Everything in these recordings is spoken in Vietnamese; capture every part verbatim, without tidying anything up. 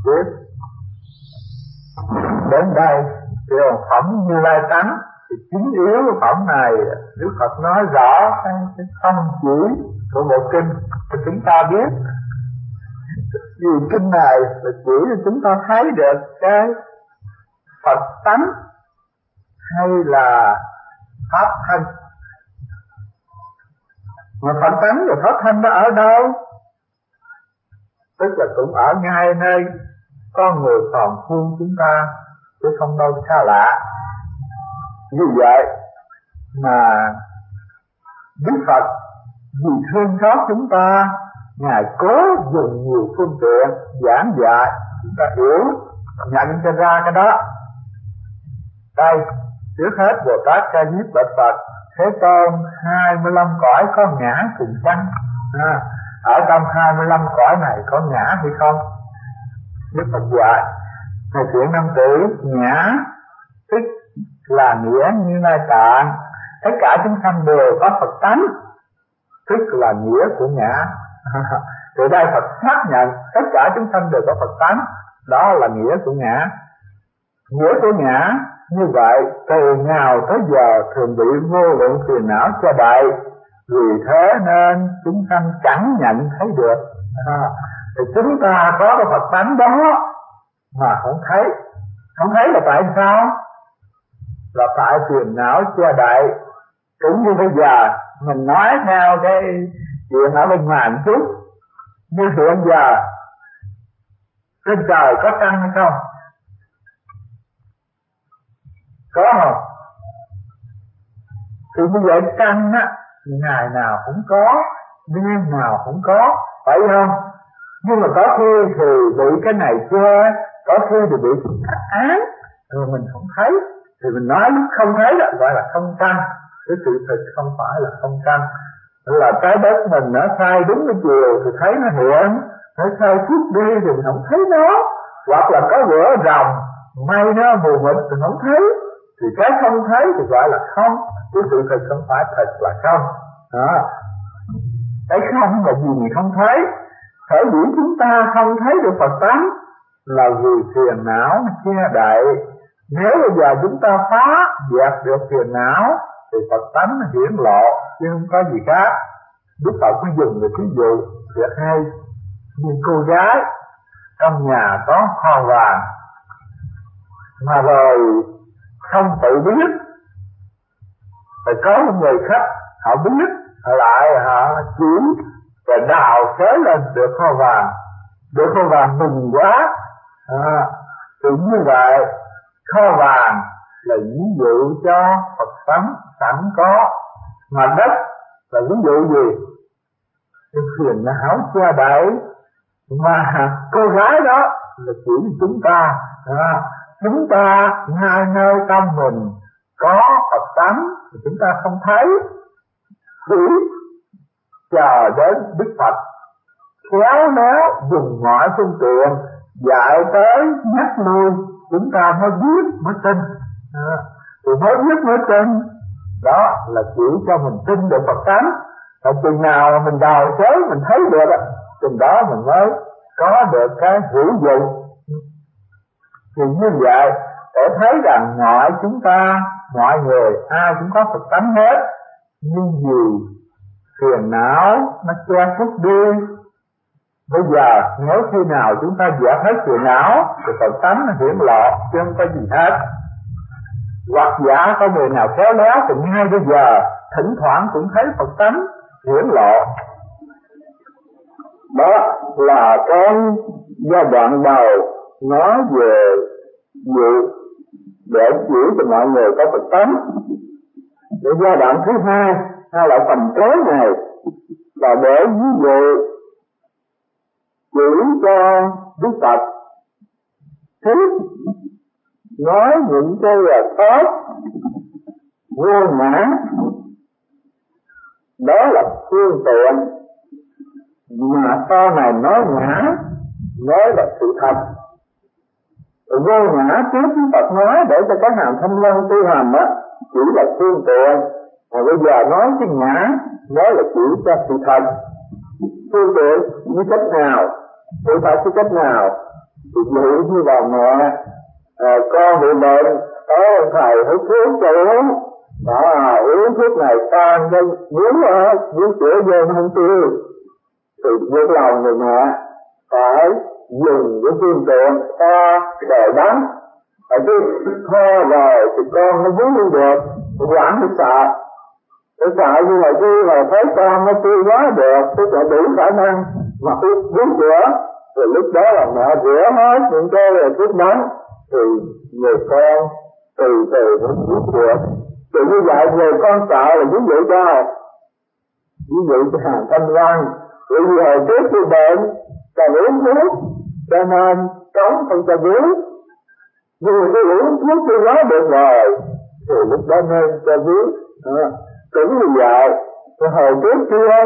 biết. Đến đây điều phẩm Như Lai tánh thì chính yếu phẩm này Đức Phật nói rõ cái, cái thông chỉ của bộ kinh cho chúng ta biết. Vì kinh này là chỉ cho chúng ta thấy được cái Phật tánh hay là pháp thân. Mà Phật tánh và pháp thân nó ở đâu? Tức là cũng ở ngay nơi con người phàm phu chúng ta, chứ không đâu xa lạ. Như vậy mà Đức Phật vì thương xót chúng ta, Ngài cố dùng nhiều phương tiện giảng dạy chúng ta hiểu, nhận cho ra cái đó. Đây, trước hết Bồ Tát Ca Diếp bạch Phật: Thế Tôn, hai mươi lăm cõi có ngã cùng chăng? À, ở trong hai mươi lăm cõi này có ngã hay không? Đức Phật dạy: Này thiện nam tử, ngã tức là nghĩa Như Lai Tạng, tất cả chúng sanh đều có Phật tánh, tức là nghĩa của ngã. Từ đây Phật xác nhận tất cả chúng sanh đều có Phật tánh, đó là nghĩa của ngã. Nghĩa của ngã như vậy từ nào tới giờ thường bị vô lượng phiền não che đậy, vì thế nên chúng sanh chẳng nhận thấy được. À, thì chúng ta có cái Phật tánh đó mà không thấy. Không thấy là tại sao? Là tại phiền não che đậy. Cũng như bây giờ mình nói theo cái chuyện ở bên ngoài một chút, như hiện giờ trên trời có trăng hay không? Có không? Thì như vậy trăng á, ngày nào cũng có, đêm nào cũng có, phải không? Nhưng mà có khi thì bị cái này che, có khi thì bị khắc án, rồi mình không thấy, thì mình nói lúc không thấy là gọi là không trăng. Cái sự thật không phải là không trăng, là trái đất mình nó sai đúng cái chiều thì thấy nó hiện, nó sai chút đi thì mình không thấy nó, hoặc là có bữa rồng mây nó mù mịt thì không thấy, thì cái không thấy thì gọi là không. Cái sự thật không phải thật là không. Đó. Cái không là gì mình không thấy. Sở dĩ chúng ta không thấy được Phật tánh là vì phiền não che đậy. Nếu bây giờ chúng ta phá dẹp được phiền não thì Phật tánh nó hiển lộ, chứ không có gì khác. Đức Phật mới dùng một ví dụ việc hay, như cô gái trong nhà có kho vàng mà rồi không tự biết, phải có một người khách họ biết, họ lại họ chỉ và đào xới lên được kho vàng, được kho vàng mừng quá. À, thì như vậy kho vàng là ví dụ cho Phật tánh sẵn có, mà đất là ví dụ gì? Cái phiền não che đậy, mà cô gái đó là chỉ chúng ta. À, chúng ta ngay nơi tâm mình có Phật tánh thì chúng ta không thấy, chỉ chờ đến Đức Phật khéo léo dùng mọi phương tiện dạy tới nhắc lui chúng ta mới biết mới tin. À, thì mới biết mới tin, đó là chỉ cho mình tin được Phật tánh. Và chừng nào mà mình đào xới mình thấy được, chừng đó mình mới có được cái hữu dụng. Thì như vậy để thấy rằng mọi chúng ta, mọi người ai cũng có Phật tánh hết, nhưng vì phiền não nó che khuất đi. Bây giờ nếu khi nào chúng ta dẹp hết phiền não thì Phật tánh nó hiển lộ, chứ không có gì hết. Hoặc giả có người nào khéo léo thì ngay bây giờ thỉnh thoảng cũng thấy Phật tánh hiển lộ. Đó là cái giai đoạn đầu nói về vụ để chỉ cho mọi người có Phật tánh. Để giai đoạn thứ hai hay là phần kế này là để ví dụ chỉ cho Đức Phật thuyết nói những cái là tốt vô ngã, đó là phương tiện, mà sau này nói ngã nói là sự thật. Vô ngã trước Đức Phật nói để cho các hàng thanh văn tu hành á chỉ là phương tiện, mà bây giờ nói cái ngã nói là chỉ cho sự thật. Phương tiện như cách nào, sự thật như cách nào? Ví dụ như bà mẹ à, con bị bệnh, có ông thầy hút thuốc cho uống, đó, uống thuốc này tan cho uống á, uống chữa vô không tiêu, thì buộc lòng người mẹ phải dùng cái phương tiện pha đồ đắng, ở chứ kho rồi thì con nó uống không được, quản nó sợ, nó sợ nhưng mà khi mà thấy con nó tiêu quá được, tức là đủ khả năng mà uống rửa, rồi lúc đó là mẹ rửa hết những cái thuốc đắng, thì người con từ từ nó uống được. Thì như vậy người con sợ là ví dụ cho, ví dụ cho hàng Thanh Văn, bởi vì hồi trước khi bệnh còn uống thuốc, cho nên cống không cho uống. Nhưng mà khi uống thuốc tiêu hóa được rồi, thì lúc đó nên cho uống. À, cũng như vậy, hồi trước kia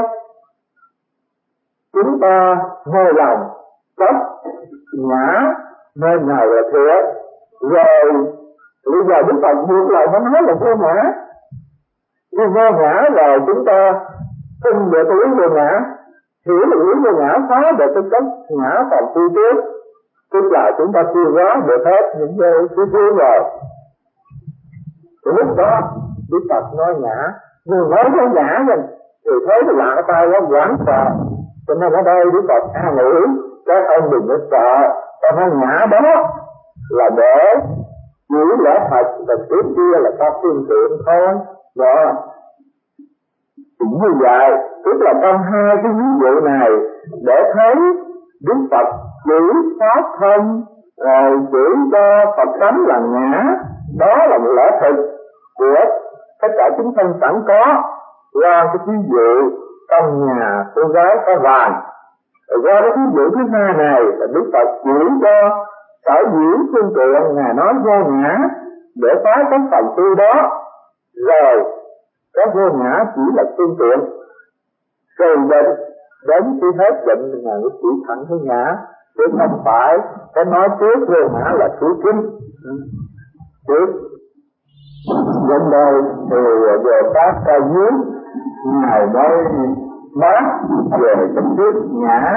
chúng ta mê lòng chấp ngã nên nào là thiệt, rồi bây giờ Đức Phật buộc lại nó nói là vô ngã. Nhưng vô ngã rồi chúng ta tin được cái lý vô ngã, hiểu được lý vô ngã, phá được cái cách ngã còn tư trước, tức là chúng ta tiêu hóa được hết những cái thứ thứ rồi. Thì lúc đó Đức Phật nói ngã, nhưng nói cái ngã mình thì thấy cái lạ tay nó quảng sợ, cho nên ở đây Đức Phật an ủi các ông đừng có sợ, ta nói ngã đó là để chỉ lẽ thật, và trước kia là ta phương tiện thôi. Đó, cũng như vậy, tức là trong hai cái ví dụ này để thấy Đức Phật chỉ pháp thân, rồi chỉ cho Phật tánh là ngã, đó là một lẽ thực của tất cả chúng sanh sẵn có. Qua cái ví dụ trong nhà cô gái có vàng, rồi qua cái ví dụ thứ hai này là Đức Phật chỉ cho sở dĩ phương tiện Ngài nói vô ngã để phá cái phần tư đó, rồi cái vô ngã chỉ là phương tiện. Rồi định đến khi hết định Ngài mới chỉ thẳng cái ngã, chứ không phải cái nói trước vô ngã là thứ kinh trước. Đến đây thì về các ca dưới Ngài nói bác về cái trước ngã.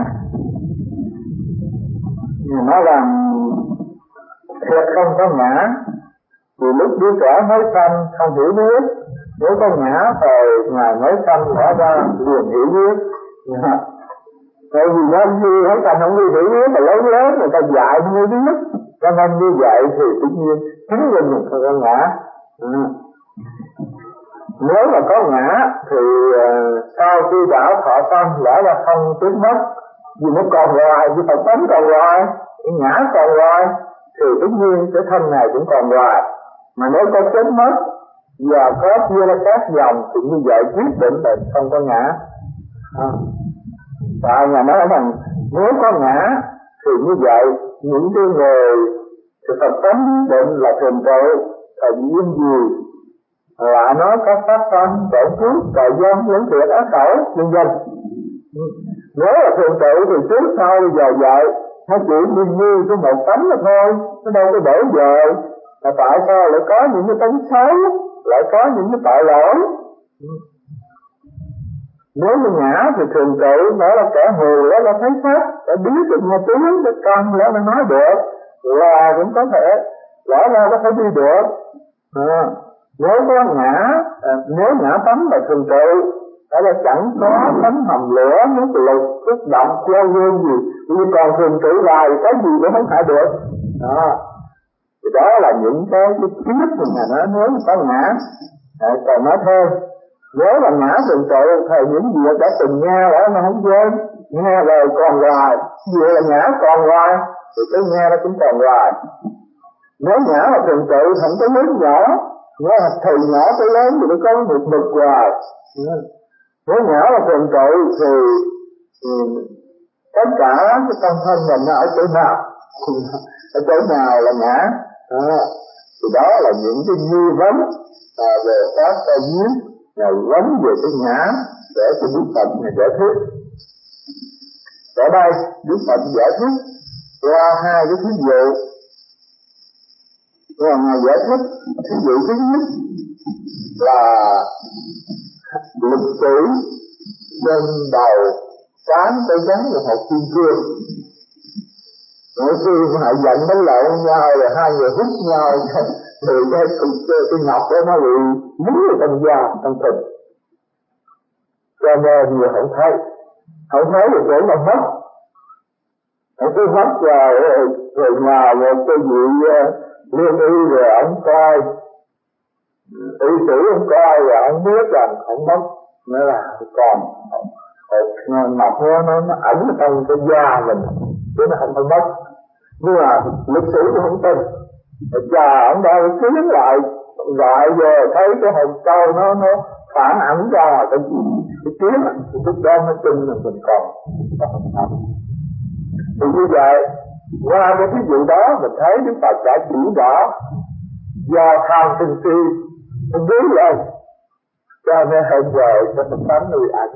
Ngài nói rằng thiệt không có ngã, vì lúc đứa trẻ mới sanh không hiểu biết, nếu có ngã thì Ngài mới sanh bỏ ra liền hiểu biết. Tại vì nó khi mới sanh không đi hiểu biết mà lớn lớn người ta dạy mới biết, cho nên như vậy thì tự nhiên chứng minh mình không có ngã. Ừ. Nếu mà có ngã thì uh, sau khi đã thọ sanh lẽ ra không chết mất, vì nó còn hoài, vì Phật tánh còn hoài, ngã còn hoài, thì tất nhiên cái thân này cũng còn hoài. Mà nếu có chết mất và có chia ra các dòng thì như vậy quyết định là không có ngã. À. Tại Ngài nói rằng nếu có ngã thì như vậy những cái người thì Phật tánh định là thường trụ là duyên gì, là nó có phát sanh, tổ trước, tội dân, lưỡng thiệt, ác khẩu, vân vân. Nếu là thường trụ thì trước sau giờ vậy, nó chỉ như như cái một tánh là thôi, nó đâu có đổi giờ. Mà tại sao lại có những cái tánh xấu, lại có những cái tội lỗi? Nếu như ngã thì thường trụ, đó là kẻ hù, đó là thấy sắc, đã biết được nghe tiếng, để con lẽ nó nói được, là cũng có thể, lẽ ra có thể đi được. À, nếu có ngã, à, nếu ngã tánh là thường trụ, đó là chẳng có tánh hầm lửa, nước lục, kích động, treo gương gì, vì còn thường trụ hoài, cái gì cũng không hại được. Đó. Thì đó là những cái cái kiến thức mà nó nếu có ngã. À, còn nói thêm, nếu là ngã thường trụ thì những việc đã từng nghe đó nó không quên, nghe rồi còn hoài, việc là ngã còn hoài thì cái nghe nó cũng còn hoài. Nếu ngã là thường trụ không có lớn nhỏ, nó từ nhỏ tới lớn thì nó có một mực hoài. Nếu ngã là thường trụ thì, thì tất cả cái tâm thân mình nó ở chỗ nào, ở chỗ nào là ngã. À, thì đó là những cái nghi vấn à, về các cái duyên là vấn về cái ngã để cho Đức Phật này giải thích. Ở đây Đức Phật giải thích qua hai cái thí dụ. Và Ngài giải thích thí dụ thứ nhất là lịch sử trên đầu cán cái gắn là một kim cương. Mỗi khi họ giận đánh lộn nhau rồi hai người hút nhau thì cái cái ngọc đó nó bị muốn vào trong da trong thịt, cho nên nhiều không thấy không thấy được chỗ mà mất. Ông cứ mất vào rồi nhà một cái vị lương y rồi ông coi y sĩ ông coi rồi ông biết rằng không mất nữa là còn mặt nó nó nó ẩn trong cái da mình chứ nó không phải mất. Nhưng mà lịch sử cũng không tin, cha ông đã kiếm lại gọi về thấy cái hồn câu nó nó phản ảnh ra cái cái kiếm thì lúc đó nó tin là mình còn còn thì như vậy qua cái ví dụ đó mình thấy Đức Phật đã chỉ rõ do tham sân si nó dướng lên cho nên hẹn về cho Phật tánh nuôi ảnh.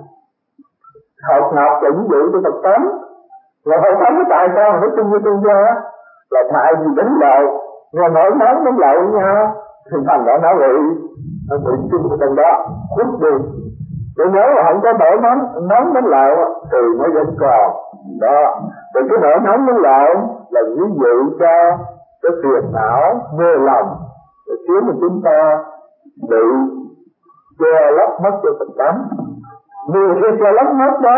Học ngọc là ví dụ cho Phật tánh, là Phật tánh tại sao mà nó chung với chung gia là tại vì đánh lộn, nghe nổi nóng đánh lộn với nhau thì thành ra nó bị nó bị chung trong đó khuất đi. Để nếu mà không có nổi nóng nóng đánh lộn thì nó vẫn còn đó. Thì cái nổi nóng đánh lộn là ví dụ cho cái phiền não mê lòng để khiến cho chúng ta bị che lấp mất cho Phật tánh. Nhiều khi che lấp mất đó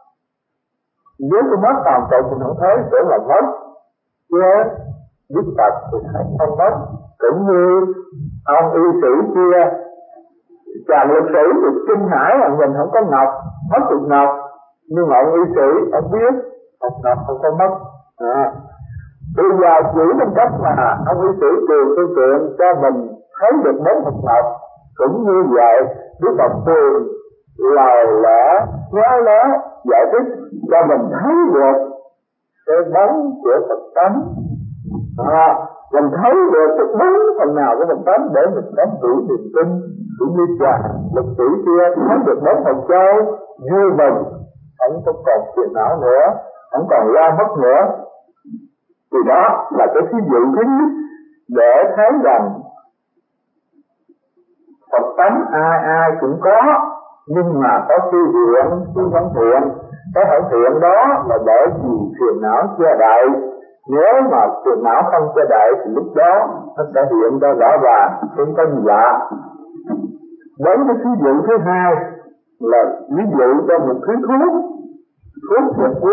nếu cái mất toàn cầu thì không thấy chỗ là mất, chứ Đức Phật thì thấy không mất. Cũng như ông y sĩ kia chàng lịch sử thì kinh hãi là mình không có ngọc, mất được ngọc, nhưng mà ông y sĩ ông biết một ngọc không có mất. À, bây giờ chỉ bằng cách là ông y sĩ truyền phương tiện cho mình thấy được bốn một ngọc. Cũng như vậy Đức Phật truyền lời lẽ nói lẽ giải thích cho mình thấy được cái bóng của Phật tánh. À, mình thấy được cái bóng phần nào của Phật tánh để mình có đủ niềm tin. Cũng như chàng lịch sử kia thấy được bóng Phật Châu như mình không có còn phiền não nữa, không còn lo mất nữa. Thì đó là cái ví dụ thứ nhất để thấy rằng Phật tánh ai ai cũng có, nhưng mà có khi thiện, khi không thiện. Cái hảo thiện đó là bởi vì phiền não che đậy. Nếu mà phiền não không che đậy thì lúc đó nó sẽ hiện ra rõ ràng, không có gì lạ. Đến cái ví dụ thứ hai là ví dụ cho một thứ thuốc, thuốc thật quý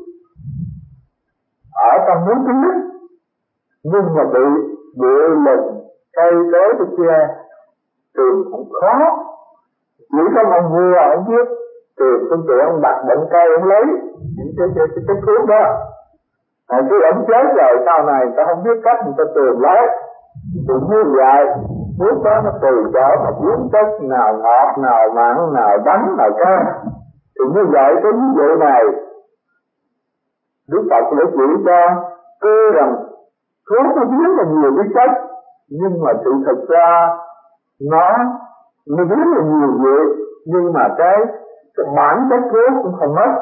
ở trong núi tuyết, nhưng mà bị bụi lùn cây cối cái che tìm cũng khó. Chỉ có ông vua ông biết tìm phương tiện ông đặt bệnh cây ông lấy những cái cái cái, cái thuốc đó. Rồi khi ông chết rồi sau này người ta không biết cách người ta tìm lấy. Thì như vậy thuốc đó nó tùy chỗ mà biến chất nào ngọt nào mặn nào đắng nào cay. Thì như vậy cái ví dụ này Đức Phật đã chỉ cho cơ rằng thuốc nó biến là nhiều cái chất, nhưng mà sự thật ra nó nó biến là nhiều vậy, nhưng mà cái, cái bản chất thuốc cũng không mất.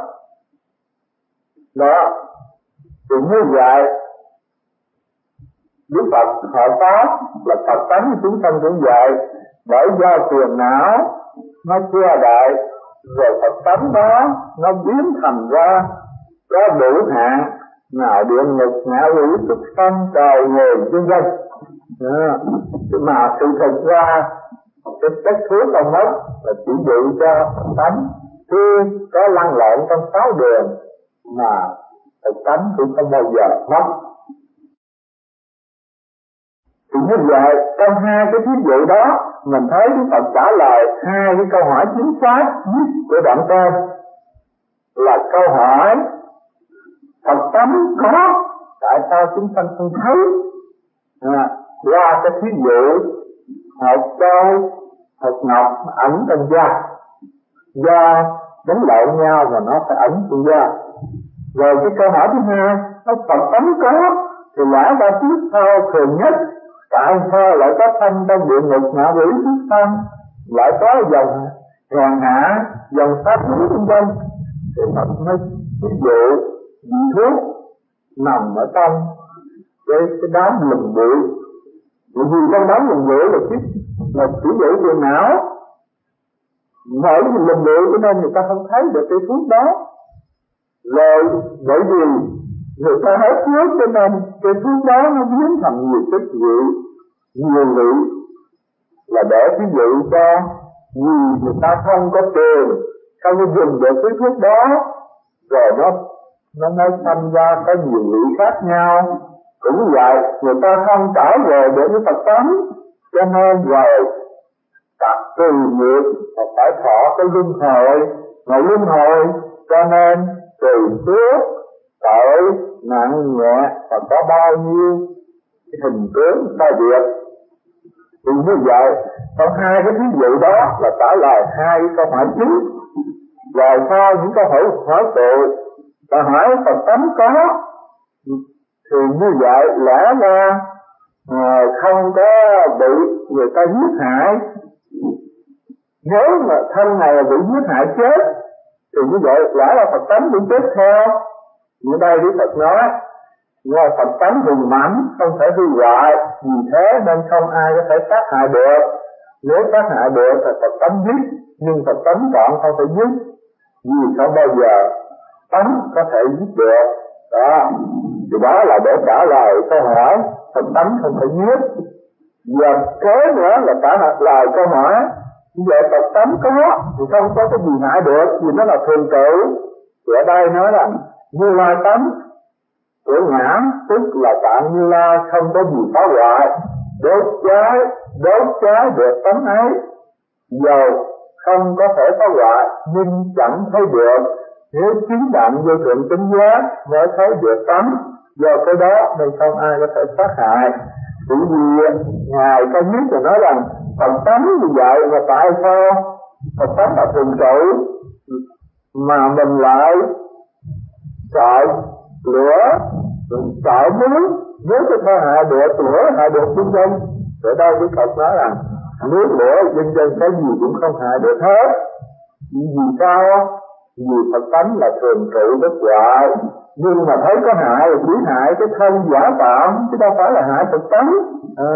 Đó, thì như vậy Đức Phật họ Pháp là Phật tánh chúng sanh cũng vậy, bởi do phiền não nó che đậy, rồi Phật tánh đó nó biến thành ra có đủ hạn, nào địa ngục, ngạ quỷ, súc sanh, trời người vân vân. Mà sự thật ra cái chất thuốc không mất là chỉ dụ cho Phật tánh khi có lăn lộn trong sáu đường, mà Phật tánh cũng không bao giờ mất. Thì như vậy trong hai cái ví dụ đó mình thấy Đức Phật trả lời hai cái câu hỏi chính xác nhất của đoạn trên là câu hỏi Phật tánh có, tại sao chúng sanh không thấy? À, qua cái ví dụ hột châu, hột ngọc ẩn trong da, da đánh lộn nhau mà nó phải ẩn trong da. Rồi cái câu hỏi thứ hai, nó Phật tánh có thì lẽ ra tiếp theo thường nhất, tại sao lại có thân trong địa ngục, ngạ quỷ, súc sanh, lại có dòng hèn hạ, dòng sát khí vân vân. Thì Phật mới ví dụ thuốc nằm ở trong cái, cái đám lùm bụi. Vì trong đám lùm bụi là chỉ là chỉ dụ phiền não, bởi vì lùm bụi cho nên người ta không thấy được cái thuốc đó. Rồi bởi vì người ta hết thuốc cho nên cái thuốc đó nó biến thành nhiều chất vị, nhiều vị là để ví dụ cho vì người ta không có tiền, không có dùng được cái thuốc đó, rồi nó nó mới thành ra có nhiều vị khác nhau. Cũng vậy, người ta không trở về để với Phật tánh, cho nên rồi tập trì nghiệp và phải thọ cái luân hồi, mà luân hồi cho nên trì phước tội nặng nhẹ và có bao nhiêu hình tướng sai biệt. Thì như vậy, còn hai cái thí dụ đó là trả lời hai câu hỏi chính. Rồi sau những câu hỏi hỏi tụ và hỏi Phật tánh có, thì như vậy lẽ ra à, không có bị người ta giết hại. Nếu mà thân này bị giết hại chết thì như vậy lẽ ra Phật tánh cũng chết theo. Như đây Đức Phật nói, do Phật tánh hùng mãnh không thể hư hoại, vì thế nên không ai có thể sát hại được. Nếu sát hại được thì Phật tánh giết, nhưng Phật tánh chọn không thể giết, vì không bao giờ tánh có thể giết được. Đó, thì đó là để trả lời câu hỏi Phật tánh không thể giết. Và thế nữa là trả lời câu hỏi như vậy Phật tánh có thì không có cái gì hại được, vì nó là thường trụ. Thì ở đây nói rằng Như Lai tánh của ngã, tức là Tạng Như Lai không có gì phá hoại, đốt cháy đốt cháy được tánh ấy, dầu không có thể phá hoại nhưng chẳng thấy được. Nếu chính bạn vô thượng tính giác mới thấy được tánh, do cái đó nên không ai có thể sát hại. Bởi vì Ngài có nhất là nói rằng Phật tánh như vậy, mà tại sao Phật tánh là thường trụ mà mình lại sợ lửa, sợ nước, nếu có thể hại được lửa, hại được dân dân. Ở đây Đức Phật nói rằng nước lửa dân dân cái gì cũng không hại được hết. Vì sao? Vì Phật tánh là thường trụ bất hoại, nhưng mà thấy có hại là chỉ hại cái thân giả tạm, chứ đâu phải là hại Phật tánh. À,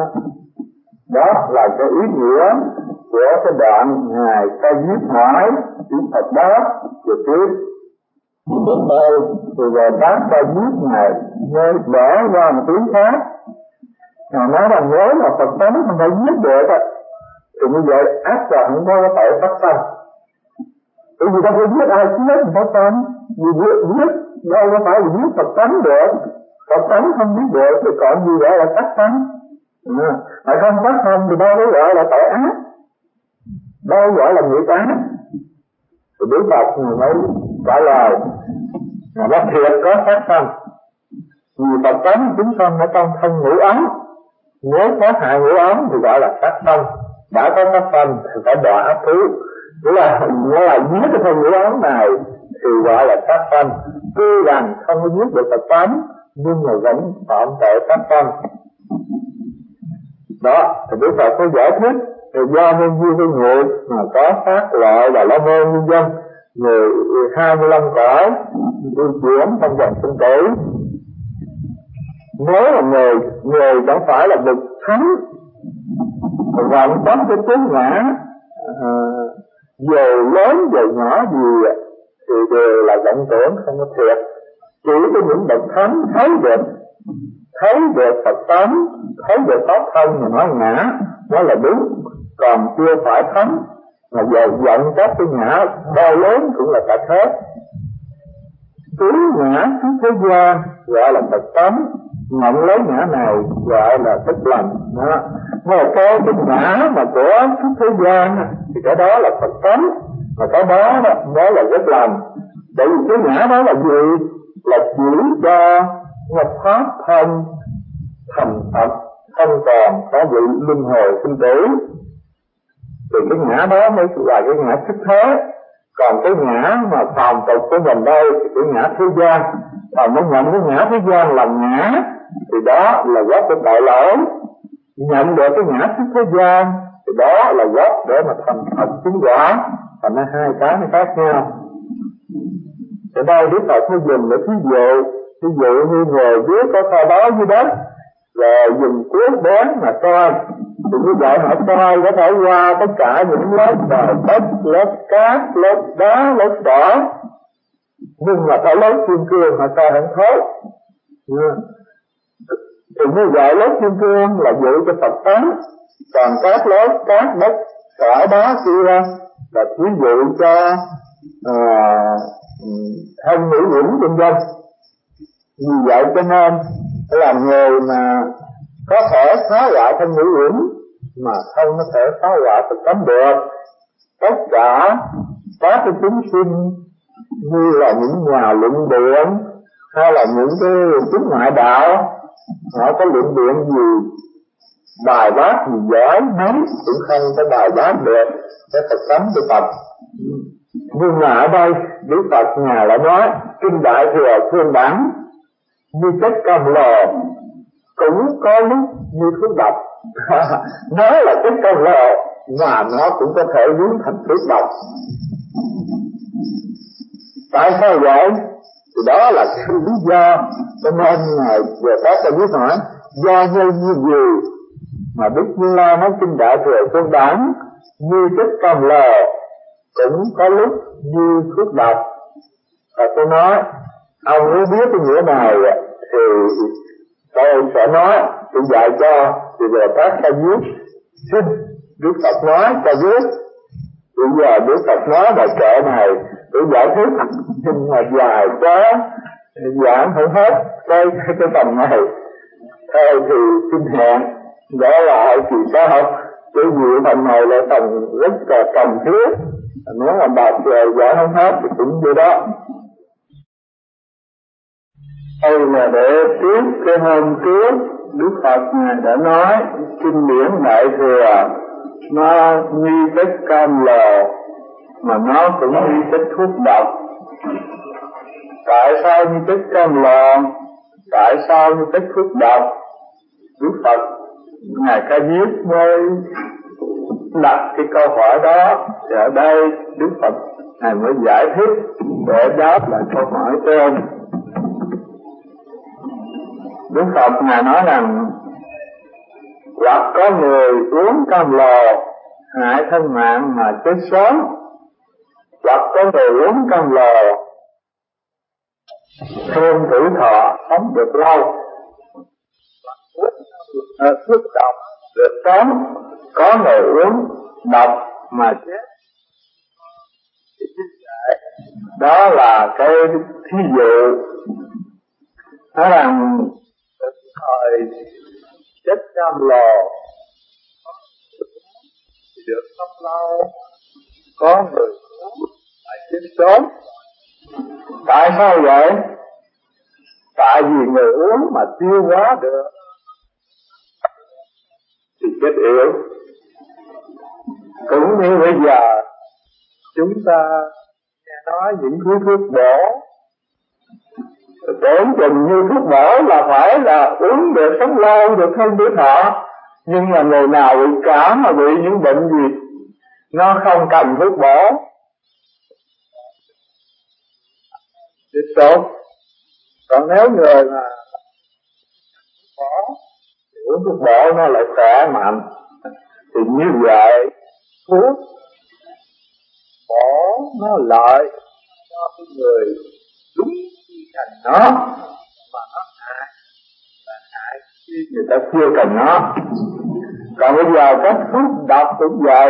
đó là cái ý nghĩa của cái đoạn Ngài ta viết hỏi chữ Phật đó rồi tiếp. Tiếp theo thì rồi bác ta viết Ngài nghe đẻ qua một tiếng khác. Ngài nói rằng nếu mà Phật tánh không phải giết được thì như vậy ác là không có tội phát sanh. Bởi vì ta phải giết ai chết thì phát sanh, vì giết đâu có phải là giết Phật tánh được. Phật tánh không giết được thì còn gì gọi là phát sanh. À, mà không phát sanh thì đâu có gọi là tội ác, đâu gọi là nghiệp ác. Thì Đức Phật mới trả lời là nó thiệt có phát sanh, vì Phật tánh chúng sanh ở trong thân ngũ ấm. Nếu có hại ngũ ấm thì gọi là phát sanh, đã có phát sanh thì phải đọa ác thú. Nghĩa là nó là giết cái thân ngũ ấm này thì gọi là phát sanh. Tuy rằng không có giết được Phật tánh nhưng mà vẫn phạm tội phát sanh. Đó, thì Đức Phật có giải thích thì do nhân duyên với nghiệp mà có phát loại và la môn nhân dân, người hai mươi lăm cõi di chuyển trong vòng sinh tử. Nếu là người người chẳng phải là bậc thánh vọng chấp cái tướng ngã, à, dù lớn dù nhỏ gì thì đều là vọng tưởng không có thiệt. Chỉ có những bậc thánh thấy được thấy được Phật tánh, thấy được pháp thân mà nói ngã nó là đúng, còn chưa phải thánh mà giờ giận các cái ngã bao lớn cũng là cả thế. Cứ ngã xuống thế gian gọi là Phật tánh, nhận lấy ngã này gọi là tức lành. Đó, mà cái cái ngã mà của xuống thế gian thì cái đó là Phật tánh, mà cái đó đó mới là rất lành. Bởi vì cái ngã đó là gì? Là chỉ cho một pháp thân thành thật, không còn có vị luân hồi sinh tử, thì cái ngã đó mới là cái ngã xuất thế. Còn cái ngã mà phàm tục của mình đây thì cái ngã thế gian, mà nó nhận cái ngã thế gian làm ngã thì đó là gốc của tội lỗi. Nhận được cái ngã xuất thế gian thì đó là gốc để mà thành thật chứng quả. Thành ra hai cái nó khác nhau. Ở đây Đức Phật mới dùng để thí dụ, ví dụ như người biết có kho báu dưới đất, rồi dùng cuốc bén mà coi, thì như vậy họ coi có thể qua tất cả những lớp bờ đất, lớp cát, lớp đá, lớp đỏ, nhưng mà phải lấy kim cương họ coi không thấu. Yeah. Thì như vậy lớp kim cương là dụ cho Phật tánh, còn các lớp các đất cỏ đá kia là thí dụ cho uh, thân ngũ uẩn vân vân. Vì vậy cho nên là người mà có thể phá hoại thân ngũ uẩn mà không có thể phá hoại Phật tánh được. Tất cả các cái chúng sinh như là những nhà luận biện hay là những cái chúng ngoại đạo, họ có luận biện gì bài bác gì giỏi mấy cũng không có bài bác được cái Phật tánh của Phật. Nhưng mà ở đây Đức Phật Ngài lại nói kinh Đại Thừa Phương Bản như chất cam lồ cũng có lúc như thuốc độc. Nói là chất cam lồ mà nó cũng có thể biến thành thuốc độc. Tại sao vậy? Thì đó là cái lý do cho nên Ngài về các ta biết hỏi do nhân như gì mà Đức Như Lai nói kinh Đại Thừa Phương Bản như chất cam lồ cũng có lúc như thuốc độc. Và tôi nói ông muốn biết cái nghĩa này thì tôi sẽ nói, tôi dạy cho thì về các ta viết. Xin Đức Phật nói cho viết. Bây giờ Đức Phật nói bài kệ này để giải thích, nhưng mà dài quá giảng không hết cái cái, cái phần này. Thôi thì xin hẹn đó lại thì sao? Cái gì phần này là phần rất là cần thiết. Nếu mà bà giảng không hết thì cũng như đó. Đây là để tiếp cái hôm trước Đức Phật Ngài đã nói kinh điển Đại Thừa nó như chất cam lồ mà nó cũng như chất thuốc độc. Tại sao như chất cam lồ? Tại sao như chất thuốc độc? Đức Phật Ngài Ca Diếp mới đặt cái câu hỏi đó. Thì ở đây Đức Phật Ngài mới giải thích để đáp lại câu hỏi trên. Đức Phật Ngài nói rằng hoặc có người uống cam lồ hại thân mạng mà chết sớm, hoặc có người uống cam lồ thêm tuổi thọ sống được lâu, thuốc độc được sống, có người uống độc mà chết. Đó là cái thí dụ nói rằng thời chất cam lồ được sống lâu, có người uống lại chết sớm. Tại sao vậy? Tại vì người uống mà tiêu hóa được thì chết yếu. Cũng như bây giờ chúng ta nghe nói những thứ thuốc bổ, tưởng chừng như thuốc bổ là phải là uống được sống lâu, được hơn tuổi thọ. Nhưng mà người nào bị cảm mà bị những bệnh gì nó không cần thuốc bổ thì tốt. Còn nếu người mà bổ thì uống thuốc bổ nó lại khỏe mạnh. Thì như vậy thuốc bổ nó lợi cho cái người đúng cần nó, mà nó hại là hại khi người ta chưa cần nó. Còn bây giờ các thuốc độc cũng vậy.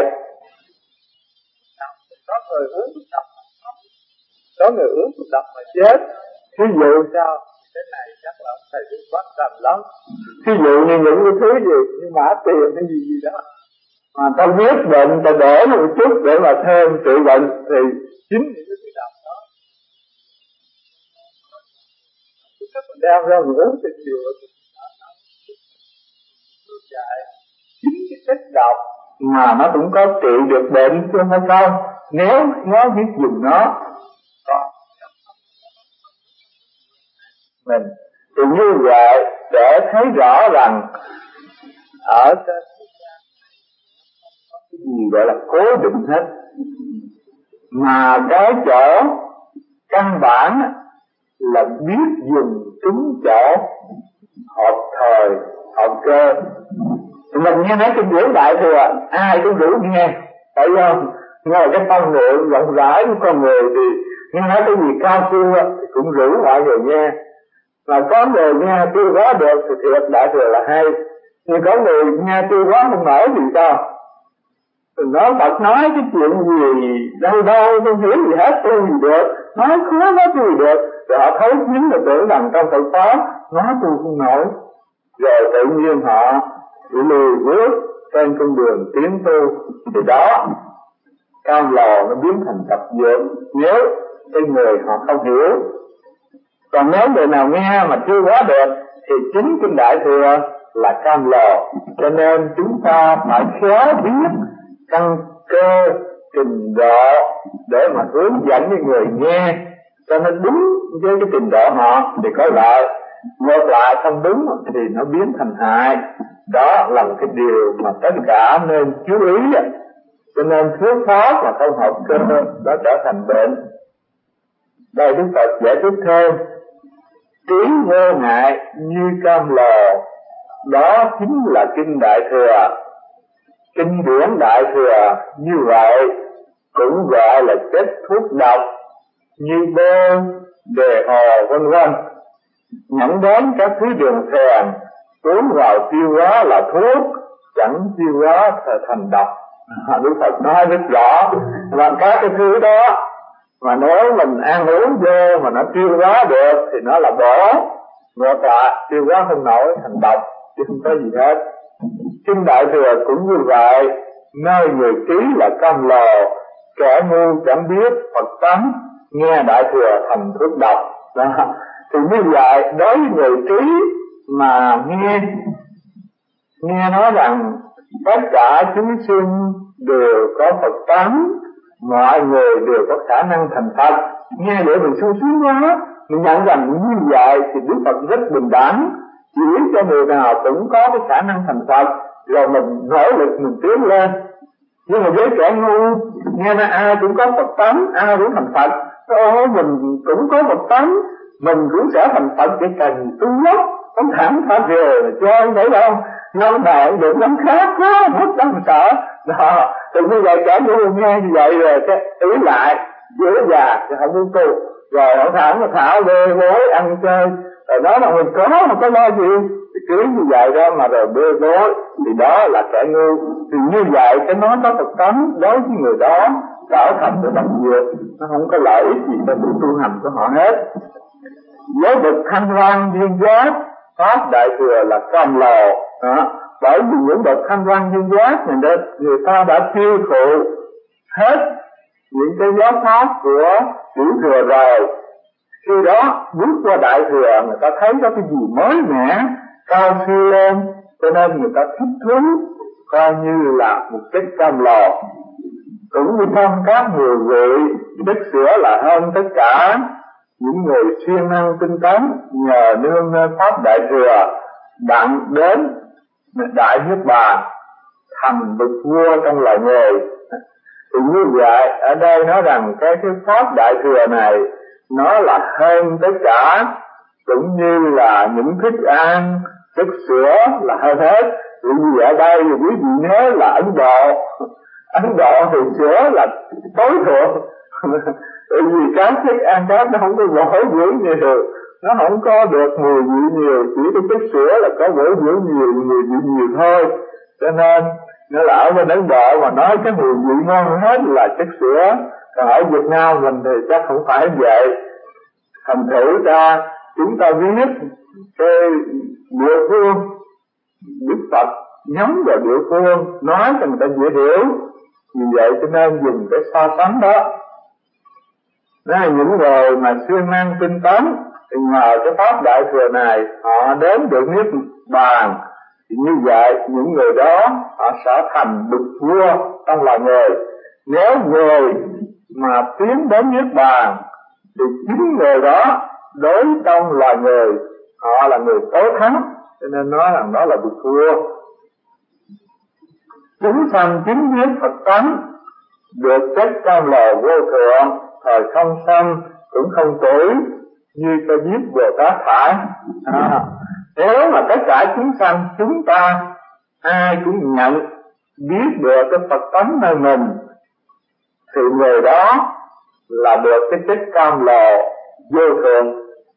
Có người uống thuốc độc mà sống, có người uống thuốc độc mà chết. Thí dụ sao? Cái này chắc là ông thầy cũng quan tâm lắm. Thí dụ như những cái thứ gì như mã tiền hay gì gì đó mà ta biết bệnh, ta để một chút để mà thêm trị bệnh thì chính những cái thứ độc đó chúng ta mình đem ra mình uống thì nhiều chạy chính cái chất độc mà nó cũng có trị được bệnh chứ không phải không, nếu nó biết dùng nó. Còn mình thì như vậy để thấy rõ rằng ở trên thế gian có cái gì gọi là cố định hết, mà cái chỗ căn bản là biết dùng trúng chỗ, hợp thời hợp cơ. Mình nghe nói kinh điển Đại Thừa ai cũng đủ nghe, tại không? Nghe là cái tâm niệm rộng rãi của con người thì nghe nói cái gì cao siêu thì cũng rủ mọi người nghe. Mà có người nghe tiêu hóa được thì thiệt đại thừa là hay, nhưng có người nghe tiêu hóa không nổi thì sao? Mình nói Phật nói cái chuyện gì đâu đâu không hiểu gì hết, tôi gì được, nói khó nói gì được, rồi họ thấu kiến là tưởng rằng trong Phật pháp nói tôi không nổi, rồi tự nhiên họ bị lùi bước trên con đường tiến tu. Thì đó, cam lò nó biến thành tập dưỡng nếu cái người họ không hiểu. Còn nếu người nào nghe mà chưa quá được thì chính kinh đại thừa là cam lò. Cho nên chúng ta phải khéo biết căn cơ trình độ để mà hướng dẫn những người nghe cho nó đúng với cái trình độ họ thì có lợi, ngược lại không đúng thì nó biến thành hại. Đó là một cái điều mà tất cả nên chú ý. Cho nên thuyết pháp mà không hợp cơ đó trở thành bệnh. Đây Đức Phật giải thích thêm: trí vô ngại như cam lò, đó chính là kinh đại thừa. Kinh điển đại thừa như vậy cũng gọi là chất thuốc độc như bơ, đề hồ vân vân. Nhẫn đến các thứ đường phèn, uống vào tiêu hóa là thuốc, chẳng tiêu hóa thành độc. Đức Phật nói rất rõ là các cái thứ đó mà nếu mình ăn uống vô mà nó tiêu hóa được thì nó là bổ, ngược lại tiêu hóa không nổi thành độc, chứ không có gì hết. Kinh đại thừa cũng như vậy, nơi người trí là cam lò, kẻ ngu chẳng biết Phật tánh, nghe đại thừa thành thuốc độc. Đó. Thì như vậy đối với người trí mà nghe nghe nói rằng tất cả chúng sinh đều có Phật tánh, mọi người đều có khả năng thành Phật, nghe để mình sung sướng quá, mình nhận rằng như vậy thì Đức Phật rất bình đẳng, chỉ cho người nào cũng có cái khả năng thành Phật, rồi mình nỗ lực mình tiến lên. Nhưng mà với kẻ ngu nghe nói ai cũng có Phật tánh, ai cũng thành Phật, ô mình cũng có Phật tánh, mình cũng sẽ thành Phật, chỉ cần tu lắm không thẳng thả về mà chơi thấy không, năm bạn được năm khác quá mất đâu sợ. Đó, thì như vậy kẻ ngu nghe như vậy rồi cái ý lại dễ già thì không muốn tu, rồi họ thẳng mà thảo bê bối ăn chơi, rồi nói là mình có mà có lo gì, thì cứ như vậy đó mà rồi bê bối thì đó là kẻ ngu. Thì như vậy cái nói có Phật tánh đối với người đó trở thành cái bằng dược, nó không có lợi ích gì cho sự tu hành của họ hết. Với bậc thanh văn duyên giác, pháp đại thừa là cam lò. Đó, bởi vì những bậc thanh văn duyên giác này đó, người ta đã tiêu thụ hết những cái giáo pháp của tiểu thừa rồi, khi đó bước qua đại thừa người ta thấy có cái gì mới mẻ cao siêu lên, cho nên người ta thích thú, coi như là một chất cam lò. Cũng như trong các mười vị, đức sữa là hơn tất cả những người siêng năng tinh tấn, nhờ nương nơi pháp đại thừa đặng đến đại niết bàn, thành bậc vua trong loài người. Thì như vậy ở đây nói rằng cái cái pháp đại thừa này nó là hơn tất cả, cũng như là những thức ăn, chất sữa là hơn hết. Vì ở đây quý vị nhớ là Ấn Độ, Ấn Độ thì sữa là tối thượng. Bởi vì các thức ăn khác nó không có bổ dưỡng nhiều, nó không có được mùi vị nhiều, chỉ cái chất sữa là có bổ dưỡng nhiều, mùi vị nhiều thôi. Cho nên nó là ở bên Ấn Độ mà nói cái mùi vị ngon hết là chất sữa, còn ở Việt Nam mình thì chắc không phải vậy. Thành thử ra chúng ta biết cái địa phương, Đức Phật nhắm vào địa phương nói cho người ta dễ hiểu, vì vậy cho nên dùng cái so sánh đó. Đó là những người mà siêng năng tinh tấn thì nhờ cái pháp đại thừa này họ đến được niết bàn, thì như vậy những người đó họ sẽ thành bậc vua trong loài người. Nếu người mà tiến đến niết bàn thì chính người đó đối trong loài người họ là người tối thắng, cho nên nói rằng đó là bậc vua. Chúng sanh chính biết Phật tánh, được chất cam lò vô thượng, thời không sanh cũng không tuổi, như ta biết Bồ Tát phải. À, nếu mà tất cả chúng sanh chúng ta ai cũng nhận biết được cái Phật tánh nơi mình, thì người đó là được cái chất cam lò vô thượng.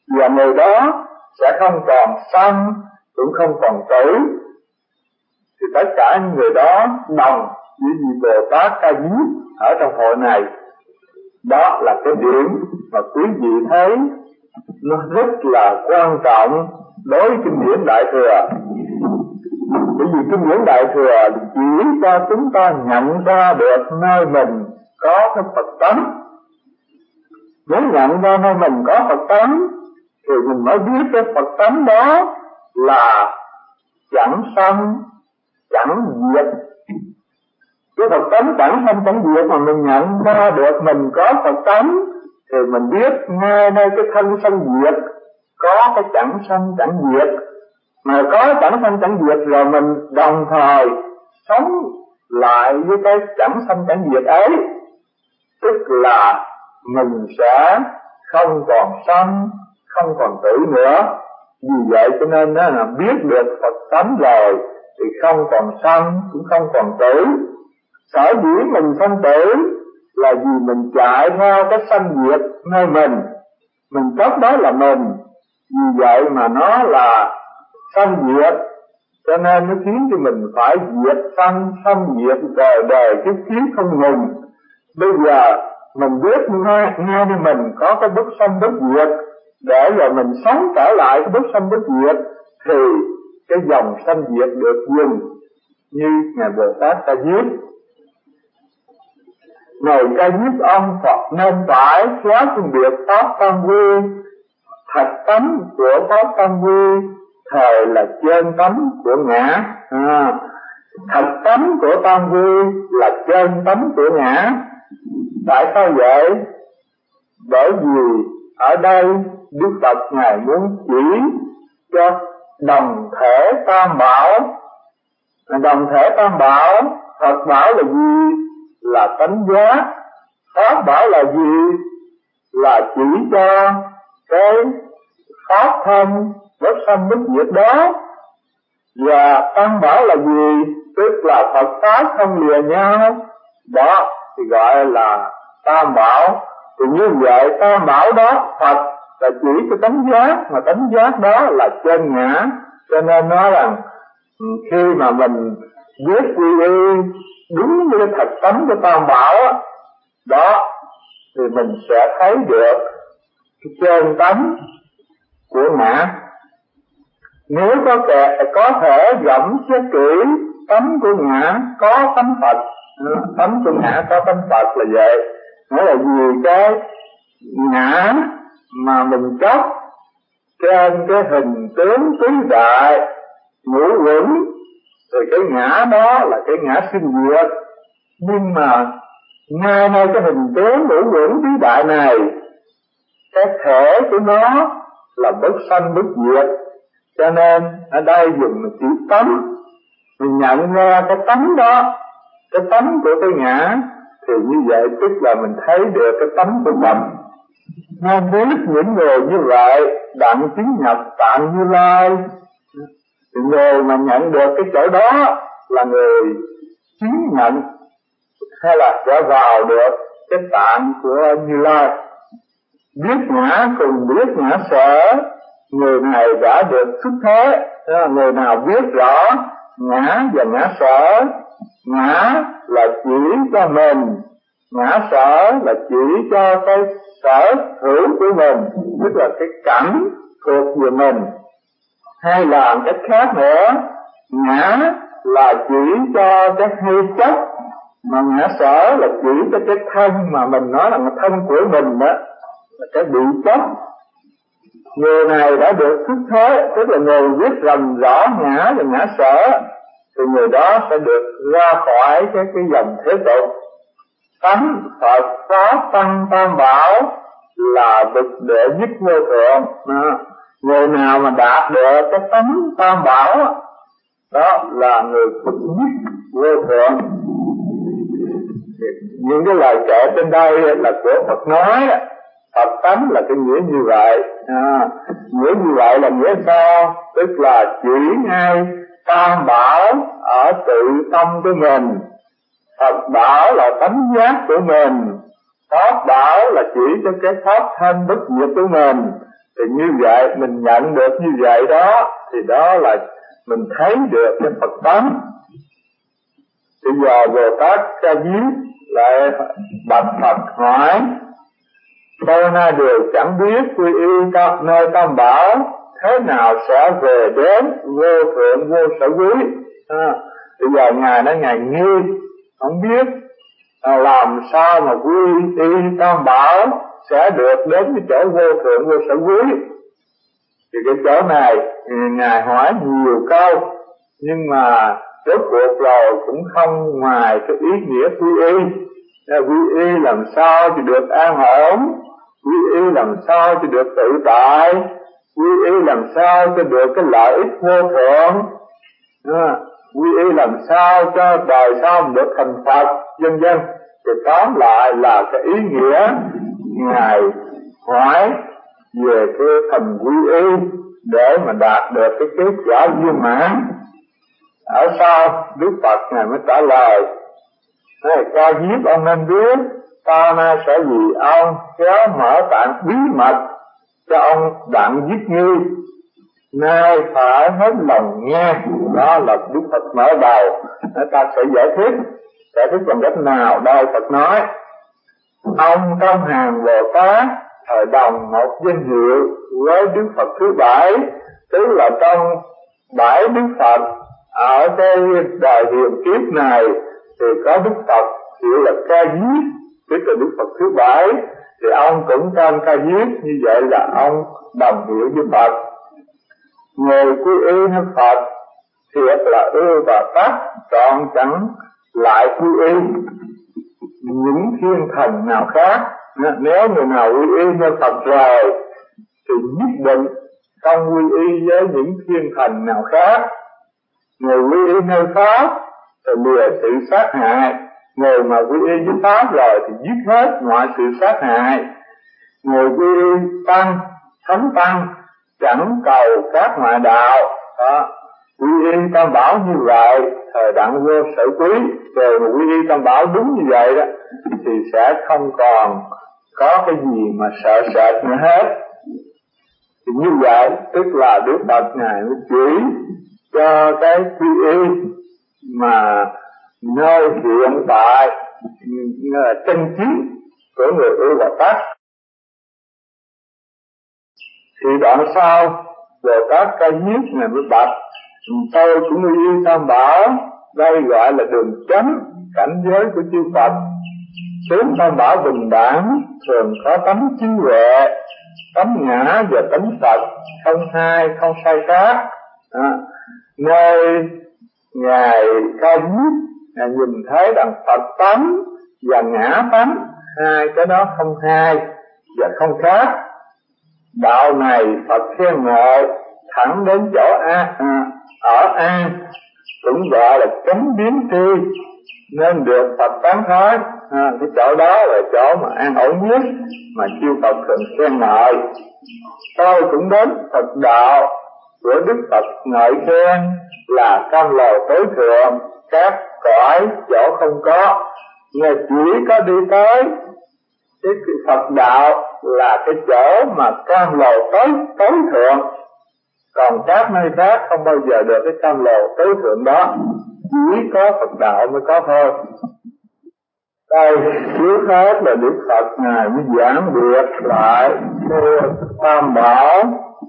và người đó sẽ không còn sanh cũng không còn tử. Thì tất cả những người đó đồng với vị Bồ Tát Ca Diếp ở trong hội này. Đó là cái điểm mà quý vị thấy nó rất là quan trọng đối với kinh điển Đại Thừa. Bởi vì kinh điển Đại Thừa chỉ cho chúng ta nhận ra được nơi mình có cái Phật tánh. Nếu nhận ra nơi mình có Phật tánh thì mình mới biết cái Phật tánh đó là chẳng sanh chẳng diệt. Cái Phật tánh chẳng sanh chẳng diệt mà mình nhận ra được mình có Phật tánh thì mình biết ngay nơi cái thân sanh diệt có cái chẳng sanh chẳng diệt. Mà có chẳng sanh chẳng diệt rồi mình đồng thời sống lại với cái chẳng sanh chẳng diệt ấy, tức là mình sẽ không còn sanh không còn tử nữa. Vì vậy cho nên đó là biết được Phật tánh rồi thì không còn sanh cũng không còn tử. Sở dĩ mình sanh tử là vì mình chạy theo cái sanh diệt nơi mình, mình chấp đó là mình, vì vậy mà nó là sanh diệt, cho nên nó khiến cho mình phải diệt sanh sanh diệt đời đời kiếp kiếp không ngừng. Bây giờ mình biết ngay ngay nên mình có cái bất sanh bất diệt, để rồi mình sống trở lại cái bất sanh bất diệt thì cái dòng sanh diệt được dừng. Như Ngài Bồ Tát Ca Diếp, Ngài Ca Diếp ông Phật nên phải khéo phân biệt pháp tam quy. Thật tánh của pháp tam quy thời là chân tánh của ngã. à, Thật tánh của tam quy là chân tánh của ngã. Tại sao vậy? Bởi vì ở đây Đức Phật Ngài muốn chỉ cho đồng thể tam bảo. Đồng thể tam bảo, Phật bảo là gì? Là tánh giác. Pháp bảo là gì? Là chỉ cho cái pháp thân bất sanh bất diệt đó. Và tam bảo là gì? Tức là Phật pháp không lìa nhau. Đó thì gọi là tam bảo. Thì như vậy tam bảo đó, Phật là chỉ cái tánh giác, mà tánh giác đó là chân ngã. Cho nên nói rằng khi mà mình biết quy y đúng với thật tánh của tam bảo đó, đó thì mình sẽ thấy được cái chân tánh của ngã. Nếu có kẻ có thể gẫm xét kỹ tánh của ngã có tánh Phật, tánh của ngã có tánh Phật là vậy. Nghĩa là vì cái ngã mà mình chấp trên cái hình tướng tứ đại ngũ uẩn thì cái ngã đó là cái ngã sinh diệt. Nhưng mà ngay nơi cái hình tướng ngũ uẩn tứ đại này, cái thể của nó là bất sanh bất diệt. Cho nên ở đây dùng chữ tánh, mình nhận ra cái tánh đó, cái tánh của cái ngã, thì như vậy tức là mình thấy được cái tánh của mình. Nên biết những người như vậy đặng chứng nhập Tạng Như Lai. Người mà nhận được cái chỗ đó là người chứng nhận hay là sẽ vào được cái tạng của Như Lai. Biết ngã cùng biết ngã sở, người này đã được xuất thế. Người nào biết rõ ngã và ngã sở, ngã là chỉ cho mình, ngã sở là chỉ cho cái sở hữu của mình, tức là cái cảnh thuộc về mình. Hay là cách khác nữa, ngã là chỉ cho cái hay chất, mà ngã sở là chỉ cho cái thân mà mình nói là thân của mình đó, là cái bị chất. Người này đã được xuất thế, tức là người biết rành rõ ngã và ngã sở, thì người đó sẽ được ra khỏi cái cái dòng thế tục. Tánh Phật Pháp Tăng Tam Bảo là bậc đệ nhất vô thượng. À, người nào mà đạt được cái tánh Tam Bảo đó là người bậc nhất vô thượng. Những cái lời kể trên đây là của Phật nói, Phật tánh là cái nghĩa như vậy. À, nghĩa như vậy là nghĩa sao? Tức là chỉ ngay Tam Bảo ở tự tâm của mình, Phật bảo là tánh giác của mình, Pháp bảo là chỉ cho cái pháp thân bất diệt của mình, Thì như vậy mình nhận được như vậy đó, thì đó là mình thấy được cái Phật tánh. Bây giờ Bồ Tát Ca Diếp lại bạch Phật hỏi: tôi nay đều chẳng biết quy y các nơi Tam Bảo thế nào sẽ về đến vô thượng vô sở quý. À, bây giờ ngài nói ngài nghi không biết à, làm sao mà quy y Tam Bảo sẽ được đến cái chỗ vô thượng vô sở quý. Thì cái chỗ này ngài hỏi nhiều câu, nhưng mà rốt cuộc rồi cũng không ngoài cái ý nghĩa quy y. Quy y làm sao thì được an ổn, quy y làm sao thì được tự tại, quy y làm sao cho được cái lợi ích vô thượng, à, quy y làm sao cho đời sau được thành Phật, vân vân. Thì tóm lại là cái ý nghĩa ngài hỏi về cái thành quy y để mà đạt được cái kết quả viên mãn. Ở sau Đức Phật ngài mới trả lời: này Ca Diếp, ông nên biết ta nay sẽ vì ông kéo mở tạng bí mật cho ông Đặng Viết Nghi, nay phải hết lòng nghe. Đó là Đức Phật mở đầu, ta sẽ giải thích. Giải thích bằng cách nào? Đây Phật nói: ông trong hàng Bồ Tát thời đồng một danh hiệu với Đức Phật thứ bảy, tức là trong bảy Đức Phật ở cái đời hiền kiếp này thì có Đức Phật hiệu là Ca Diếp, tức là Đức Phật thứ bảy. Thì ông cũng tên Ca Diếp, như vậy là ông đồng hiệu với Phật. Người quy y với Phật thiệt là ưa và tắc, chọn chẳng lại quy y những thiên thần nào khác. Nếu người nào quy y với Phật rồi thì nhất định không quy y với những thiên thần nào khác. Người quy y nơi Pháp thì lìa sự sát hại, người mà quy y với Pháp rồi thì giết hết mọi sự sát hại. Người quy y tăng, thánh tăng, chẳng cầu các ngoại đạo. Đó, quy y Tam Bảo như vậy, thời đặng vô sở quý. Rồi mà quy y Tam Bảo đúng như vậy đó, thì sẽ không còn có cái gì mà sợ sệt nữa hết. Thì như vậy, tức là Đức Phật ngài mới chỉ cho cái quy y mà nơi hiện tại chân chính của người ưa và tắc. Thì đoạn sau Bồ Tát Ca Diếp ngài mới bạch: tôi cũng quy y Tam Bảo, đây gọi là đường chánh cảnh giới của chư Phật. Tướng Tam Bảo bình đẳng, thường có tánh trí huệ, tánh ngã và tánh Phật, không hai không sai khác. À, nơi ngài Ca Diếp ngài nhìn thấy rằng Phật tánh và ngã tánh, hai cái đó không hai và không khác. Đạo này Phật khen ngợi thẳng đến chỗ an, à, ở an, cũng gọi là chánh biến tri, nên được Phật tán thán. À, cái chỗ đó là chỗ mà an ổn nhất mà chư Phật thường khen ngợi. Tôi cũng đến Phật đạo của Đức Phật ngợi khen là cam lồ tối thượng, các cõi chỗ không có, người chỉ có đi tới cái Phật đạo là cái chỗ mà cam lồ tối tối thượng, còn các nơi khác không bao giờ được cái cam lồ tối thượng đó, chỉ có Phật đạo mới có thôi. Đây trước hết là Đức Phật ngài mới giảng biệt lại cái Tam Bảo.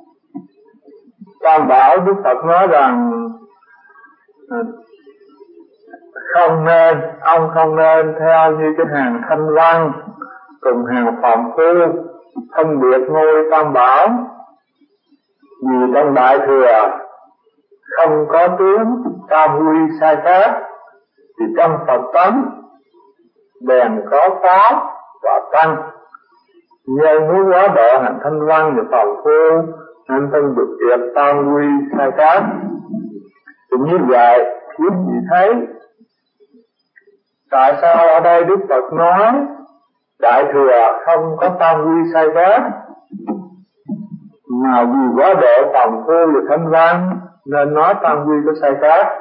Tam Bảo Đức Phật nói rằng không nên, ông không nên theo như cái hàng Thanh Văn cùng hàng Phạm Phu phân biệt ngôi Tam Bảo, vì trong Đại Thừa không có tướng tam quy sai khác, thì trong Phật tánh bèn có Pháp và Tăng. Như muốn quá độ hàng Thanh Văn và Phạm Phu nên phân biệt tam quy sai khác. Thì như vậy quý vị thấy tại sao ở đây Đức Phật nói Đại Thừa không có tam quy sai khác, mà vì quá độ Phạm Phu và Thanh Văn nên nói tam quy có sai khác.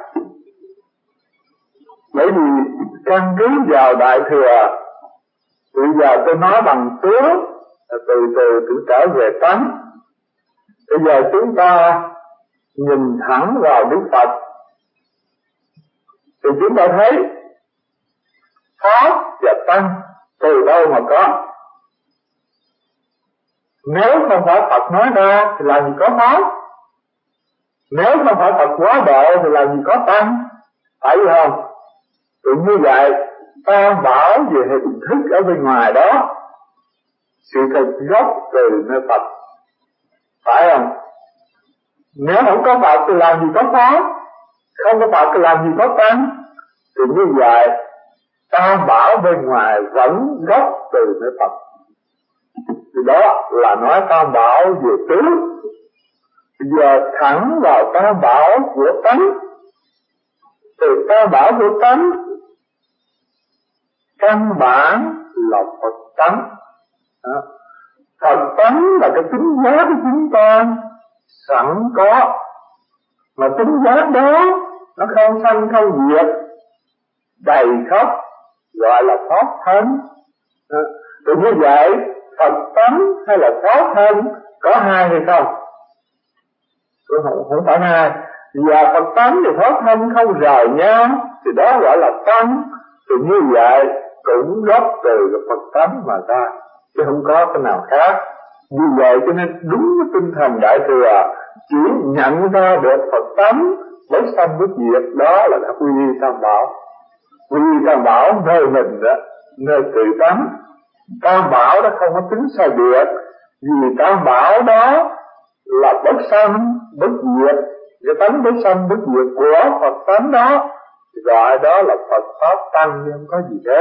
Bởi vì căn cứ vào Đại Thừa, bây giờ tôi nói bằng tướng, từ từ cũng trở về tánh. Bây giờ chúng ta nhìn thẳng vào Đức Phật thì chúng ta thấy Pháp và Tăng từ đâu mà có. Nếu không phải Phật nói ra thì làm gì có Pháp, nếu không phải Phật quá độ thì làm gì có Tăng, phải không? Thì như vậy Tam bảo về hình thức ở bên ngoài đó, sự thật gốc từ nơi Phật, phải không? Nếu không có Phật thì làm gì có Pháp, không có Phật thì làm gì có Tăng. Thì như vậy Tam bảo bên ngoài vẫn gốc từ nơi Phật. Thì đó là nói Tam bảo về tứ. Bây giờ thẳng vào Tam bảo của tánh. Thì Tam bảo của tánh căn bản là Phật tánh. Đó. Phật tánh là cái tính giác của chúng ta sẵn có, mà tính giác đó nó không sanh không diệt, đầy khắp, gọi là pháp thân. Thì như vậy Phật tánh hay là pháp thân có hai hay không? Không, không phải hai. Và Phật tánh và pháp thân không rời nhau thì đó gọi là tăng. Thì như vậy cũng gốc từ cái Phật tánh mà ra, chứ không có cái nào khác. Như vậy cho nên đúng cái tinh thần Đại Thừa, chỉ nhận ra được Phật tánh bất sanh bất diệt, đó là đã quy y Tam bảo. Quy y Tam bảo nơi mình đó, nơi tự tánh. Tam bảo đó không có tính sai biệt, vì Tam bảo đó là bất sanh bất diệt. Cái tánh bất sanh bất diệt của Phật tánh đó gọi đó là Phật pháp tăng, nhưng không có gì hết.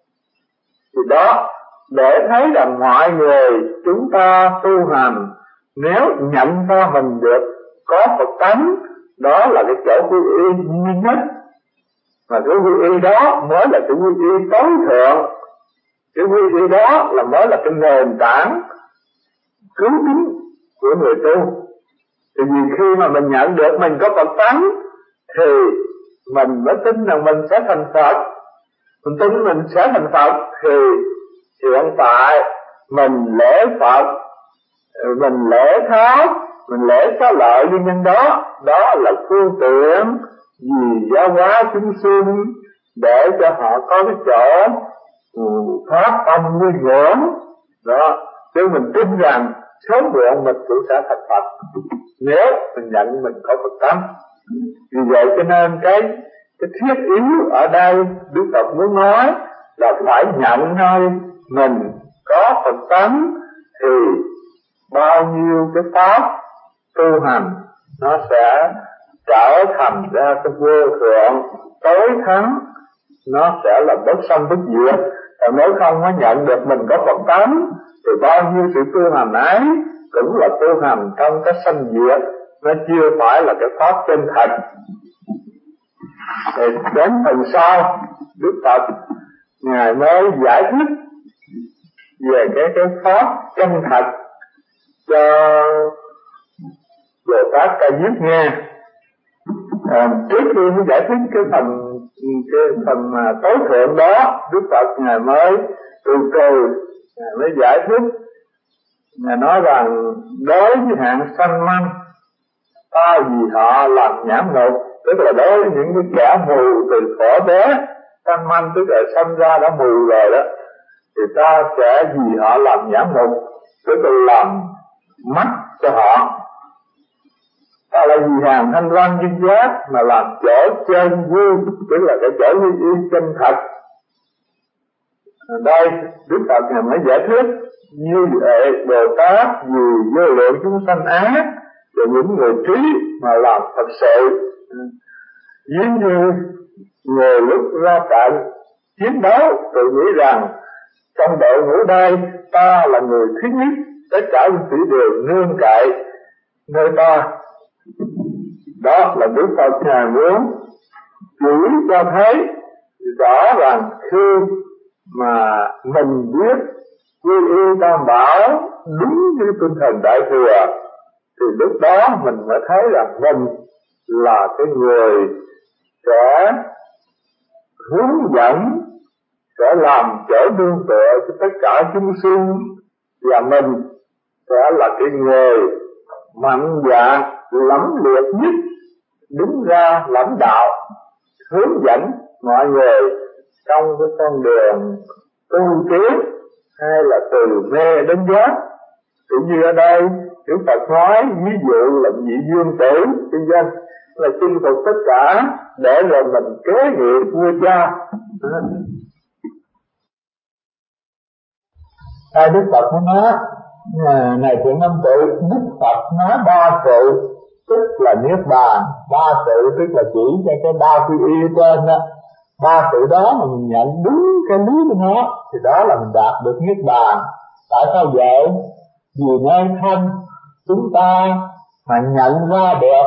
Thì đó, để thấy rằng mọi người chúng ta tu hành, nếu nhận ra mình được có Phật tánh, đó là cái chỗ quy y duy nhất. Mà cái quy y đó mới là cái quy y tối thượng. Cái quy y đó là mới là cái nền tảng cứu tính của người tu. Thì vì khi mà mình nhận được mình có Phật tánh thì mình mới tin rằng mình sẽ thành Phật. Mình tin mình sẽ thành Phật thì hiện tại mình lễ Phật, mình lễ Pháp, mình lễ xá lợi nguyên nhân đó, đó là phương tiện vì giáo hóa chúng sinh để cho họ có cái chỗ pháp tâm nguy ngưỡng đó. Chứ mình tin rằng sớm muộn mình cũng sẽ thành Phật nếu mình nhận mình có Phật tánh. Vì vậy cho nên cái cái thiết yếu ở đây Đức Phật muốn nói là phải nhận nơi mình có Phật tánh thì bao nhiêu cái pháp tu hành nó sẽ trở thành ra cái vô thượng tối thắng, nó sẽ là bất sanh bất diệt. Còn nếu không có nhận được mình có Phật tánh thì bao nhiêu sự tu hành ấy cũng là tu hành trong cái sanh diệt, nó chưa phải là cái pháp chân thật. Thì đến phần sau Đức Phật Ngài mới giải thích về cái cái pháp chân thật cho Bồ Tát Ca Diếp nghe. À, trước khi mới giải thích cái phần cái phần mà tối thượng đó, Đức Phật Ngài mới từ từ Ngài mới giải thích. Ngài nói rằng đối với hạng sanh manh, ta vì họ làm nhãn ngục, tức là đối với những cái kẻ mù từ thuở bé, sanh manh tức là sanh ra đã mù rồi đó, thì ta sẽ vì họ làm nhãn ngục, tức là làm mắt cho họ. Ta là vì hàng thanh văn duyên giác mà làm chỗ chân vui, tức là cái chỗ như y chân thật. Ở đây Đức Phật Ngài mới giải thích như vậy Bồ Tát vì vô lượng chúng sanh ác và những người trí mà làm thật sự. Ví như người lúc ra trận chiến đấu tự nghĩ rằng trong đội ngũ đây ta là người thứ nhất, tất cả những sĩ đều nương cậy nơi ta. Đó là Đức Phật Ngài muốn chỉ cho thấy rõ rằng khi mà mình biết quy y Tam bảo đúng như tinh thần Đại Thừa thì lúc đó mình mới thấy rằng mình là cái người sẽ hướng dẫn, sẽ làm chỗ nương tựa cho tất cả chúng sinh, và mình sẽ là cái người mạnh dạn lẫm liệt nhất đứng ra lãnh đạo, hướng dẫn mọi người trong cái con đường tu tiến hay là từ mê đến giác. Tự như ở đây Đức Phật nói ví dụ là vị vương tử kinh doanh là chinh phục tất cả để rồi mình kế nghiệp vua cha. Đây Đức Phật mới nói này thiện nam tử, Đức Phật nói ba sự tức là niết bàn, ba sự tức là chỉ cho cái ba quy y trên đó. Ba sự đó mà mình nhận đúng cái lý của nó thì đó là mình đạt được niết bàn. Tại sao vậy? Vì nơi thân chúng ta mà nhận ra được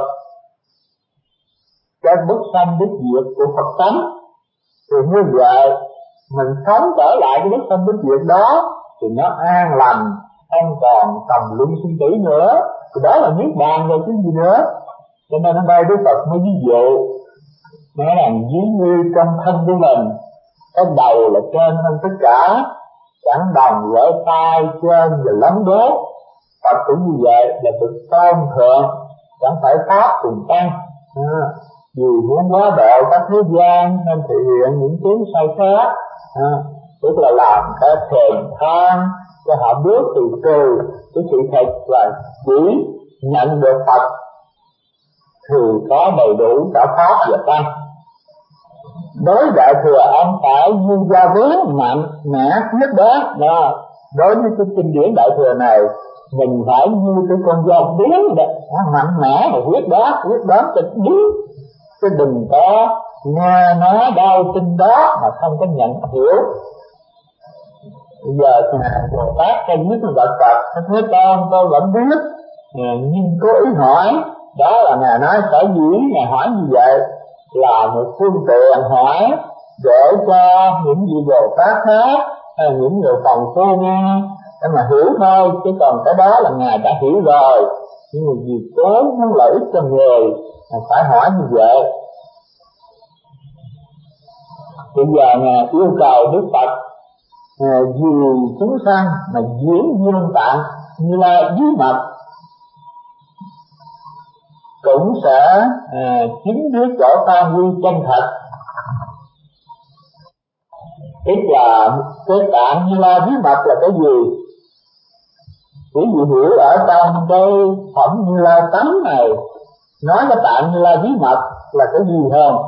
cái bất sanh bất diệt của Phật tánh thì như vậy mình sống trở lại cái bất sanh bất diệt đó thì nó an lành, không còn tầm luân sinh tử nữa, thì đó là niết bàn rồi chứ gì nữa. Cho nên ở đây Đức Phật mới ví dụ nói rằng ví như trong thân của mình, cái đầu là trên hơn tất cả, chẳng đồng lỗ tai trên và lắm đốt. Phật cũng như vậy, là được tôn thượng, chẳng phải pháp cùng tăng. À, vì muốn hóa độ các thế gian nên thực hiện những tiếng sai khác, à, tức là làm cái thềm thang cho họ bước từ từ cái sự thật là chỉ nhận được Phật thì có đầy đủ cả pháp và tăng. Đối đại thừa ông phải như gia vướng mạnh mẽ quyết đó. Đó, đối với cái kinh điển đại thừa này mình phải như cái con dao biến đó, mạnh mẽ mà quyết đó, quyết đó cho đúng, chứ đừng có nghe nó đau tin đó mà không có nhận hiểu. Bây giờ Bồ Tát hay viết với Phật Phật Thế Tôn tôi vẫn biết, nhưng có ý hỏi đó là Ngài nói sở dĩ Ngài hỏi như vậy là một phương tiện hỏi để cho những vị Bồ Tát khác hay những người phần phu nghe để mà hiểu thôi, chứ còn cái đó là Ngài đã hiểu rồi. Nhưng mà vì cố muốn lợi ích cho người phải hỏi như vậy. Bây giờ Ngài yêu cầu Đức Phật vì chúng sanh mà diễn dương tạng như là bí mật cũng sẽ à, chứng biết chỗ tam quy chân thật. Tức là cái tạng Như Lai bí mật là cái gì? Quý vị hiểu ở trong cái phẩm Như Lai tánh này nói cái tạng Như Lai bí mật là cái gì không?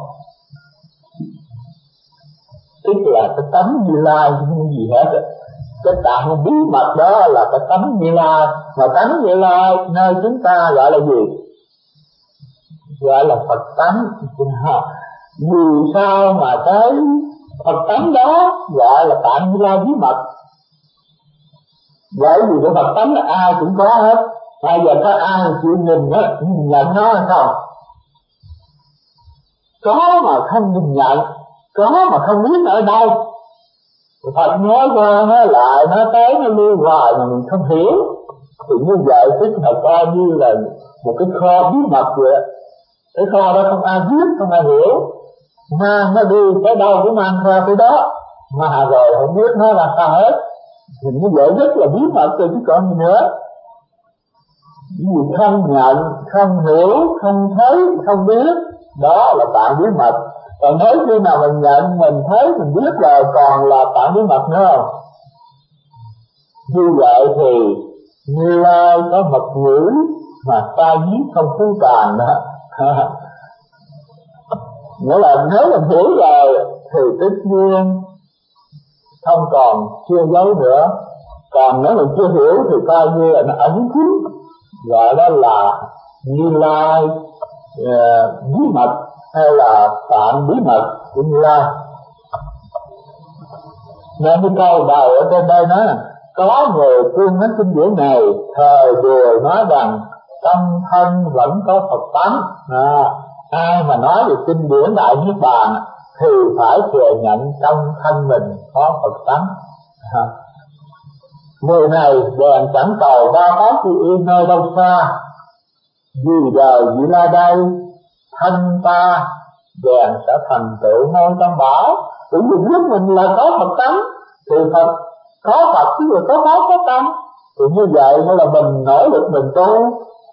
Tức là cái tánh Như Lai không gì hết. Cái tạng bí mật đó là cái tánh Như Lai, mà tánh Như Lai nơi chúng ta gọi là gì? Gọi là Phật tánh. Vì sao mà cái Phật tánh đó gọi là tạng Như Lai bí mật? Bởi vì cái Phật tánh là ai cũng có hết. Bây giờ có ai chịu nhìn nó, nhìn nhận nó hay không? Có mà không nhìn nhận, có mà không biết ở đâu. Phật nói qua nói lại, nói tới nó lưu hoài mà mình không hiểu. Thì như vậy tức là coi như là một cái kho bí mật vậy. Cái kho đó không ai biết, không ai hiểu. Mang nó đi tới đâu cũng mang theo tới đó, mà rồi không biết nó là sao hết. Thì như vậy rất là bí mật rồi chứ còn gì nữa. Vì không nhận, không hiểu, không thấy, không biết, đó là tạng bí mật. Còn nếu khi nào mình nhận, mình thấy, mình biết là còn là tạng bí mật nữa không? Như vậy thì Như Lai có mật ngữ mà ta viết không phú tàn đó. Nghĩa là nếu mình hiểu rồi thì tất nhiên không còn chưa giấu nữa. Còn nếu mình chưa hiểu thì coi như là nó ẩn kín, gọi đó là Như Lai uh, bí mật hay là tạng bí mật của Như Lai. Nên cái câu đầu ở trên đây nói có người tuyên nói kinh điển này thời vừa nói rằng trong thân vẫn có Phật tánh. À, ai mà nói về kinh điển Đại Niết Bàn thì phải thừa nhận trong thân mình có Phật tánh. À, người này bèn chẳng cầu ba pháp quy y nơi đâu xa, vì đời vị lai đây thân ta bèn sẽ thành tựu nơi tam bảo. Bởi vì biết mình là có Phật tánh thì Phật có Phật chứ là có pháp có tâm. Thì như vậy mới là mình nỗ lực mình tu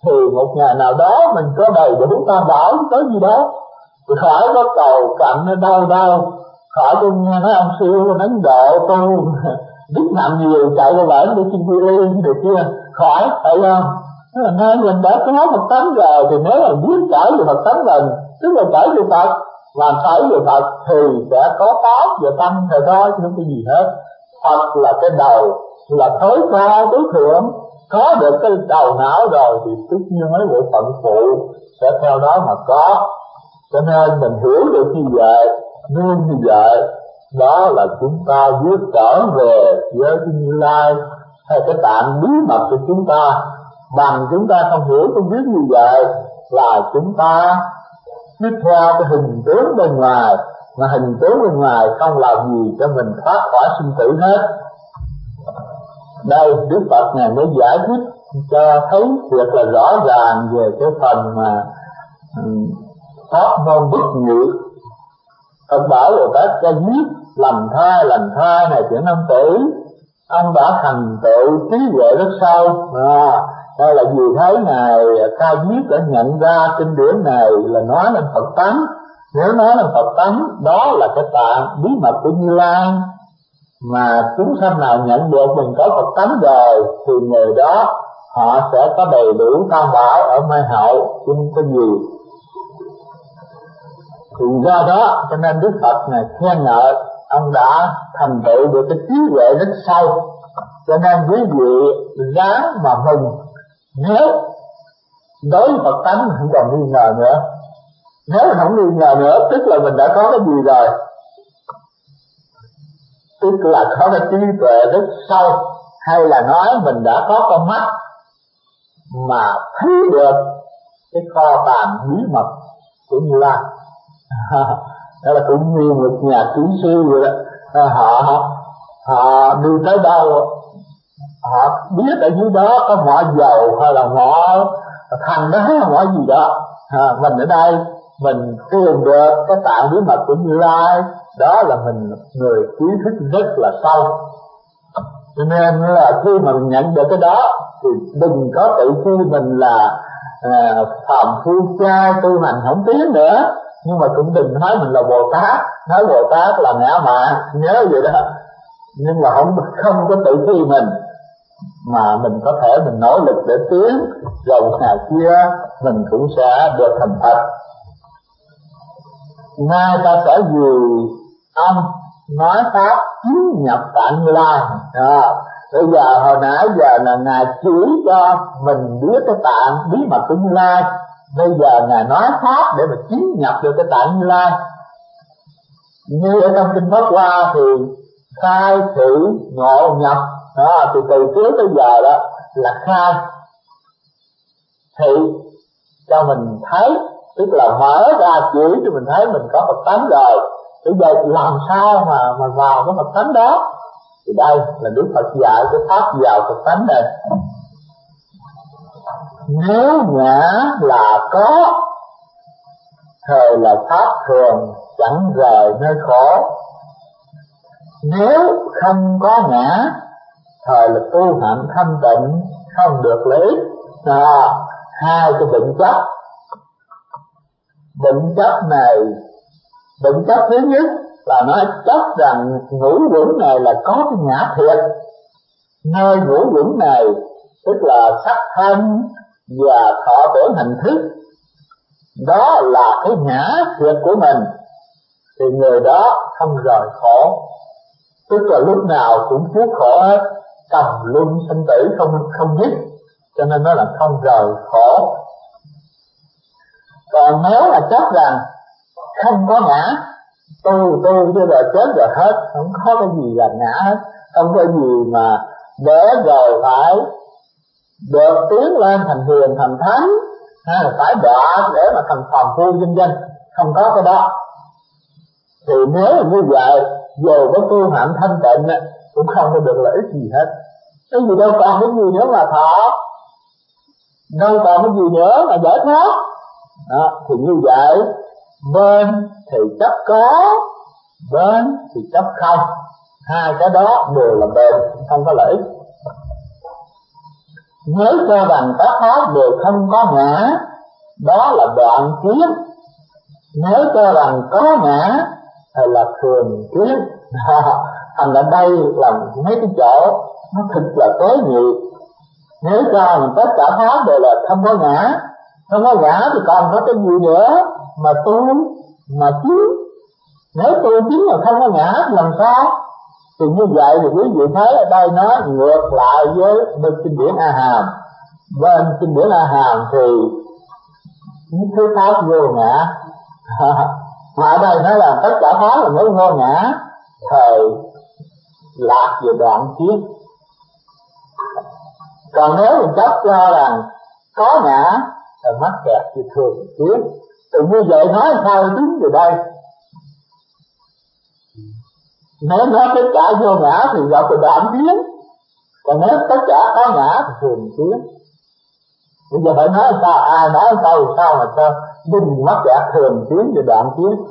thì một ngày nào đó mình có đầy đủ tam bảo có gì đâu, khỏi có cầu cạnh ở đâu đâu, khỏi tôi nghe nói ông siêu bên Ấn Độ tu biết nằm nhiều chạy qua bển để xin quy y này kia, khỏi, phải không? Thế là nơi mình đã có Phật tánh rồi thì nếu mà biết trở về Phật tánh mình, tức là trở về Phật, làm trở về Phật thì sẽ có pháp và tâm rồi thôi, chứ không có gì hết. Phật là cái đầu, là thối cao tối thượng, có được cái đầu não rồi thì tất nhiên mấy bộ phận phụ sẽ theo đó mà có. Cho nên mình hiểu được như vậy, nên như vậy, đó là chúng ta biết trở về với cái Như Lai hay cái tạng bí mật của chúng ta. Bằng chúng ta không hiểu không biết như vậy là chúng ta tiếp theo cái hình tướng bên ngoài, mà hình tướng bên ngoài không làm gì cho mình thoát khỏi sinh tử hết. Đây Đức Phật Ngài mới giải thích cho thấy thiệt là rõ ràng về cái phần mà um, pháp môn bất nhị. Phật bảo Bồ Tát Ca Diếp lành thai lành thai này chuyện năm tử, ông đã thành tựu trí huệ rất sâu. À, đây là vì thấy Ngài Ca Diếp đã nhận ra kinh điển này là nói lên Phật tánh. Nếu nói lên Phật tánh, đó là cái tạng bí mật của Như Lai, mà chúng sanh nào nhận được mình có Phật tánh rồi thì người đó họ sẽ có đầy đủ tam bảo ở mai hậu, chứ không có gì. Thì do đó cho nên Đức Phật này khen ngợi ông đã thành tựu được cái trí huệ rất sâu. Cho nên quý vị ráng mà mừng, nếu đối với Phật tánh không còn nghi ngờ nữa. Nếu mình không nghi ngờ nữa tức là mình đã có cái gì rồi, tức là có cái trí tuệ rất sâu, hay là nói mình đã có con mắt mà thấy được cái kho tàng bí mật của Như Lai. Đó là cũng như một nhà kỹ sư vậy đó. Họ họ đi tới đâu họ biết ở dưới đó có mỏ dầu hay là mỏ than đó hay mỏ gì đó. À, mình ở đây mình tìm được cái tạng bí mật của Như Lai, đó là mình người trí thức rất là sâu. Cho nên là khi mà mình nhận được cái đó thì đừng có tự khi mình là à, phạm phu trai tu hành không tiến nữa, nhưng mà cũng đừng nói mình là Bồ Tát, nói Bồ Tát là ngã mạn, nhớ vậy đó. Nhưng mà không không có tự thi mình, mà mình có thể mình nỗ lực để tiến, rồi một ngày kia mình cũng sẽ được thành Phật. Nay ta sẽ vì ông nói pháp chiếu nhập tạng Như Lai. À, bây giờ hồi nãy giờ là Ngài chỉ cho mình biết cái tạng bí mật của Như Lai, bây giờ Ngài nói pháp để mà chiếu nhập được cái tạng Như Lai. Như ở trong kinh Pháp Hoa thì khai thị ngộ nhập, đó, thì từ trước tới giờ đó là khai thị cho mình thấy, tức là mở ra chỉ cho mình thấy mình có Phật tánh rồi. Bây giờ làm sao mà mà vào cái Phật tánh đó? Thì đây là Đức Phật dạy cái pháp vào Phật tánh này. Nếu ngã là có, thời là pháp thường chẳng rời nơi khổ. Nếu không có ngã, thời là tu hạnh thanh tịnh không được lợi ích. À, hai cái bệnh chấp. Bệnh chấp này, bệnh chấp thứ nhất là nó chấp rằng ngũ quẩn này là có cái ngã thiệt. Nơi ngũ quẩn này tức là sắc thân và thọ tưởng hành thức, đó là cái ngã thiệt của mình, thì người đó không rời khổ, tức là lúc nào cũng chuốc khổ hết, cầm luân sinh tử không không dứt, cho nên nó là không rời khổ. Còn nếu là chấp rằng không có ngã, tu tu chứ rồi chết rồi hết, không có cái gì là ngã hết, không có gì mà để rồi phải được tiến lên thành hiền thành thánh, hay là phải đọa để mà thành phàm phu vân vân, không có cái đó. Thì nếu như vậy, dù có tu hạnh thanh tịnh cũng không có được lợi ích gì hết. Cái gì đâu còn cái gì nữa mà thọ, đâu còn cái gì nữa mà giải thoát. Đó, thì như vậy, bên thì chấp có, bên thì chấp không, hai cái đó đều là bền, không có lợi ích. Nếu cho rằng các pháp đều không có ngã, đó là đoạn kiến. Nếu cho rằng có ngã thì là thường kiến. Thành ra đây là mấy cái chỗ nó thật là tế nhị. Nếu cho rằng tất cả pháp đều là không có ngã, không có ngã thì còn có cái gì nữa mà tu mà chứng. Nếu tu chứng mà không có ngã thì làm sao? Thì như vậy thì quý vị thấy ở đây nó ngược lại với bên kinh điển A Hàm. Bên kinh điển A Hàm thì những thứ pháp vô ngã. Mà ở đây nói là tất cả pháp là mới vô ngã, thời lạc về đoạn kiến. Còn nếu mình chấp cho rằng có ngã thì mắc kẹt thì thường kiến. Thì như vậy nói sao chứng từ đây? Nếu nói tất cả vô ngã thì gặp từ đoạn kiến, còn nếu tất cả có ngã thì thường kiến. Bây giờ phải nói sao? Ai nói sao thì sao mà sao đừng mắc kẹt thường kiến và đoạn kiến.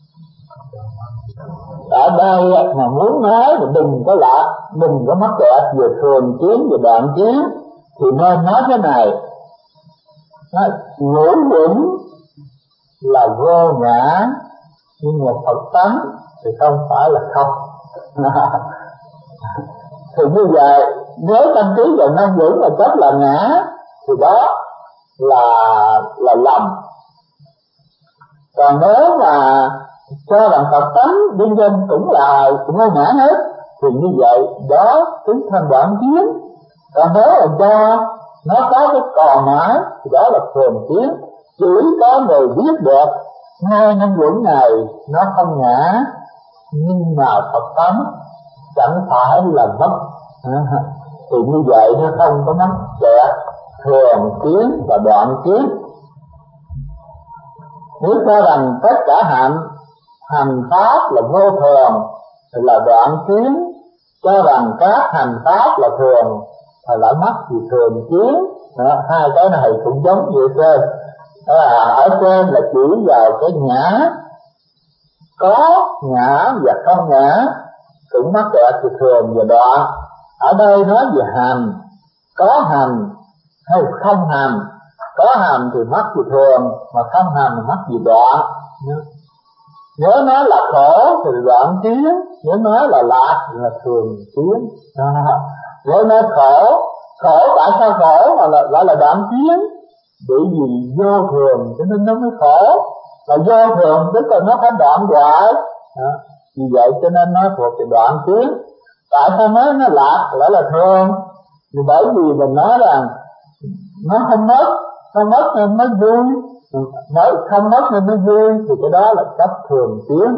Ở đây mà muốn nói mà đừng có lạc, đừng có mắc kẹt về thường kiến và đoạn kiến thì nên nói thế này: nói ngũ uẩn là vô ngã, nhưng mà Phật tánh thì không phải là không. Thì như vậy nếu tâm trí và năm uẩn là chấp là ngã thì đó là là lầm. Còn nếu mà cho rằng Phật tánh đương nhiên cũng là cũng là ngã hết thì như vậy đó tính thành đoạn kiến. Còn nếu là cho nó có cái còn mãi thì đó là thường kiến. Chỉ có người biết được ngay năm uẩn này nó không ngã, nhưng mà Phật tánh chẳng phải là mất. Thì như vậy nó không có mắc kẹt thường kiến và đoạn kiến. Nếu cho rằng tất cả hạnh hành pháp là vô thường thì là đoạn kiến, cho rằng các hành pháp là thường thì là mắc thì thường kiến. Đó, hai cái này cũng giống như trên. Đó là ở trên là chỉ vào cái ngã, có ngã và không ngã cũng mắc kẹt thì thường và đoạn. Ở đây nói về hành, có hành hay không hành. Có hành thì mắc gì thường, mà không hành thì mắc gì đoạn. Nếu nói là khổ thì đoạn kiến, nếu nói là lạc thì là thường kiến. Nếu nói khổ, khổ tại sao khổ mà là, gọi là đoạn kiến? Bởi vì vô thường cho nên nó mới khổ. Là vô thường tức là nó phải đoạn hoại. Vì vậy cho nên nó thuộc về đoạn kiến. Tại sao nói nó lạc lại là thường? Vì bởi vì mình nói rằng nó không mất, không mất nên nó vui, nói không mất nên nó vui thì cái đó là chấp thường kiến.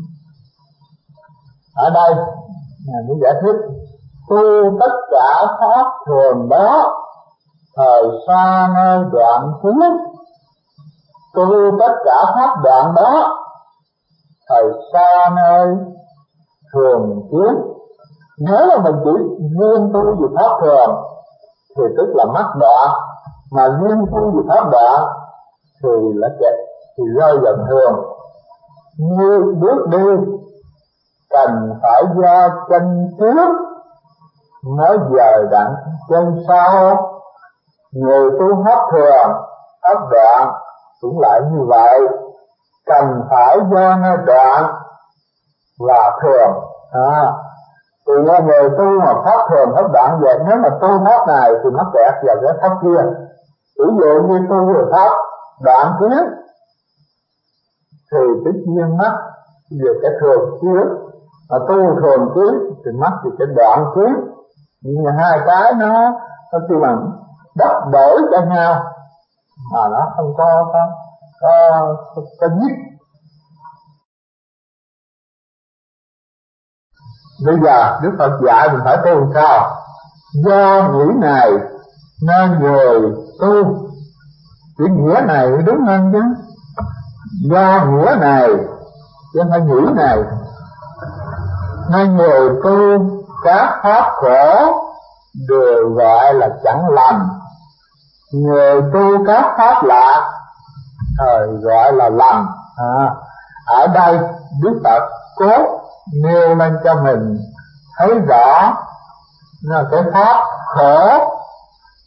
Ở đây mới giải thích: tu tất cả pháp thường đó, thời xa nơi đoạn kiến. Tu tất cả pháp đoạn đó, thời xa nơi thường kiến. Nếu mà mình chỉ riêng tu về pháp thường thì tức là mắc đoạn, mà riêng tu về pháp đoạn thì là chạy, thì rơi vào thường. Như bước đi cần phải do chân trước mới dời đặng chân sau. Người tu pháp thường, pháp đoạn cũng lại như vậy, cần phải do nơi đoạn là thường. À, thì người tu mà pháp thường pháp đoạn vậy, nếu mà tu pháp này thì mắc kẹt vào cái pháp kia. Ví dụ như tu về pháp đoạn kiến thì tất nhiên mắc về cái thường kiến, mà tu thường kiến thì mắc về cái đoạn kiến. Nhưng mà hai cái nó nó chỉ bằng đắp đổi cho nhau mà nó không có có có, có, có nhất. Bây giờ Đức Phật dạy mình phải tu làm sao? Do nghĩ này nên người tu. Chữ nghĩa này đúng hơn chứ. Do nghĩa này chứ không phải nghĩ này nên người tu các pháp khổ đều gọi là chẳng lành. Người tu các pháp lạc thời gọi là lành. À, ở đây Đức Phật cố nêu lên cho mình thấy rõ là cái pháp khổ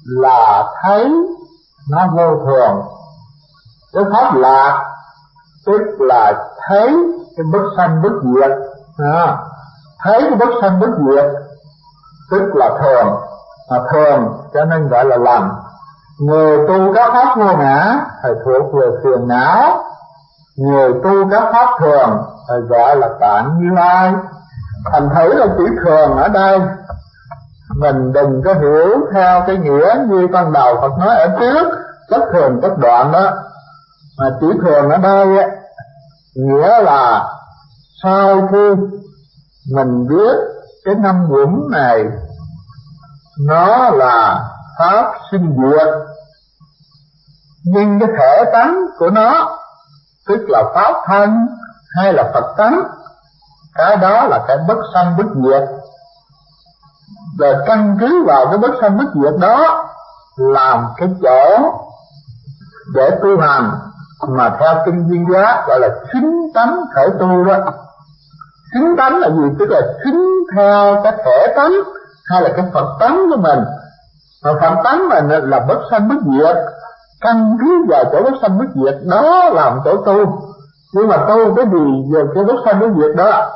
là thấy nó vô thường. Cái pháp lạc tức là thấy cái bất sanh bất diệt, à, thấy cái bất sanh bất diệt tức là thường, mà thường cho nên gọi là lành. Người tu các pháp vô ngã thì thuộc về phiền não, người tu các pháp thường thì gọi là tạng Như Lai. Thành thử là chữ thường ở đây mình đừng có hiểu theo cái nghĩa như ban đầu Phật nói ở trước, tất thường tất đoạn đó, mà chữ thường ở đây ấy, nghĩa là sau khi mình biết cái năm uẩn này nó là pháp sinh diệt, nhưng cái thể tánh của nó tức là pháp thân hay là Phật tánh, cái đó là cái bất sanh bất diệt. Rồi căn cứ vào cái bất sanh bất diệt đó làm cái chỗ để tu hành, mà theo kinh Duyên Giác gọi là xính tánh khởi tu đó. Xính tánh là gì? Tức là xính theo cái thể tánh hay là cái Phật tánh của mình. Mà Phật tánh mình là bất sanh bất diệt, căn cứ vào chỗ bất sanh bất diệt đó làm chỗ tu. Nhưng mà tu cái gì về cái bất sanh bất diệt đó?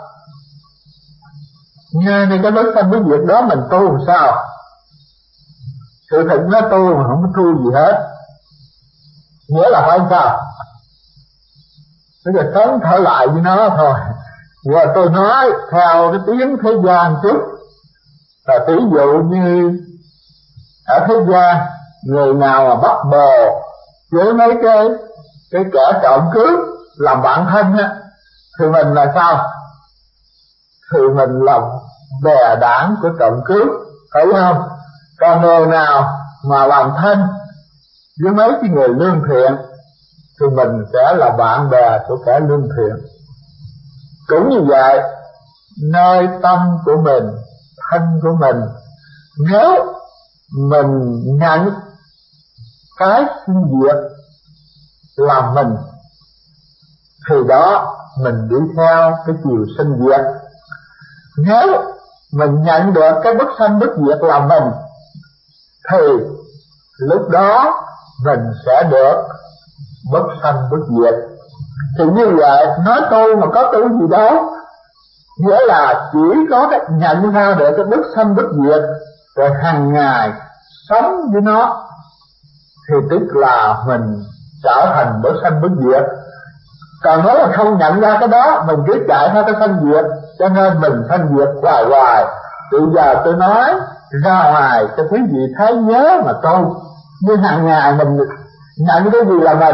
Nghe nên cái bất sanh bất diệt đó mình tu làm sao? Sự thật nó tu mà không có tu gì hết. Nghĩa là phải sao? Bây giờ sống thở lại với nó thôi. Giờ tôi nói theo cái tiếng thế gian chút, là ví dụ như ở thế gian người nào mà bắt bồ với mấy cái cái kẻ trộm cướp làm bạn thân á, thì mình là sao? Thì mình là bè đảng của trộm cướp, phải không? Còn người nào mà làm thân với mấy cái người lương thiện thì mình sẽ là bạn bè của kẻ lương thiện. Cũng như vậy, nơi tâm của mình, thân của mình, nếu mình nhận cái sinh diệt làm mình thì đó mình đi theo cái chiều sinh diệt. Nếu mình nhận được cái bất sanh bất diệt làm mình thì lúc đó mình sẽ được bất sanh bất diệt. Thì như vậy nói tu mà có tu gì đâu, nghĩa là chỉ có cái nhận ra được cái bất sanh bất diệt rồi hàng ngày sống với nó thì tức là mình trở thành bất sanh bất diệt. Còn nếu là không nhận ra cái đó, mình cứ chạy theo cái sanh diệt, cho nên mình sanh diệt hoài hoài. Bây giờ tôi nói ra ngoài cho quý vị thấy nhớ mà tu. Nhưng hàng ngày mình nhận cái gì là mình?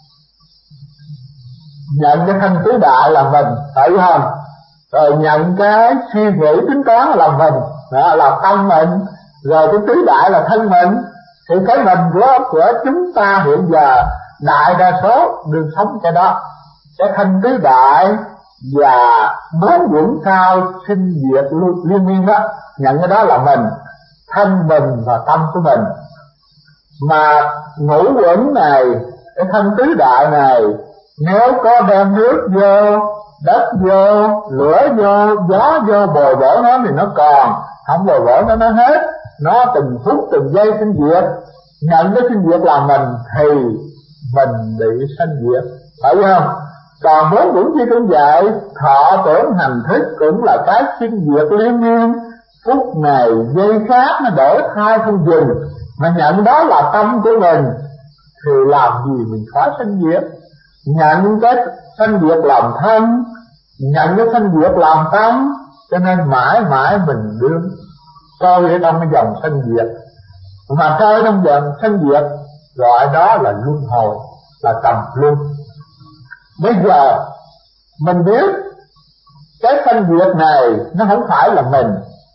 Nhận cái thân tứ đại là mình, phải không? Rồi nhận cái suy nghĩ tính toán là mình, đó là tâm mình. Rồi cái tứ đại là thân mình. Thì cái mình của, của chúng ta hiện giờ đại đa số đừng sống cái đó. Cái thân tứ đại và bốn uẩn sao sinh diệt liên miên đó, nhận cái đó là mình, thân mình và tâm của mình. Mà ngũ uẩn này, cái thân tứ đại này, nếu có đem nước vô, đất vô, lửa vô, gió vô bồi bổ nó thì nó còn, không bồi bổ nó nó hết. Nó từng phút từng giây sinh diệt. Nhận cái sinh diệt là mình thì mình bị sanh diệt, phải không? Còn bốn uẩn chi cũng vậy, thọ tưởng hành thức cũng là cái sinh diệt liên miên. Phút này giây khác nó đổi thay không dừng. Mà nhận đó là tâm của mình thì làm gì mình khỏi sanh diệt. Nhận cái sanh diệt làm thân, nhận cái sanh diệt làm tâm, cho nên mãi mãi mình đương trôi ở trong cái dòng sanh diệt. Mà trôi trong dòng sanh diệt gọi đó là luân hồi, là trầm luân. Bây giờ mình biết cái sanh diệt này nó không phải là mình,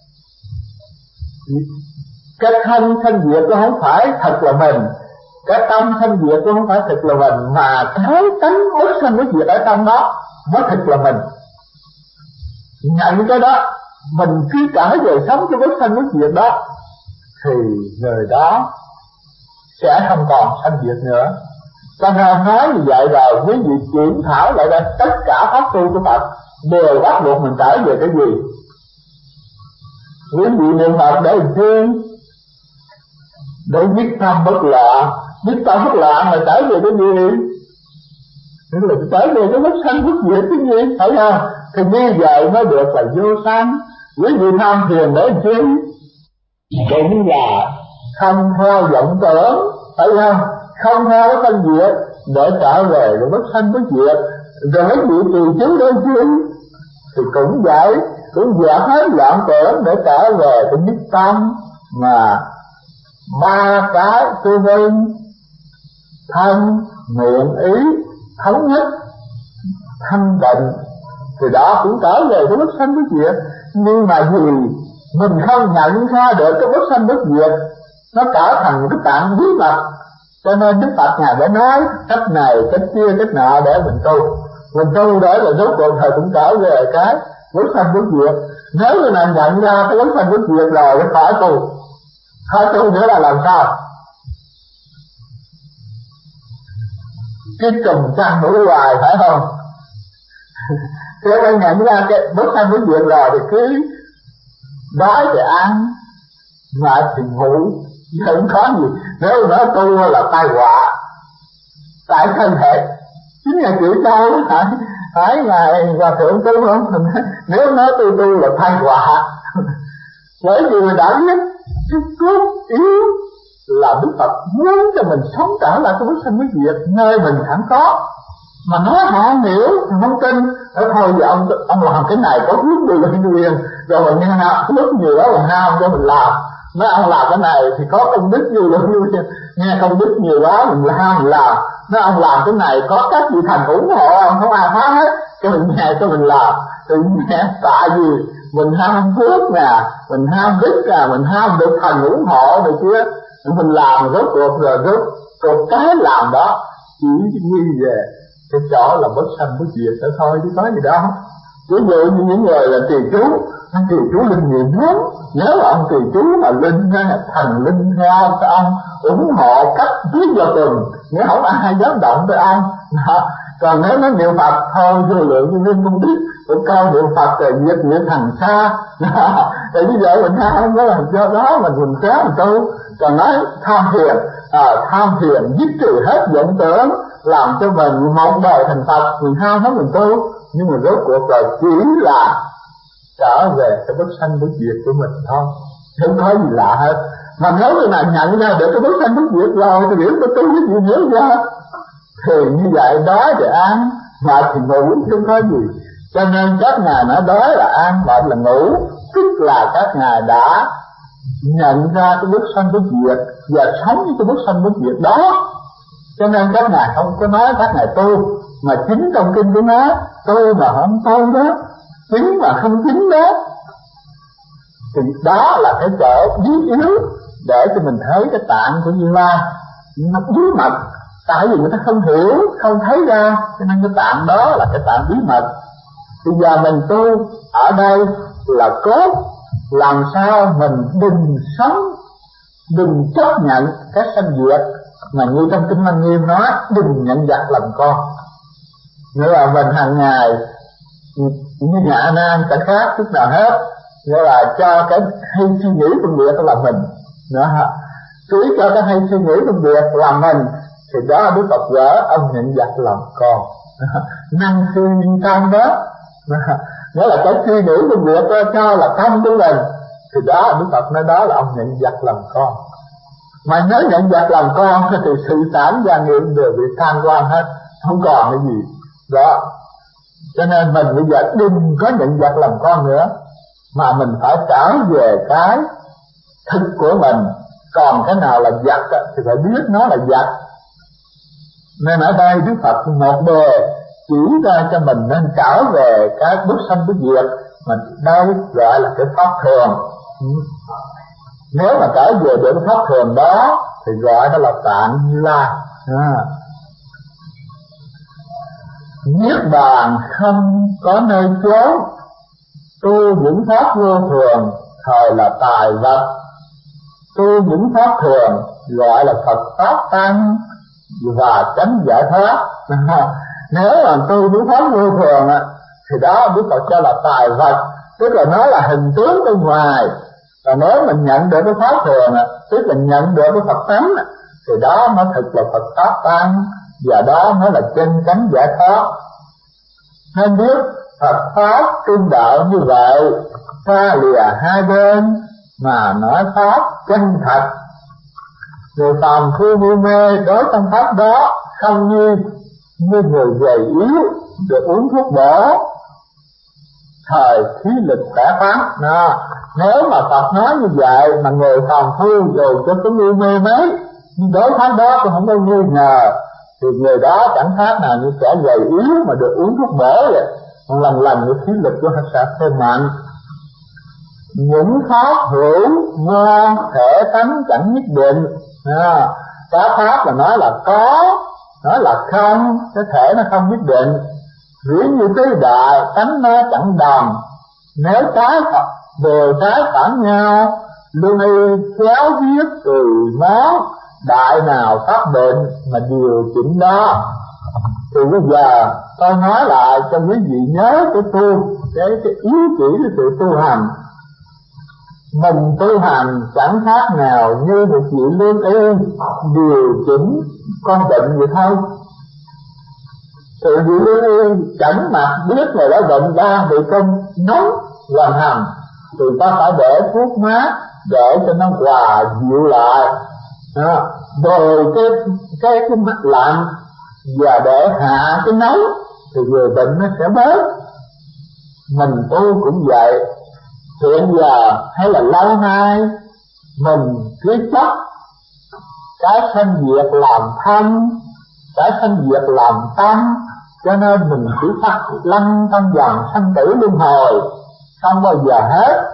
cái thân sanh diệt nó không phải thật là mình, cái tâm sanh diệt nó không phải thật là mình, mà cái tánh bất sanh bất diệt ở trong đó mới thật là mình. Nhận cái đó, mình cứ trở về sống cho bất sanh bất diệt đó thì người đó sẽ không còn sanh diệt nữa. Cho nên nói như vậy rồi quý vị chuyển thảo lại đây, tất cả pháp tu của Phật đều bắt buộc mình trở về cái gì? Quý vị niệm Phật để làm chi? để nhất tâm bất loạn. Nhất tâm bất loạn là trở về cái gì? Tức là trở về cái bất sanh bất diệt cái gì, phải không? Thì như vậy mới được là vô sanh. Quý vị tham thiền để chi? Cũng là không theo vọng tưởng, phải không? Không theo cái sanh diệt để trở về cái bất sanh bất diệt. Rồi mấy vị trì chú để chi? Thì cũng vậy, cũng dẹp hết loạn tưởng để trở về cái nhất tâm mà ba cái tư vinh thân miệng ý thống nhất thanh định, thì đó cũng trở về cái bất sanh bất diệt. Nhưng mà vì mình không nhận ra được cái bất sanh bất diệt, nó trở thành một cái tạng bí mật, cho nên Đức Phật Ngài đã nói cách này cách kia cách nọ để mình tu. Mình tu để là rốt cuộc thời cũng trở về cái bất sanh bất diệt. Nếu người nào nhận ra cái bất sanh bất diệt rồi thì khỏi tu, khỏi tu nữa là làm sao? Cái trùng trăng mũi hoài, phải không? Nếu anh nhận ra cái bất sanh bất diệt rồi thì cứ đói thì ăn, mệt thì ngủ, không có gì. Nếu nó tu là tai họa tại thân thể. Chính là chữ đâu phải phải ngài hòa thượng tu không? Nếu nó tu tu là tai họa. Bởi vì mình đã biết cái cốt yếu là Đức Phật muốn cho mình sống trở lại cái bất sanh bất diệt nơi mình sẵn có. Mà nói họ không hiểu, không tin. Ở thôi giờ ông ông làm cái này có phước đi lên nguyên, rồi mình nghe nào phước nhiều đó mình ham cho mình làm. Nói ông làm cái này thì có công đức nhiều lên nguyên, nghe công đức nhiều đó mình ham mình làm. Nói ông làm cái này có các vị thành ủng hộ ông, không ai phá hết, cái mình nghe cho mình làm. Thì nghe tại vì mình ham phước nè, mình ham đức nè, mình ham được thành ủng hộ này kia, mình làm rốt cuộc rồi rốt cuộc cái làm đó chỉ như về cái chỗ là bất sanh bất diệt đó thôi, chứ có gì đâu. Ví dụ như những người là trì chú, anh trì chú linh nghiệm lắm. Nếu mà ông trì chú mà linh thành linh ra cho ông ủng hộ cách biết vào tuần, nếu không ai dám động tới ông. Còn nếu nó niệm Phật thôi, vô lượng như linh không biết, cũng coi niệm Phật rồi diệt niệm thành xa. Thì bây giờ mình tham đó là do đó mình mình kéo mình tu. Còn nói tham thiền, à, tham thiền dứt trừ hết vọng tưởng, làm cho mình một đời thành Phật, mình ham hết mình tu. Nhưng mà rốt cuộc rồi chỉ là trở về cái bất sanh bất diệt của mình thôi, không có gì lạ hết. Mà nếu người nào nhận ra được cái bất sanh bất diệt rồi thì điểm có tu cái gì nữa ra, thì như vậy đói thì ăn, mệt thì ngủ, không có gì. Cho nên các ngài nói đói là ăn, mệt là ngủ, tức là các ngài đã nhận ra cái bất sanh bất diệt và sống với cái bất sanh bất diệt đó. Cho nên các ngài không có nói các ngài tu, mà chính trong kinh của nó tu mà không tu đó, chính mà không chính đó, thì đó là cái chỗ bí yếu để cho mình thấy cái tạng của Như Lai nó bí mật. Tại vì người ta không hiểu, không thấy ra, cho nên cái tạng đó là cái tạng bí mật. Bây giờ mình tu ở đây là cốt, làm sao mình đừng sống, đừng chấp nhận cái sanh diệt, mà như trong kinh Lăng Nghiêm nói đừng nhận giặc làm con. Nghĩa là mình hàng ngày như nhà A Nan chẳng khác chút nào hết, nghĩa là cho cái hay suy nghĩ phân biệt là mình nữa hả, cứ cho cái hay suy nghĩ phân biệt là mình, thì đó Đức Phật vỡ ông nhận giặc làm con. Năng suy nhân công đó, nghĩa là cái suy nghĩ phân biệt cho là công của mình, thì đó Đức Phật nói đó là ông nhận giặc làm con. Mà nếu nhận giặc làm con thì sự sản gia nghiệp đều bị tan quan hết, không còn cái gì đó. Cho nên mình bây giờ đừng có nhận giặc làm con nữa, mà mình phải trở về cái thực của mình. Còn cái nào là giặc thì phải biết nó là giặc. Nên ở đây Đức Phật một bề chỉ ra cho mình nên trở về cái bất sanh bất diệt, mà đây gọi là cái pháp thường. Nếu mà trở về được cái pháp thường đó thì gọi đó là tạng Như Lai. À. Niết bàn không có nơi chốn, tu những pháp vô thường thời là tài vật. Tu những pháp thường gọi là Phật pháp tăng và chánh giải thoát. Nếu mà tu những pháp vô thường thì đó Đức Phật cho là tài vật, tức là nó là hình tướng bên ngoài, Và nếu mình nhận được cái pháp thường, tức là nhận được cái Phật tánh, thì đó mới thực là Phật pháp tăng, và đó mới là chân chánh giải thoát. Nên biết Phật pháp trung đạo như vậy, xa lìa hai bên mà nói pháp chân thật. Người phàm phu ngu mê đối trong pháp đó không như như người gầy yếu được uống thuốc bổ thời khí lực khỏe khoắn. Nếu mà Phật nói như vậy mà người phàm phu dù cho có ngu mê mấy, nhưng đối pháp đó cũng không có nghi ngờ, thì người đó chẳng khác nào như kẻ gầy yếu mà được uống thuốc bổ vậy. Lần lần cái khí lực của nó sẽ thêm mạnh. Những pháp hữu ngon thể tánh chẳng nhất định. À, cái pháp là nói là có, nói là không, cái thể nó không nhất định. Ví như tứ đại tánh nó chẳng đồng, nếu trái đều trái phản nhau, lương y khéo viết từ món đại nào pháp định mà điều chỉnh đó. Thì bây giờ tôi nói lại cho quý vị nhớ cái tu, cái, cái ý chỉ cái sự tu hành. Mình tu hành chẳng khác nào như một vị lương y điều chỉnh con bệnh vậy thôi. Thì vị lương y chẳng mặt biết người đó bệnh đang bị cơn nóng hoành hành, thì ta phải để thuốc mát để cho nó hòa dịu lại. À, rồi cái cái cái mắt lạnh và để hạ cái nóng thì người bệnh nó sẽ bớt. Mình tu cũng vậy. Hiện giờ hay là lâu nay mình cứ chấp cái sanh diệt làm thân, cái sanh diệt làm tâm, cho nên mình chỉ phát lăn trong vòng sanh tử luân hồi không bao giờ hết.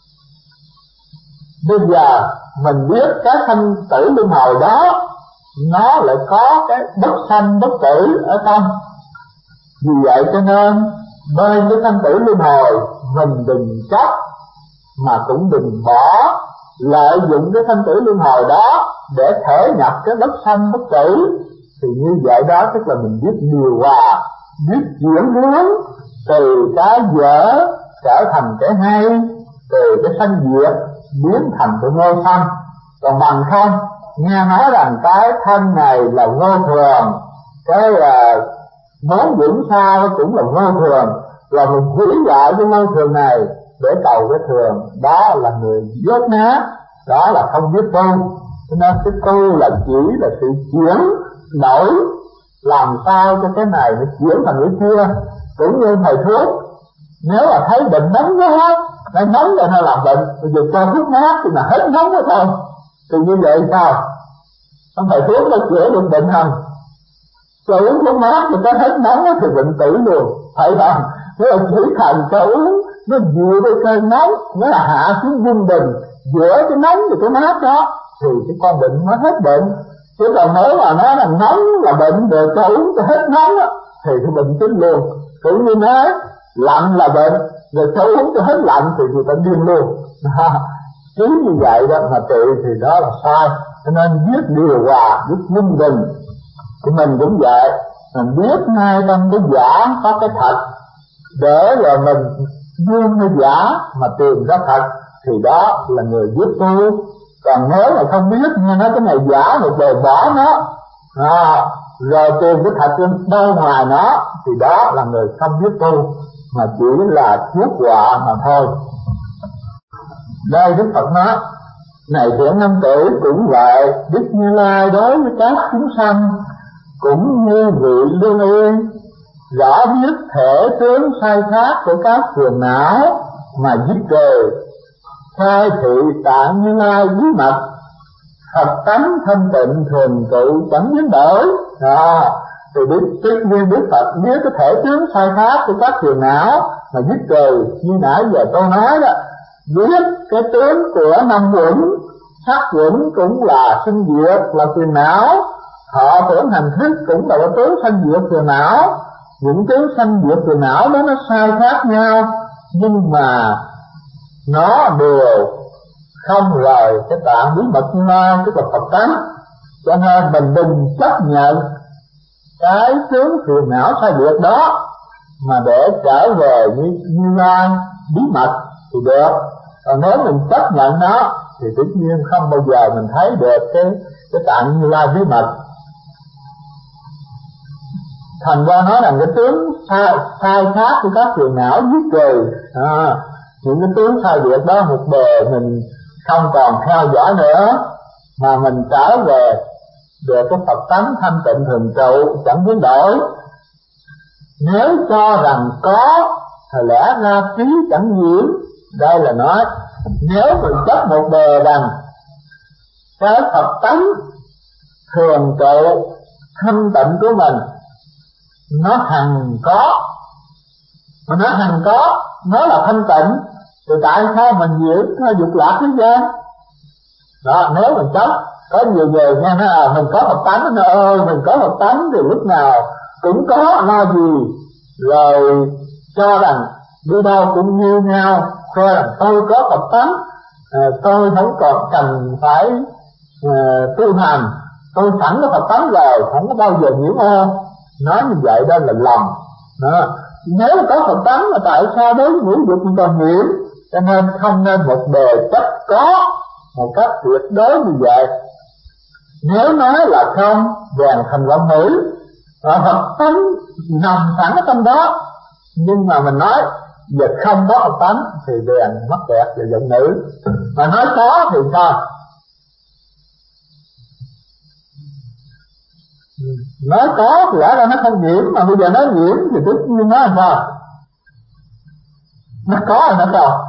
Bây giờ mình biết cái sanh tử luân hồi đó nó lại có cái bất sanh bất tử ở trong. Vì vậy cho nên bên cái sanh tử luân hồi mình đừng chấp, mà cũng đừng bỏ lợi dụng cái sanh tử luân hồi đó để thể nhập cái bất sanh bất tử. Thì như vậy đó tức là mình biết điều hòa, biết chuyển hướng từ cái dở trở thành cái hay, từ cái sanh diệt biến thành cái vô sanh. Còn bằng không nghe nói rằng cái thân này là vô thường, cái uh, món dưỡng sao cũng là vô thường, là mình hủy lại cái vô thường này để cầu cái thường, đó là người dốt nát, đó là không biết tu. Cho nên cái tu là chỉ là sự chuyển đổi, làm sao cho cái này nó chuyển thành cái kia. Cũng như thầy thuốc, nếu mà thấy bệnh nóng quá, nó nóng rồi nó làm bệnh, bây giờ cho thuốc mát thì là hết nóng rồi thôi. Thì như vậy sao? Ông thầy thuốc nó chữa được bệnh không? Cho uống thuốc mát thì có hết nóng thì bệnh tử luôn, phải không? Nếu mà chỉ thành cho uống nó dịu cái cơn nóng, nó là hạ xuống trung bình giữa cái nóng và cái mát đó, thì cái con bệnh nó hết bệnh. Chứ còn nếu mà nó là nóng là bệnh rồi cho uống cho hết nóng á, thì cái bệnh chết luôn. Cũng như nói lạnh là bệnh rồi cho uống cho hết lạnh thì người ta điên luôn. Chứ như vậy đó mà trị thì đó là sai. Cho nên biết điều hòa, biết minh bình. Thì mình cũng vậy, mình biết ngay trong cái giả có cái thật, để rồi mình dương cái giả mà tìm ra thật, thì đó là người biết tu. Còn nếu mà không biết, nghe nói cái này giả một đời bỏ nó, à, rồi tìm cái thật đâu ngoài nó, thì đó là người không biết tu, mà chỉ là chuốc họa mà thôi. Đây Đức Phật nói, này thiện nam tử cũng vậy, Đức Như Lai đối với các chúng sanh cũng như vị lương y, rõ biết thể tướng sai khác của các phiền não mà dứt trừ, khai thị tạng Như Lai bí mật, Phật tánh thanh tịnh thường trụ chẳng biến đổi. Đó, thì biết tất nhiên Đức Phật biết cái thể tướng sai khác của các phiền não mà dứt trừ. Như nãy giờ tôi nói đó, biết cái tướng của năm uẩn, sắc uẩn cũng là sinh diệt là phiền não, họ tưởng hành thức cũng là cái tướng sanh diệt phiền não. Những tướng sanh diệt phiền não đó nó sai khác nhau, nhưng mà nó đều không rời cái tạng bí mật Như Lai, tức là Phật tánh. Cho nên mình đừng chấp nhận cái tướng phiền não sai diệt đó mà để trở về như Như Lai bí mật thì được. Còn nếu mình chấp nhận nó thì tất nhiên không bao giờ mình thấy được cái cái tạng Như Lai bí mật. Thành ra nói rằng cái tướng sai, sai khác của các phiền não giết trừ, à, những cái tướng sai biệt đó một bề mình không còn theo dõi nữa, mà mình trở về về cái Phật tánh thanh tịnh thường trụ chẳng biến đổi. Nếu cho rằng có thì lẽ ra trí chẳng nhiễm. Đây là nói nếu mình chấp một bề rằng cái Phật tánh thường trụ thanh tịnh của mình nó hằng có, mà nó hằng có, nó là thanh tịnh, thì tại sao mình nhiễm nó dục lạc thế gian? Đó, nếu mình chấp, có nhiều người nghe nói à mình có Phật tánh, nó ơi mình có Phật tánh thì lúc nào cũng có lo gì, rồi cho rằng đi đâu cũng như nhau, khoe rằng tôi có Phật tánh, à, tôi không còn cần phải à, tu hành, tôi sẵn có Phật tánh rồi, không có bao giờ nhiễm ô. Nói như vậy đó là lầm. Đó. Nếu có Phật tánh mà tại sao đối với ngũ dục mình còn nhiễm? Cho nên không nên một bề chấp có một cách tuyệt đối như vậy. Nếu nói là không, vàng thành vọng nữ, Phật tánh nằm sẵn ở trong đó, nhưng mà mình nói giờ không có Phật tánh thì đèn mất đẹp và giọng nữ. Mà nói có thì sao? Nói có thì lẽ ra nó không nhiễm, mà bây giờ nó nhiễm thì tất nhiên nó làm sao? Nó có là nó sao?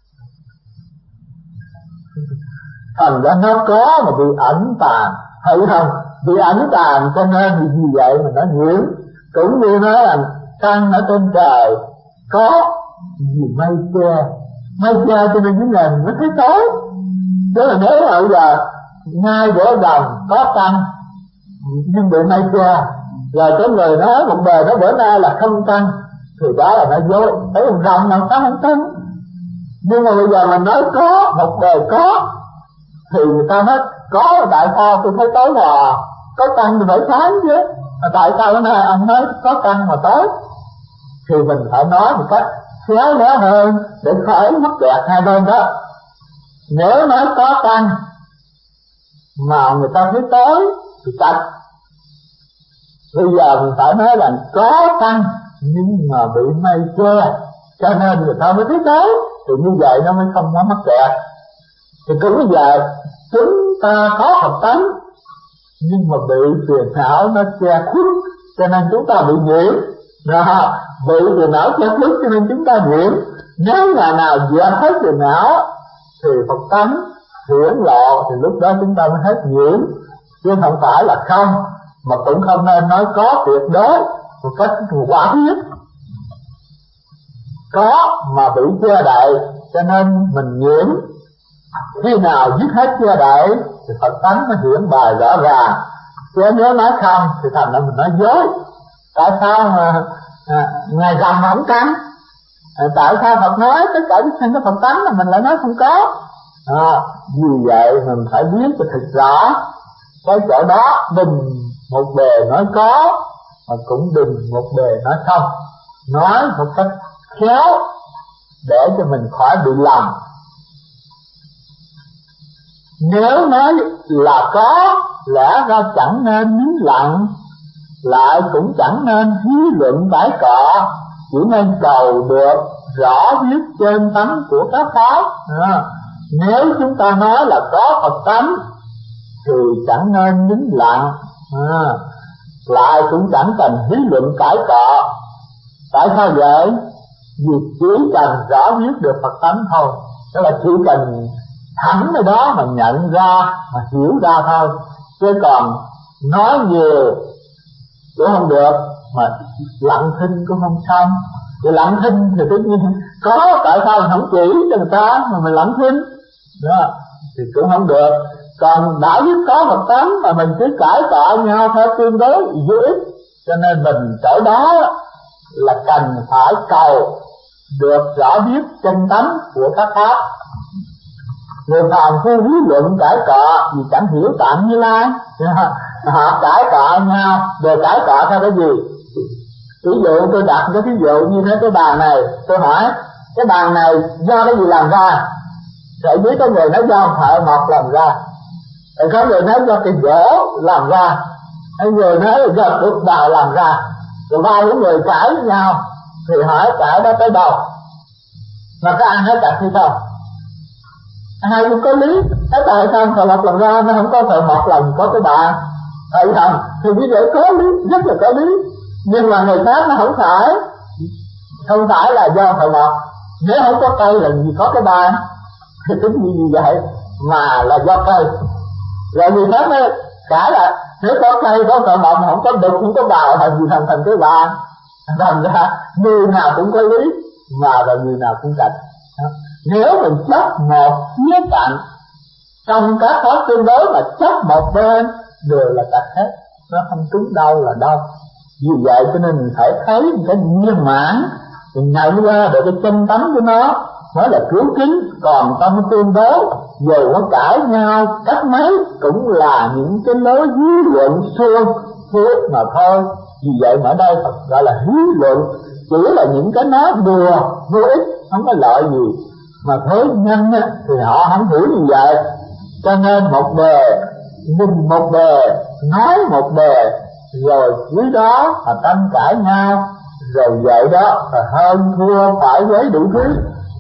Thành ra nó có mà bị ẩn tàng, thấy không? Bị ẩn tàng cho nên vì như vậy mà nó nhiễm. Cũng như nói là trăng ở trên trời có gì mây che, mây che cho nên những ngày nó thấy tối. Chứ là nếu mà bây giờ ngay giữa đồng có trăng nhưng bị mây che, rồi có người nói một bề đó bữa nay là không trăng, thì đó là nó dối. Thấy một rồng nào có không trăng. Nhưng mà bây giờ mình nói có, một bề có, thì người ta nói có, tại sao tôi thấy tối hòa, có trăng thì phải sáng chứ, tại sao bữa nay ông nói có trăng mà tối? Thì mình phải nói một cách khéo léo hơn để khỏi mắc kẹt hai bên đó. Nếu nói có trăng mà người ta thấy tối thì trật. Bây giờ mình phải nói là có trăng nhưng mà bị mây che, cho nên người ta mới thấy tối, thì như vậy nó mới không có mắc kẹt. Thì cũng như vậy, chúng ta có Phật tánh nhưng mà bị phiền não nó che khuất, cho nên chúng ta bị nhiễm. Đó, bị phiền não che khuất cho nên chúng ta nhiễm. Nếu ngày nào diệt hết phiền não thì Phật tánh hiển lộ, thì lúc đó chúng ta mới hết nhiễm, chứ không phải là không. Mà cũng không nên nói có tuyệt đối một cách quả quyết. Có mà bị che đậy cho nên mình nhiễm. Khi nào dứt hết che đậy thì Phật tánh nó hiển bài rõ ràng. Chứ nếu nói không thì thành ra mình nói dối. Tại sao mà à, ngày rằm mà không trăng? À, tại sao Phật nói tất cả chúng sinh có Phật tánh mà mình lại nói không có? À, vì vậy mình phải biết cho thật rõ. Cái chỗ đó đừng một bề nói có, mà cũng đừng một bề nói không. Nói một cách khéo để cho mình khỏi bị lầm. Nếu nói là có, lẽ ra chẳng nên nín lặng, lại cũng chẳng nên hí luận bãi cọ, chỉ nên cầu được rõ biết trên tánh của các pháp. À, nếu chúng ta nói là có Phật tánh thì chẳng nên nín lặng, à, lại cũng chẳng cần hí luận cãi cọ. Tại sao vậy? Vì chỉ cần rõ biết được Phật tánh thôi, tức là chỉ cần thẳng ở đó mà nhận ra, mà hiểu ra thôi. Chứ còn nói nhiều cũng không được, mà lặng thinh cũng không xong. Thì lặng thinh thì tất nhiên có, tại sao mình không chỉ cho người ta mà mình lặng thinh đó thì cũng không được. Còn đã biết có Phật tánh mà mình cứ cãi cọ nhau theo tương đối vô ích, cho nên mình chỗ đó là cần phải cầu được rõ biết chân tánh của các pháp. Người phàm phu lý luận cãi cọ vì chẳng hiểu tạng Như Lai, họ cãi cọ nhau, rồi cãi cọ theo cái gì? Ví dụ tôi đặt cái ví dụ như thế, cái bàn này, tôi hỏi cái bàn này do cái gì làm ra? Rồi dưới có người nói do thợ mộc làm ra, rồi có người nói do cái gỗ làm ra, hay người nói là do Đức Đạo làm ra. Rồi ba những người cãi với nhau thì hỏi cãi đó tới đâu, mà có ai nói cãi hay không? Ai cũng có lý. Cái tại sao thợ mộc làm ra nó không có thợ mộc làm có cái bà thợ thần? Thì như vậy có lý, rất là có lý. Nhưng mà người khác nó không phải, không phải là do thợ mộc. Nếu không có cây là gì có cái bà, thì tính như gì vậy mà là do cây. Rồi người khác nói cả là nếu có cây có thợ mộc mà không có đục không có bào thành gì thành thành cái bà. Thành ra người nào cũng có lý mà là người nào cũng cạnh. Nếu mình chấp một khía cạnh trong các pháp tương đối mà chấp một bên đều là cạnh hết, nó không trúng đâu là đâu. Vì vậy cho nên mình phải thấy một cái viên mãn, mình nhận ra được cái chân tánh của nó mới là cứu kính. Còn trong tương đối dù có cãi nhau cách mấy cũng là những cái lối lý luận suông suốt mà thôi. Vì vậy mà ở đây Phật gọi là lý luận, chỉ là những cái nói đùa vô ích, không có lợi gì. Mà thế nhân thì họ không hiểu như vậy, cho nên một bề nhìn một bề nói một bề, rồi dưới đó mà tranh cãi nhau, rồi vậy đó là hơn thua phải với đủ thứ.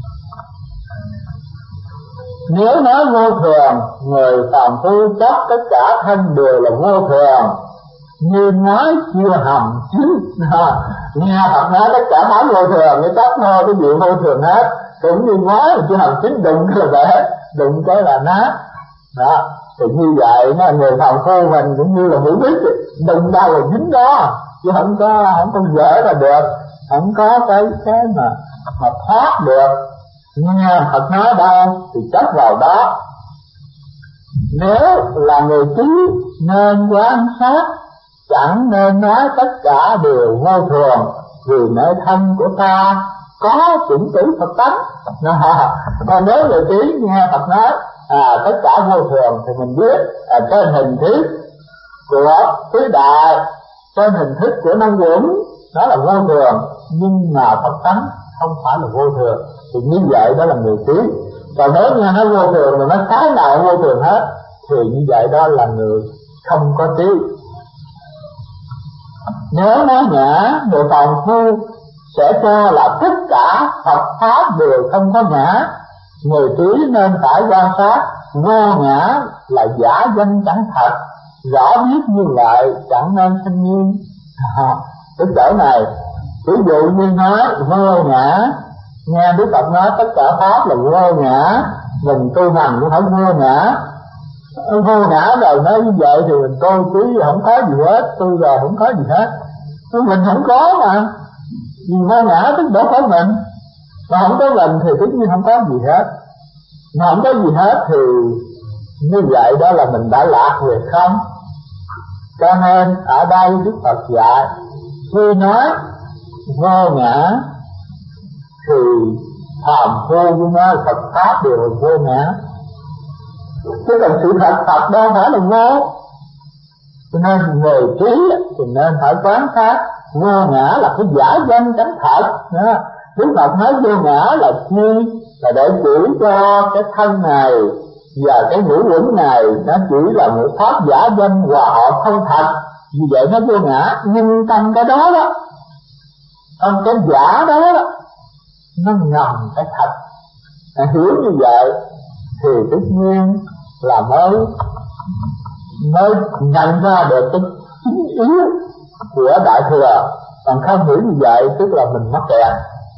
Nếu nói vô thường, người phàm phu chấp tất cả thân đều là vô thường, như nói chưa hầm chín. Nghe Phật nói tất cả nói vô thường, cái chấp thôi cái gì vô thường hết. Cũng như nói mà chưa hầm chín đụng cái là bể, đụng cái là nát. Đó, thì như vậy nó người phàm phu mình cũng như là mũi biết, đụng đâu là dính đó, chứ không có không có dễ là được, không có cái cái mà mà thoát được. Nghe Phật nói đâu thì chấp vào đó. Nếu là người trí nên quan sát, chẳng nên nói tất cả đều vô thường, vì nơi thân của ta có chủng tử Phật tánh. Còn nếu người trí nghe Phật nói à, tất cả vô thường thì mình biết à, trên hình thức của tứ đại, trên hình thức của năm uẩn đó là vô thường, nhưng mà Phật tánh không phải là vô thường. Thì như vậy đó là người trí. Còn nếu nghe nó vô thường mà nó cái nào vô thường hết thì như vậy đó là người không có trí. Nếu nói ngã, người phàm phu sẽ cho là tất cả Phật pháp đều không có ngã. Người trí nên phải quan sát, vô ngã là giả danh chẳng thật, rõ biết như vậy chẳng nên sinh nhiên. À, cái chỗ này ví dụ như nói vô ngã, nghe Đức Phật nói tất cả pháp là vô ngã, mình tu hành cũng phải vô ngã. Vô ngã rồi nói như vậy thì mình tôi trí không có gì hết, tôi rồi không có gì hết. Mình không có mà, vì vô ngã tức đó có mình, mà không có mình thì tất nhiên không có gì hết. Mà không có gì hết thì như vậy đó là mình đã lạc về không. Cho nên ở đây Đức Phật dạy khi nói vô ngã thì phàm phu với nói Phật pháp đều là vô ngã, chứ còn sự thật Phật đâu phải là vô. Cho nên người trí thì nên phải quán sát vô ngã là cái giả danh chánh thật. Đức Phật nói vô ngã là chi? Là để chỉ cho cái thân này và cái ngũ uẩn này nó chỉ là một pháp giả danh và họ không thật. Vì vậy nó vô ngã, nhưng trong cái đó đó, trong cái giả đó đó, nó ngầm cái thật. À, hiểu như vậy thì tất nhiên là mới mới nhận ra được cái chính yếu của Đại Thừa. Còn không hiểu như vậy tức là mình mắc kẹt.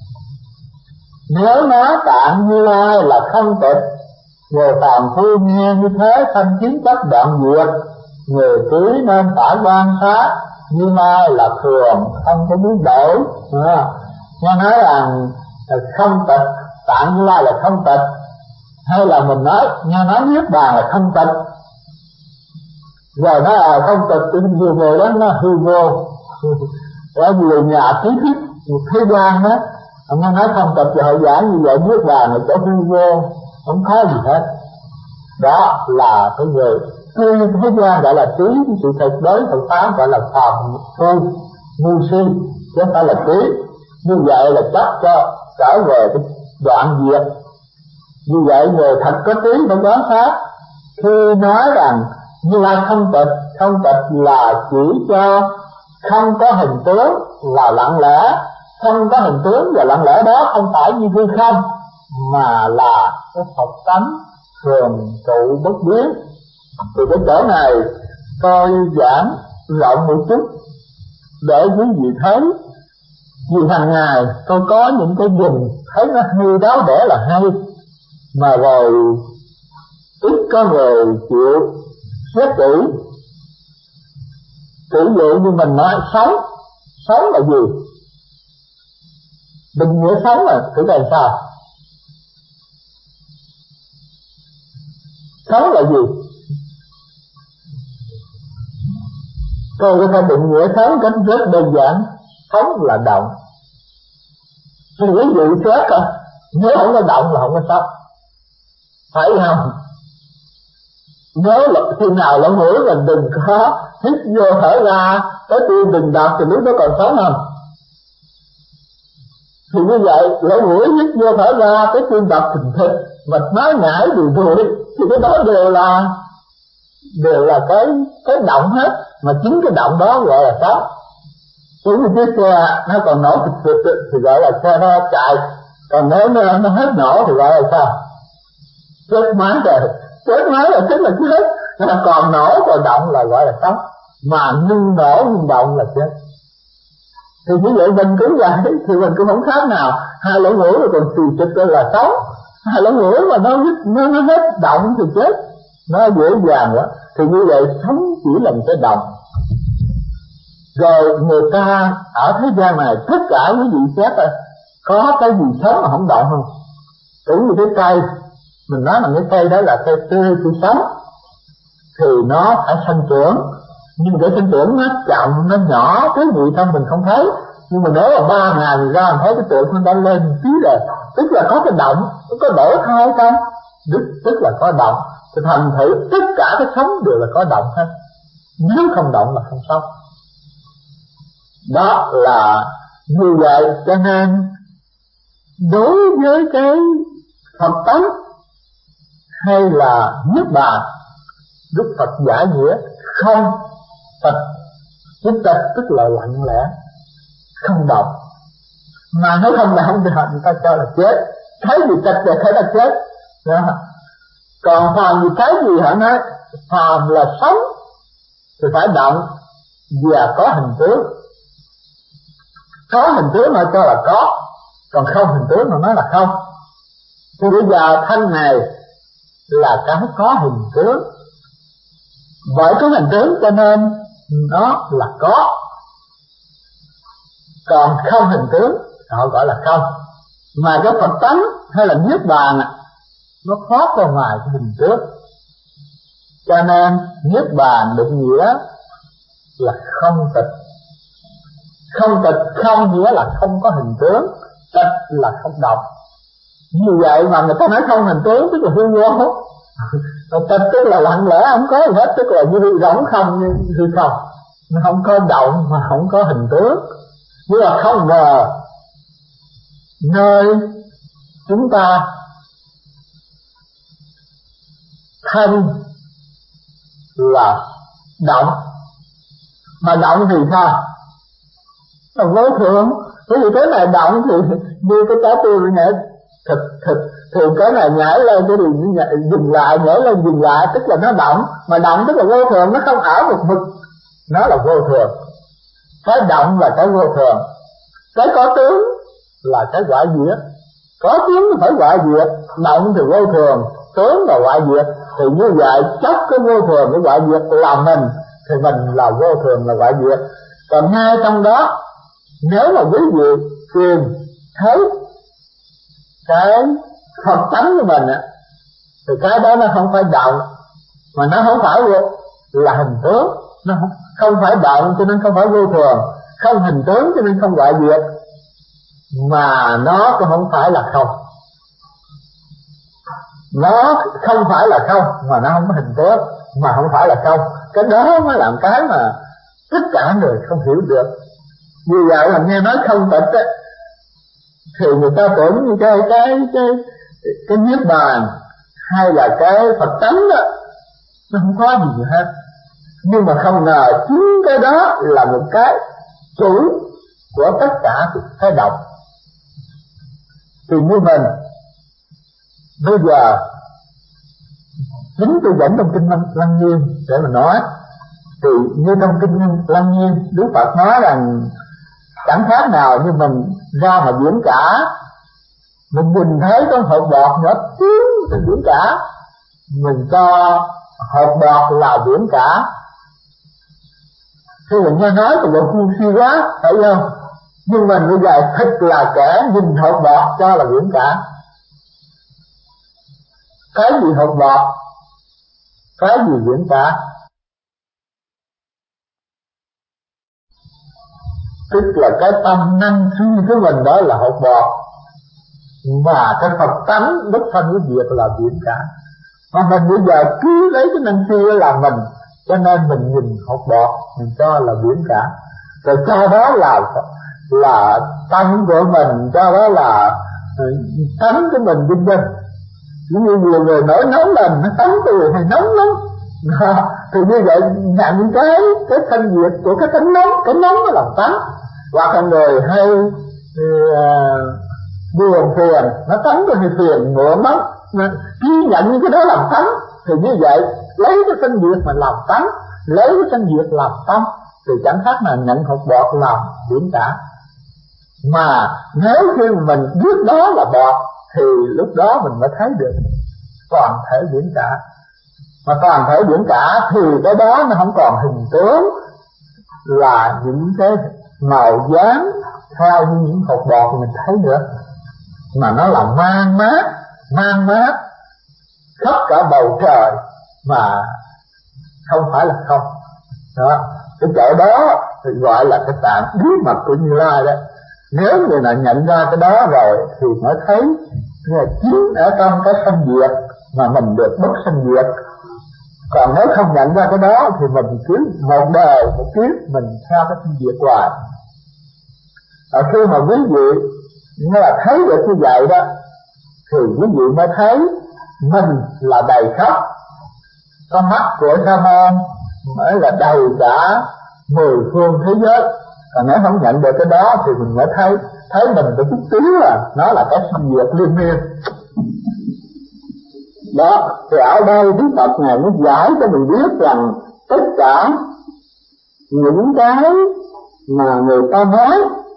Nếu nói Tạng Như Lai là không tịch, người phàm phu nghe như thế sanh kiến chấp đoạn diệt. Người trí nên phải quan sát Như Lai là thường, không có biến đổi. À, nghe nói rằng không tịch, Tạng Như Lai là không tịch, hay là mình nói nghe nói Niết Bàn là không tịch, rồi nói là không tịch thì nhiều người đó nó hư vô. Ở nhiều nhà trí thức thế gian đó, ông nói không tịch và họ giảng như vậy, Niết Bàn là chỗ hư vô, không có gì hết. Đó là cái người tuy thế gian gọi là trí, sự thật đối Phật pháp gọi là phàm phu ngu si, chứ không phải là trí. Như vậy là chắc cho trở về cái đoạn diệt. Như vậy người thật có trí phải quán sát. Khi nói rằng Như Lai không tịch, không tịch là chỉ cho không có hình tướng là lặng lẽ. Không có hình tướng và lặng lẽ đó không phải như hư không, mà là cái Phật tánh thường trụ bất biến. Thì cái chỗ này tôi giảng rộng một chút để quý vị thấy. Vì hàng ngày tôi có những cái nhìn thấy nó hay đáo để là hay, mà rồi ít có người chịu xét kỹ. Ví dụ như mình nói sống, sống là gì? Định nghĩa sống là thử là sao? Sống là gì? Tôi có thể định nghĩa sống cách rất đơn giản. Sống là động. Thì quý vị xét coi, nếu không có động là không có sống, phải không? Nếu là khi nào lỗ mũi mình đừng có hít vô thở ra, tới tiên đừng đạp thì lúc đó còn sống không? Thì như vậy lỗ mũi hít vô thở ra, tới tiên đạp thình thịch, mạch máu nhảy đùi đùi, thì cái đó đều là đều là cái cái động hết. Mà chính cái động đó gọi là sống. Giống như chiếc xe nó còn nổ thịt thịt thì gọi là xe nó chạy, còn nếu nó, nó hết nổ thì gọi là sao? Chết máy rồi. Chết máy là chính là chết, nó còn nổ còn động là gọi là sống. Mà ngưng nổ ngưng động là chết. Thì như vậy mình cũng vậy, thì mình cũng không khác nào. Hai lỗ mũi mà còn xì chịch là sống, hai lỗ mũi mà nó nó nó hết động thì chết, nó dễ dàng quá. Thì như vậy sống chỉ là một cái động. Rồi người ta ở thế gian này tất cả quý vị xét rồi, có cái gì sống mà không động không? Cũng như cái cây, mình nói là cái cây đó là cây tươi tươi sống, thì nó phải sinh trưởng. Nhưng để sinh trưởng nó chậm, nó nhỏ, cái gì trong mình không thấy. Nhưng mà nếu mà ba ngày mình ra mình thấy cái tượng nó đã lên tí rồi, tức là có cái động, nó có đổi thai không? Tức, tức là có động. Thì thành thử tất cả cái sống đều là có động hết. Nếu không động là không sống. Đó là như vậy. Cho nên đối với cái Phật tánh hay là Niết Bàn, Đức Phật giải nghĩa không tịch. Cái tịch tức là lặng lẽ, không động. Mà nếu không động thì người ta cho là chết. Thấy gì tịch thì thấy là chết đó. Còn phàm gì thấy gì hả nói phàm là sống thì phải động và có hình tướng. Có hình tướng mà cho là có, còn không hình tướng mà nói là không. Thì bây giờ thân này là cái có hình tướng, bởi có hình tướng cho nên nó là có. Còn không hình tướng họ gọi là không. Mà cái Phật tánh hay là Niết Bàn nó thoát ra ngoài cái hình tướng. Cho nên Niết Bàn định nghĩa là không tịch. Không tịch không nghĩa là không có hình tướng, tịch là không động. Như vậy mà người ta nói không hình tướng tức là hư vô. Tịch tức là lặng lẽ không có gì hết, tức là như rỗng không, như hư không. Nó không có động mà không có hình tướng. Như là không ngờ nơi chúng ta thân là động, mà động thì sao? Là vô thường. Bởi vì cái này động thì như cái trái tim nhảy thịt thịt, thì cái này nhảy lên cái gì dừng lại, nhảy lên dừng lại, tức là nó động. Mà động tức là vô thường, nó không ở một mực, nó là vô thường. Cái động là cái vô thường. Cái có tướng là cái quả diệt. Có tướng phải quả diệt, động thì vô thường, tướng là quả diệt. Thì như vậy chấp cái vô thường cái quả diệt là mình, thì mình là vô thường là quả diệt. Còn ngay trong đó, nếu mà quý vị tìm thấy cái Phật tánh của mình á, thì cái đó nó không phải động, mà nó không phải là hình tướng. Nó không phải động cho nên không phải vô thường, không hình tướng cho nên không gọi diệt, mà nó cũng không phải là không. Nó không phải là không mà nó không có hình tướng, mà không phải là không. Cái đó mới làm cái mà tất cả người không hiểu được. Vì vậy là nghe nói không tịch á, thì người ta tưởng như cái cái cái cái niết bàn hay là cái Phật tánh đó, nó không có gì hết. Nhưng mà không ngờ chính cái đó là một cái chủ của tất cả cái động. Thì như mình bây giờ chính tôi dẫn trong kinh Lăng Nghiêm để mà nói, thì như trong kinh Lăng Nghiêm Đức Phật nói rằng chẳng khác nào như mình ra mà biển cả, mình nhìn thấy con hột bọt nhỏ tiếng trên biển cả, mình cho hột bọt là biển cả. Khi mình nghe nói thì bộ ngu si quá, phải không? Nhưng mình bây giờ thật là kẻ nhìn hột bọt cho là biển cả. Cái gì hột bọt, cái gì biển cả? Tức là cái tâm năng suy của mình đó là hột bọt, mà cái Phật tánh đích thân của việc là biển cả. Mà mình bây giờ cứ lấy cái năng suy đó làm mình, cho nên mình nhìn hột bọt mình cho là biển cả, rồi cho đó là là tâm của mình, cho đó là tánh của mình vinh vinh. Giống như nhiều người nổi nóng lên, nó tánh tôi hay nóng lắm, thì như vậy nhận cái cái thân diệt của cái tánh nóng, cái nóng nó làm tánh. Hoặc là người hay uh, buồn phiền, nó tánh tôi hay phiền muộn lắm, khi nhận cái đó làm tánh, thì như vậy lấy cái thân diệt mà làm tánh, lấy cái thân diệt làm tâm, thì chẳng khác nào nhận hột bọt làm biển cả. Mà nếu khi mình biết đó là bọt thì lúc đó mình mới thấy được toàn thể biển cả. Mà toàn thể biển cả thì cái đó nó không còn hình tướng là những cái màu dáng theo như những hột bọt mình thấy nữa, mà nó là man mát, man mát khắp cả bầu trời mà không phải là không. Đó, cái chỗ đó thì gọi là cái tạng bí mật của Như Lai đó. Nếu người nào nhận ra cái đó rồi thì mới thấy là chính ở trong cái sanh diệt mà mình được bất sanh diệt. Còn nếu không nhận ra cái đó thì mình cứ một đời một kiếp mình theo cái sanh diệt hoài. Ở khi mà quý vị nghe là thấy được như vậy đó, thì quý vị mới thấy mình là đầy khắp. Con mắt của Sa môn mới là đầy cả mười phương thế giới. Còn nếu không nhận được cái đó thì mình mới thấy thấy mình có chút xíu à, nó là cái sanh diệt liên miên. Đó, thì ở đây Đức Phật này nó giải cho mình biết rằng tất cả những cái mà người ta nói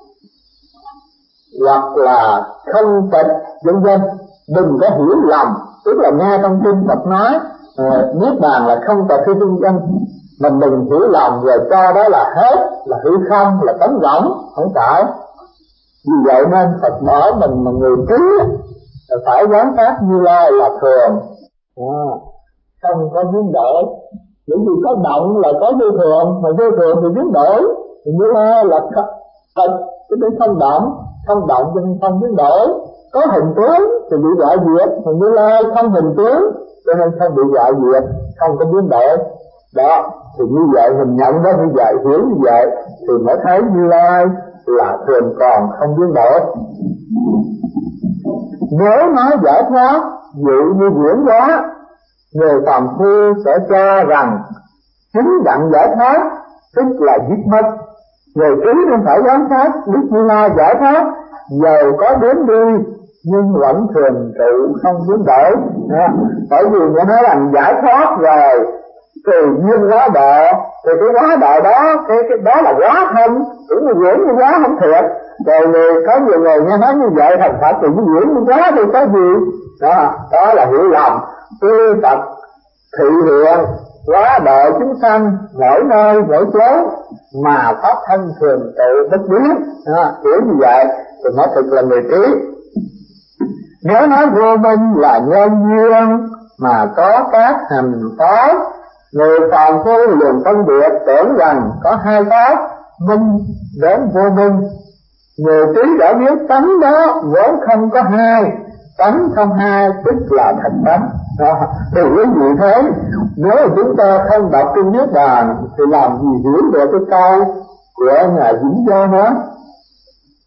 hoặc là không tịch vân vân, đừng có hiểu lầm. Tức là nghe trong kinh Phật nói uh, niết bàn là không tịch vân vân, mình đừng hiểu lầm rồi cho đó là hết, là hư không, là trống rỗng, không phải. Vì vậy nên Phật nói mình mà người trí phải quán sát Như Lai là thường, à, không có biến đổi. Bởi vì có động là có vô thường, mà vô thường thì biến đổi. Thì Như Lai là thật, cho nên không động, không động cho nên không biến đổi. Có hình tướng thì bị hoại diệt, thì Như Lai không hình tướng cho nên không bị hoại diệt, không có biến đổi. Đó, thì như vậy mình nhận đó như vậy, hiểu như vậy thì mới thấy Như Lai là thường còn không biến đổi. Nếu nói giải thoát dụ như diễn hóa, người phàm phu sẽ cho rằng chính đặng giải thoát tức là giết mất. Người trí nên phải giám sát Đức Như Lai giải thoát, dầu có đến đi nhưng vẫn thường trụ không biến đổi. Bởi vì người nói rằng giải thoát rồi từ nhiên hóa độ, thì cái hóa độ đó, cái, cái đó là hóa thân, cũng như diễn như hóa không thiệt. Rồi người, có nhiều người nghe nói như vậy, thành Phật thì diễn như hóa thì có gì? Đó, đó là hiểu lầm. Tuy Phật thị hiện hóa độ chúng sanh mỗi nơi mỗi chỗ, mà pháp thân thường tự bất biến. À, hiểu như vậy thì nó thực là người trí. Nếu nói vô minh là nhân duyên mà có các hành pháp, người phàm phu liền phân biệt tưởng rằng có hai pháp minh đến vô minh. Người trí đã biết tánh đó vốn không có hai, tánh không hai tức là thật tánh. Thì quý vị thấy, nếu chúng ta không đọc kinh Niết Bàn thì làm gì hiểu được cái câu của Ngài Vĩnh Gia nói: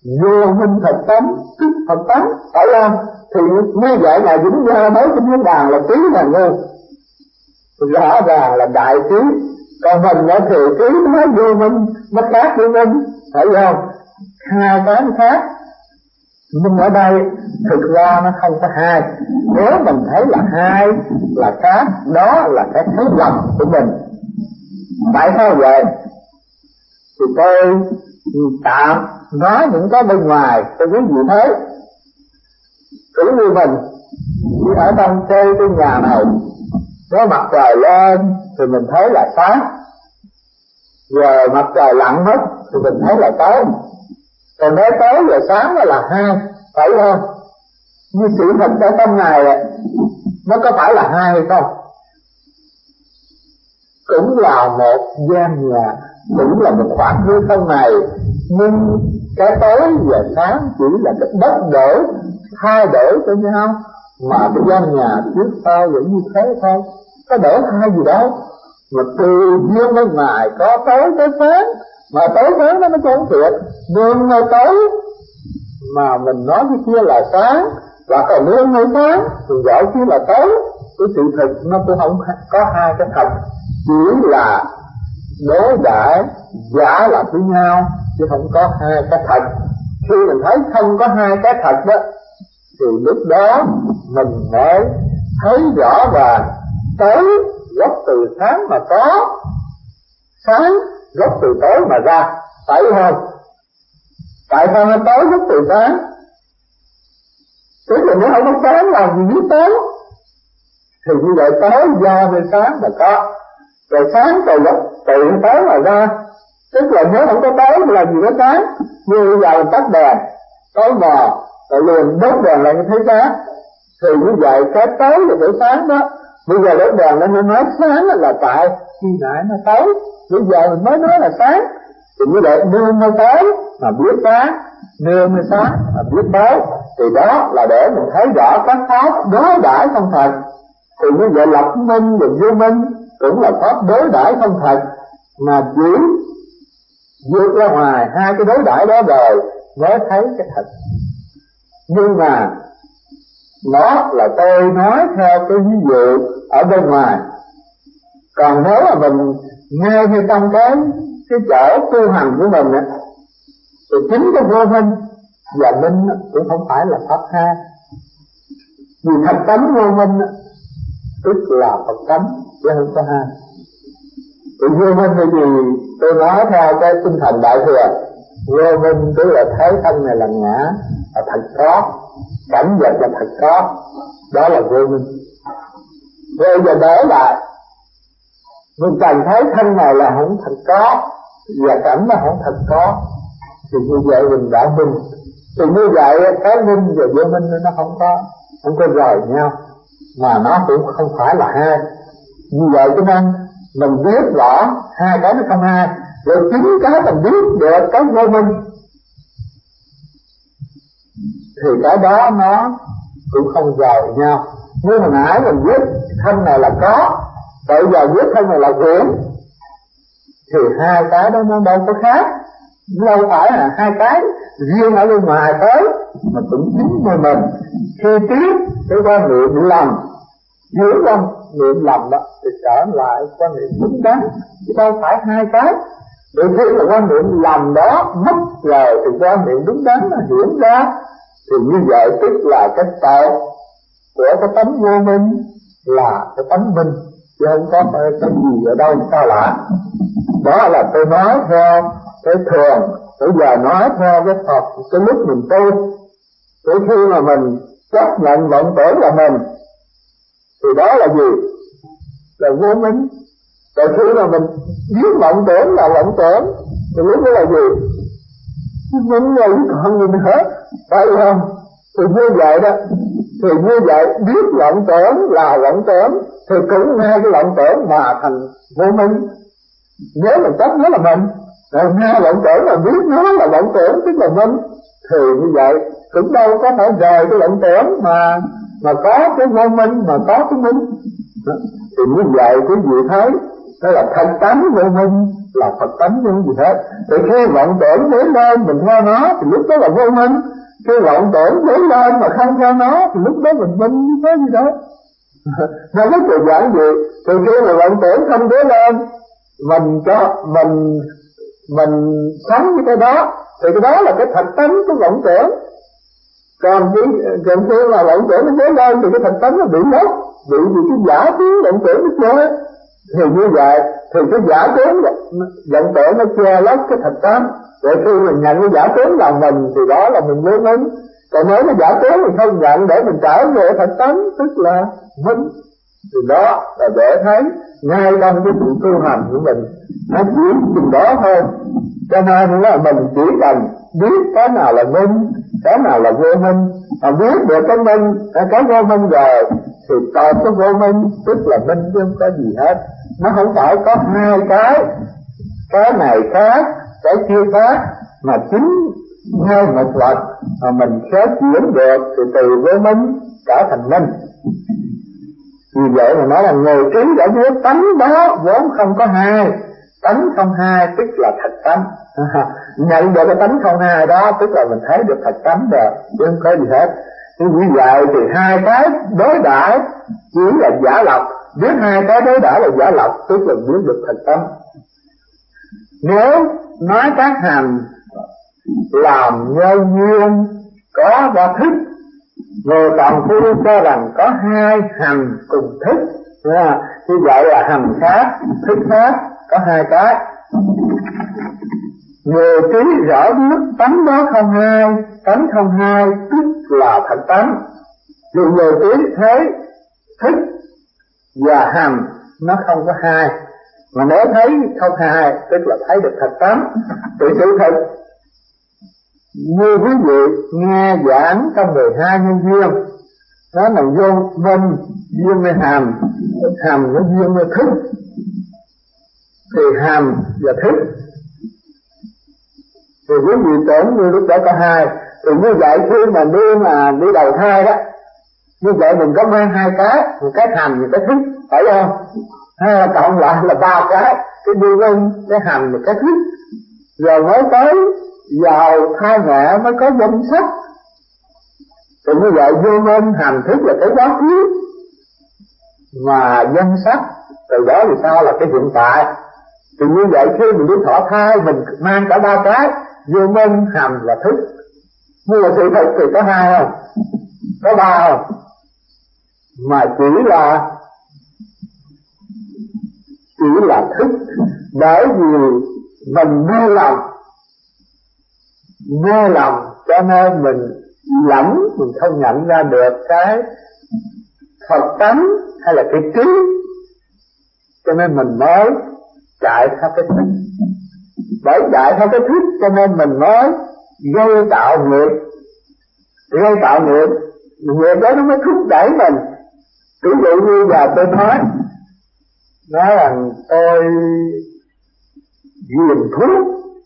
vô minh thật tánh, thật tánh, phải không? Thì như vậy là Vĩnh Gia nói trên Niết Bàn là trí là ngu, rõ ràng là đại trí. Còn mình đã thì trí nói vô minh, nó khác vô minh, phải không? Hai cái nó khác. Nhưng ở đây thực ra nó không có hai. Nếu mình thấy là hai là khác, đó là cái thấy lầm của mình. Tại sao vậy? Thì tôi tạm nói những cái bên ngoài cho quý vị thấy. Cũng như mình đi ở trong cái, cái nhà này, có mặt trời lên thì mình thấy là sáng, giờ mặt trời lặn hết thì mình thấy là tối. Còn nếu tối và sáng đó là hai, phải không? Như sự thật ở trong này nó có phải là hai hay không? Cũng là một gian nhà, cũng là một khoảng hư không này, nhưng cái tối và sáng chỉ là cái đất đổi, thay đổi cho nhau, mà cái gian nhà trước sau vẫn như thế thôi, có đổi hai gì đâu. Mà từ dương bên ngoài có tối tới sáng, mà tối sáng nó mới không thiệt, nương nơi tối mà mình nói cái kia là sáng, và còn nương nơi sáng thì gọi kia là tối. Cái sự thực nó cũng không có hai cái thật, chỉ là đối đãi giả là với nhau, chứ không có hai cái thật. Khi mình thấy không có hai cái thật đó, thì lúc đó mình mới thấy rõ ràng tối gốc từ sáng mà có, sáng gốc từ tối mà ra, phải không? Tại sao nó tối gốc từ sáng? Tức là nếu không có sáng làm gì biết tối, thì như vậy tối do nơi sáng mà có, rồi sáng từ gốc từ tối mà ra. Tức là nếu không có tối thì làm gì có sáng. Như bây giờ mình tắt đèn, tối mờ, rồi liền đốt đèn lại thấy sáng, thì như vậy cái tối là cái sáng đó. Bây giờ đốt đèn lên nó nói sáng là tại khi nãy nó tối, bây giờ mình mới nói là sáng. Thì như vậy nương nơi tối mà biết sáng, nương nơi sáng mà biết tối, thì đó là để mình thấy rõ các pháp đối đãi không thật. Thì như vậy lập minh và vô minh cũng là pháp đối đãi không thật, mà chỉ vượt ra ngoài hai cái đối đãi đó rồi mới thấy cái thật. Nhưng mà nó là tôi nói theo cái ví dụ ở bên ngoài. Còn nếu mà mình ngay ngay trong cái cái chỗ tu hành của mình á, thì chính cái vô minh và minh cũng không phải là pháp hai. Vì thật tánh vô minh tức là Phật tánh chứ không có hai. Thì vô minh là gì? Tôi nói theo cái tinh thần Đại Thừa. Vô minh tức là thấy thân này là ngã, là thật có, cảnh vật là thật có, đó là vô minh. Rồi giờ để lại, mình cần thấy thân này là không thật có, và cảnh là không thật có, thì như vậy mình đã minh. Thì như vậy cái minh và vô minh nó không có không có rời nhau, mà nó cũng không phải là hai. Như vậy cho nên mình biết rõ hai cái nó không hai, rồi chính cái mình biết được cái vô minh, thì cái đó nó cũng không rời nhau. Như hồi nãy mình biết thân này là có, bây giờ biết thân này là quyển, thì hai cái đó nó đâu có khác, đâu phải là hai cái riêng ở bên ngoài tới, mà cũng chính với mình. Khi tiếp cái quan niệm lầm, hiểu quan niệm lầm đó thì trở lại quan niệm đúng đắn, chứ đâu phải hai cái. Để khi là quan niệm lầm đó mất rồi thì quan niệm đúng đắn nó hiểu ra, thì như vậy tức là cái tội của cái tánh vô minh là cái tánh minh, chứ không có cái gì ở đâu sao lạ. Đó là tôi nói theo cái thường. Bây giờ nói theo cái Phật, cái lúc mình tu, tới khi mà mình chấp nhận vọng tưởng là mình, thì đó là gì? Là vô minh. Rồi khi mà mình biết vọng tưởng là vọng tưởng, thì lúc đó là gì? Minh rồi còn gì nữa, phải không? Thì như vậy đó, thì như vậy biết vọng tưởng là vọng tưởng, thì cũng nghe cái vọng tưởng mà thành vô minh. Nếu mình chấp nó là mình, rồi nghe vọng tưởng mà biết nó là vọng tưởng tức là minh, thì như vậy cũng đâu có phải rời cái vọng tưởng mà mà có cái vô minh, mà có cái minh. Thì như vậy quý vị thấy đó là thật tánh vô minh là Phật tánh chứ không gì hết. Thì khi vọng tưởng dấy lên mình theo nó thì lúc đó là vô minh. Khi vọng tưởng dấy lên mà không theo nó thì lúc đó mình minh, có gì đó. Nó rất là giản dị. Thì khi mà vọng tưởng không dấy lên, mình cho mình mình sống với cái đó thì cái đó là cái thật tánh của vọng tưởng. Còn khi còn khi mà vọng tưởng nó dấy lên thì cái thật tánh nó bị mất, bị vì cái giả tướng vọng tưởng nó chơi. Thì như vậy thì cái giả tướng vọng tưởng nó che lấp cái thật tánh. Vậy khi mình nhận cái giả tướng là mình thì đó là mình vô minh. Còn nếu cái giả tướng mình không nhận để mình trở về thật tánh tức là minh. Thì đó là để thấy ngay trong cái sự tu hành của mình nó chỉ chừng đó thôi. Cho nên là mình chỉ cần biết cái nào là minh, cái nào là vô minh, mà biết được cái minh, cái vô minh rồi thì còn cái vô minh tức là minh chứ không có gì hết. Nó không phải có hai cái, cái này khác, cái kia khác, mà chính ngay một vật mà mình khéo chuyển được thì từ vô minh trở thành minh. Vì vậy mà nói là người trí đã biết tánh đó vốn không có hai, tánh không hai tức là thật tánh. Nhận được cái tánh không hai đó tức là mình thấy được thật tánh rồi, chứ không có gì hết. Vì vậy thì hai cái đối đãi chỉ là giả lập. Biết hai cái đối đãi là giả lập tức là biết được thật tánh. Nếu nói các hành làm nhân duyên có ba thức, người còn phu cho rằng có hai hành cùng thức. Như vậy là hành khác, thức khác, có hai cái. Người trí rõ biết tánh đó không hai, tánh không hai tức là thật tánh. Vì người trí thấy thức và hành nó không có hai, mà nếu thấy không hai tức là thấy được thật tánh. Thì sự thật như quý vị nghe giảng trong mười hai nhân duyên, đó là vô minh duyên với hành, hành nó duyên với thức, thì hành và thức thì quý vị tưởng như lúc đó có hai. Thì như vậy khi mà đi mà đi đầu thai đó, như vậy mình có mang hai cái, một cái hành một cái thức, phải không? Hay là cộng lại là ba cái, cái duyên, cái hành và cái thức, rồi mới tới vào thai mẹ mới có danh sắc. Thì như vậy vô minh hành thức là cái quá khứ, mà danh sắc từ đó thì sao là cái hiện tại. Thì như vậy khi mình đi thọ thai mình mang cả ba cái, vô minh hành và thức. Nhưng mà sự thật thì có hai không? Có ba không? Mà chỉ là chỉ là thức. Bởi vì mình mê lòng, mê lòng cho nên mình lẫn, mình không nhận ra được cái Phật tánh hay là cái trí, cho nên mình mới chạy theo cái thức. Bởi chạy theo cái thức cho nên mình mới gây tạo nghiệp. Gây tạo nghiệp, nghiệp đó nó mới thúc đẩy mình. Ví dụ như giờ tôi nói nói rằng tôi ghiền thuốc,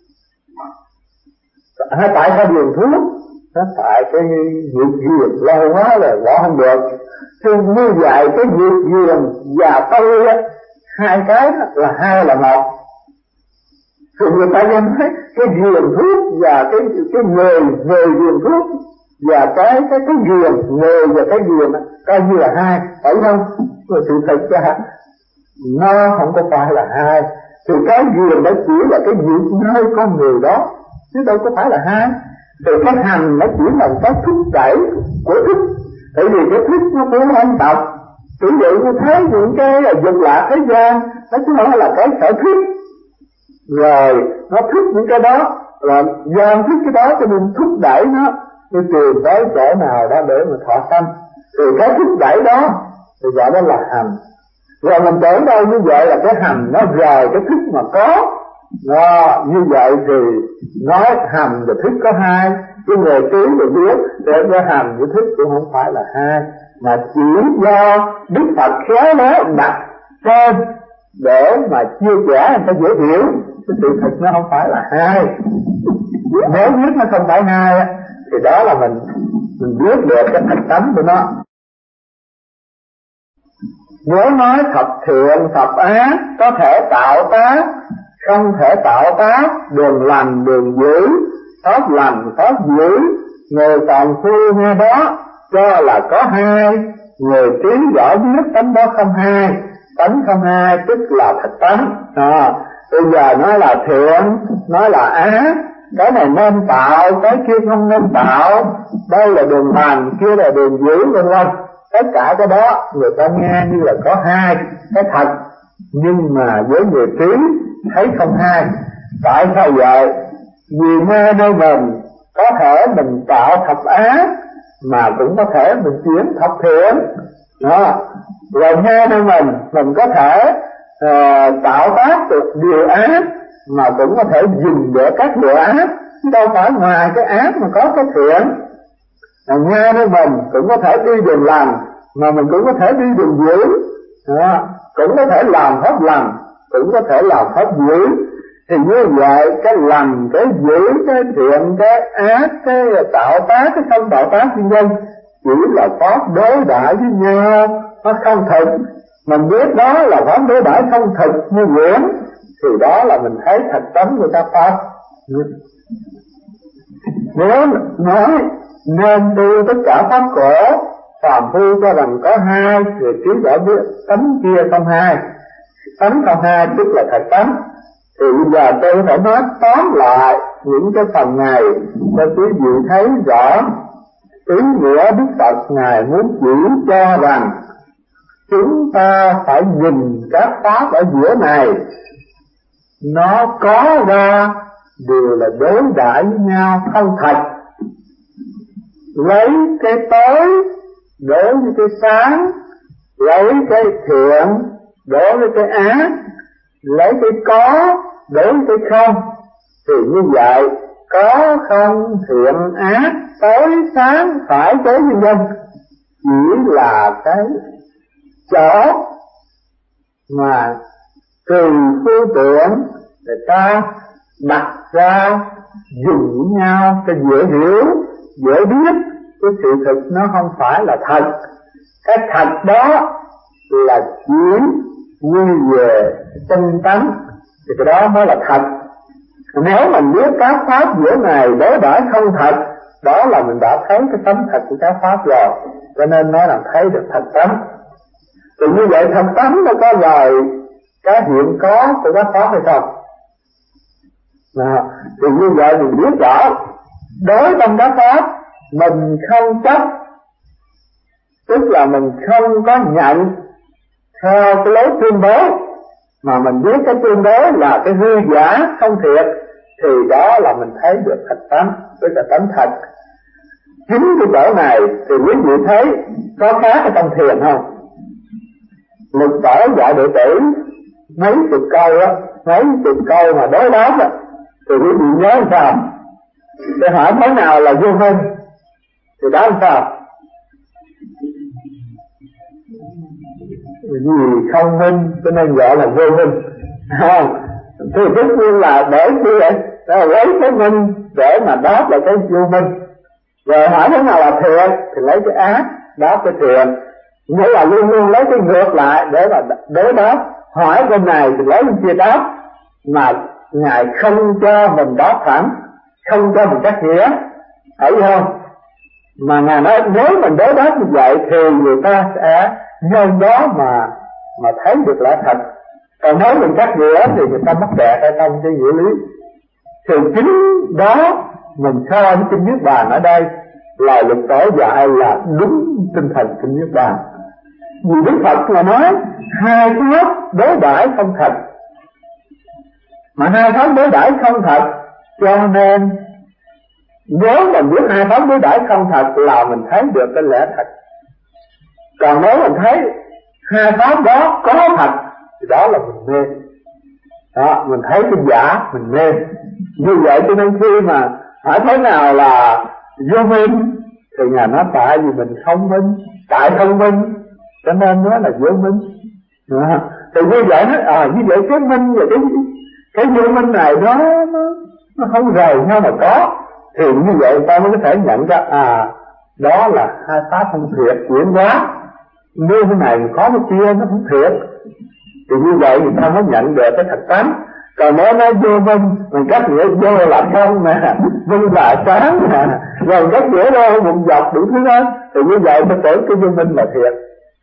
hay tại sao ghiền thuốc? Nó tại cái việc ghiền lâu quá rồi bỏ không được. Thì như vậy cái việc ghiền và tôi á, hai cái đó là hai là một. Thì người ta nói cái ghiền thuốc và cái cái người người ghiền thuốc và cái cái cái ghiền người và cái ghiền coi như là hai, phải không? Rồi sự thật ra nó không có phải là hai. Thì cái ghiền đó chỉ là cái việc nơi con người đó, chứ đâu có phải là hai. Thì cái hành nó chỉ là cái thúc đẩy của thức. Tại vì cái thức nó cũng quan trọng. Ví dụ như thấy những cái dục lạc thế gian, nó chứ không phải là cái sở thích. Rồi nó thích những cái đó, rồi gian thích cái đó cho nên thúc đẩy nó đi tìm tới chỗ nào đó để mà thọ sanh. Thì cái thúc đẩy đó thì gọi đó là hành. Rồi mình tưởng đâu như vậy là cái hành nó rời cái thức mà có. Đó, như vậy thì nói hành và thức có hai. Cái người trí thì biết để cái hành với thức cũng không phải là hai, mà chỉ do Đức Phật khéo léo đặt trên để mà chia sẻ người ta dễ hiểu. Cái sự thật nó không phải là hai. Nếu biết nó không phải hai thì đó là mình mình biết được cái thật tánh của nó. Nếu nói thập thiện thập ác có thể tạo tác không thể tạo tác đường lành đường dữ, pháp lành pháp dữ. Người tàn phu nghe đó cho là có hai, người trí rõ biết tánh đó không hai. Tánh không hai tức là thật tánh. À, bây giờ nói là thiện, nói là ác, cái này nên tạo, cái kia không nên tạo. Đây là đường lành, kia là đường dữ, vân vân. Tất cả cái đó người ta nghe như là có hai cái thật, nhưng mà với người trí thấy không hai. Tại sao vậy? Vì nghe nơi mình có thể mình tạo thập ác, mà cũng có thể mình chuyển thập thiện. Đó. Rồi nghe nơi mình mình có thể uh, tạo tác được điều ác, mà cũng có thể dùng được các điều ác, chứ đâu phải ngoài cái ác mà có cái thiện. Rồi nghe nơi mình cũng có thể đi đường lành, mà mình cũng có thể đi đường dữ. Đó. Cũng có thể làm pháp lành, cũng có thể làm pháp dữ. Thì như vậy cái lành, cái dữ, cái thiện, cái ác, cái tạo tác, cái không tạo tác vân vân chỉ là pháp đối đãi với nhau, nó không thực. Mình biết đó là pháp đối đãi không thực như quyển, thì đó là mình thấy thật tánh của các pháp. Nếu nói nên tu tất cả pháp cổ, phàm phu cho rằng có hai, người trí rõ biết tánh kia không hai. Tánh không hai tức là thật tánh. Thì bây giờ tôi phải nói tóm lại những cái phần này cho quý vị thấy rõ ý nghĩa Đức Phật Ngài muốn chỉ cho rằng chúng ta phải nhìn các pháp ở giữa này, nó có ra đều là đối đãi với nhau không thật. Lấy cái tối đối với cái sáng, lấy cái thiện đối với cái ác, lấy cái có đối với cái không. Thì như vậy có không thiện ác, tối sáng phải trái vân vân chỉ là cái chỗ mà từ phương tiện người ta đặt ra dùng với nhau cho dễ hiểu, dễ biết. Cái sự thực nó không phải là thật. Cái thật đó là chỉ như về tinh tánh, thì cái đó mới là thật. Nếu mình biết các pháp giữa này đối đãi không thật, đó là mình đã thấy cái tánh thật của các pháp rồi. Cho nên nói là thấy được thật tánh. Thì như vậy thật tánh nó có lời cái hiện có của các pháp hay không? À, thì như vậy mình biết rõ đối trong các pháp mình không chấp, tức là mình không có nhận theo cái lối tuyên bố, mà mình biết cái tuyên bố là cái hư giả không thiệt, thì đó là mình thấy được thật tánh, tức là tánh thật. Chính cái chỗ này thì quý vị thấy có khác ở trong thiền không? Lực tổ dạy đệ tử mấy chục câu á, mấy chục câu mà đối đáp á, thì quý vị nhớ sao? Để hỏi thế nào là vô minh, thì đó là sao? Vì không minh cho nên gọi là vô minh. Không, thì tất nhiên là để như vậy, để lấy cái minh để mà đáp lại cái vô minh. Rồi hỏi thế nào là thiện thì lấy cái ác đáp cái thiện. Nghĩa là luôn luôn lấy cái ngược lại để mà đối đáp. Hỏi bên này thì lấy bên kia đáp, mà Ngài không cho mình đáp thẳng, không cho mình cắt nghĩa, thấy không? Mà Ngài nói nếu mình đối đáp như vậy thì người ta sẽ nhân đó mà mà thấy được lẽ thật. Còn nếu mình cắt nghĩa thì người ta mắc kẹt ở trong cái nghĩa lý. Thì chính đó mình so với kinh Niết Bàn ở đây là Lực Tổ dạy là đúng tinh thần kinh Niết Bàn. Vì Đức Phật là nói hai pháp đối đãi không thật, mà hai pháp đối đãi không thật, cho nên nếu mình biết hai pháp đối đãi không thật là mình thấy được cái lẽ thật. Còn nếu mình thấy hai pháp đó có thật thì đó là mình mê. Đó, mình thấy cái giả mình mê. Như vậy cho nên khi mà hỏi thế nào là vô minh thì Ngài nói tại vì mình không minh, tại không minh cho nên nó là vô minh. À, thì như vậy nó à, như vậy cái minh và cái cái vô minh này nó nó, nó không rời nhau mà có, thì như vậy ta mới có thể nhận ra à đó là hai pháp không thiệt chuyển hóa. Nếu cái này có cái kia nó không thiệt, thì như vậy người ta mới nhận được cái thật tánh. Còn nếu nói vô minh, mình cắt nghĩa vô là không nè, minh là sáng nè, rồi cắt nghĩa vô một dọc đủ thứ hết, thì như vậy tôi tưởng cái vô minh là thiệt.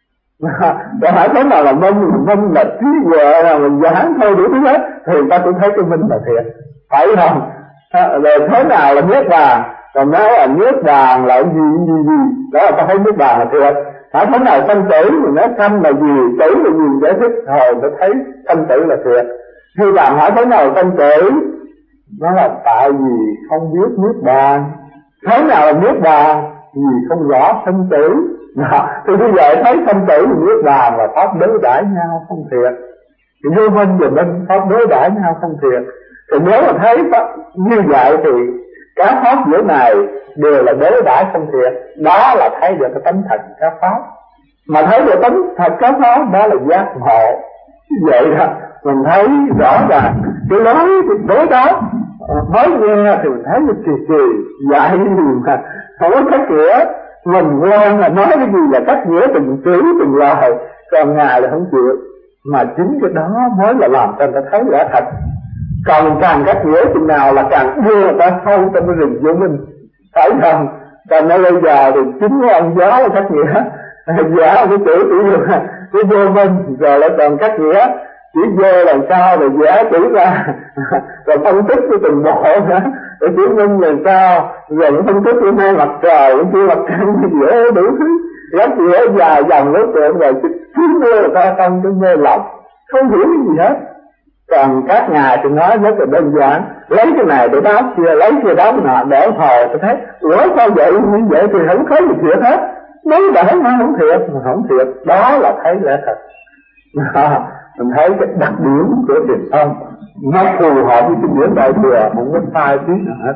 Để hỏi thế nào là minh, minh là trí huệ, là mình giảng thôi đủ thứ hết, thì ta cũng thấy cái minh là thiệt, phải không? Rồi thế nào là niết bàn, còn nói là niết bàn là gì gì gì, đó là ta thấy niết bàn là thiệt. Hỏi thế nào sanh tử, mình nói sanh là gì, tử là gì, giải thích, rồi ta thấy sanh tử là thiệt. Khi bạn hỏi thế nào sanh tử, nó là tại vì không biết niết bàn. Thế nào là niết bàn, vì không rõ sanh tử. Đó, thì như vậy thấy sanh tử và niết bàn là pháp đối đãi nhau không thiệt. Thì vô minh và minh pháp đối đãi nhau không thiệt. Thì nếu mà thấy như vậy thì các pháp giữa này đều là đối đãi không thiệt. Đó là thấy được cái tánh thật các pháp. Mà thấy được tánh thật các pháp đó là giác ngộ. Vậy đó, mình thấy rõ ràng cái nói đối đó mới nghe thì mình thấy nó kỳ kỳ dạy gì mà không có cách nghĩa. Mình quen là nói cái gì là cách nghĩa từng chữ từng lời, còn Ngài là không chịu. Mà chính cái đó mới là làm cho người ta thấy rõ thật. Còn càng cách nghĩa chừng nào là càng đưa người ta sâu trong cái rừng vô minh, phải không? Còn nói bây giờ thì chính cái ông giáo là cách nghĩa, giả cái chữ tự nhiên cái vô minh, rồi lại còn cách nghĩa chỉ vô làm sao rồi giả chữ ra, rồi phân tích cái từng bộ nữa, rồi chữ minh làm sao, rồi phân tích cái hai mặt trời, cái chữ mặt trăng, dễ đủ thứ, gắn nghĩa dài dòng đối tượng rồi chính đưa người ta trong cái mê lòng, không hiểu cái gì hết. Còn các ngài thì nói rất là đơn giản, lấy cái này để đáp kia, lấy kia đáp nọ, để hồi tôi thấy, ủa sao vậy, như vậy thì không thấy gì thiệt hết. Nói đã nói không thiệt, mà không thiệt, đó là thấy lẽ thật. À, mình thấy cái đặc điểm của thiền tông nó phù hợp với kinh điển Đại Thừa, không có sai tí nào hết.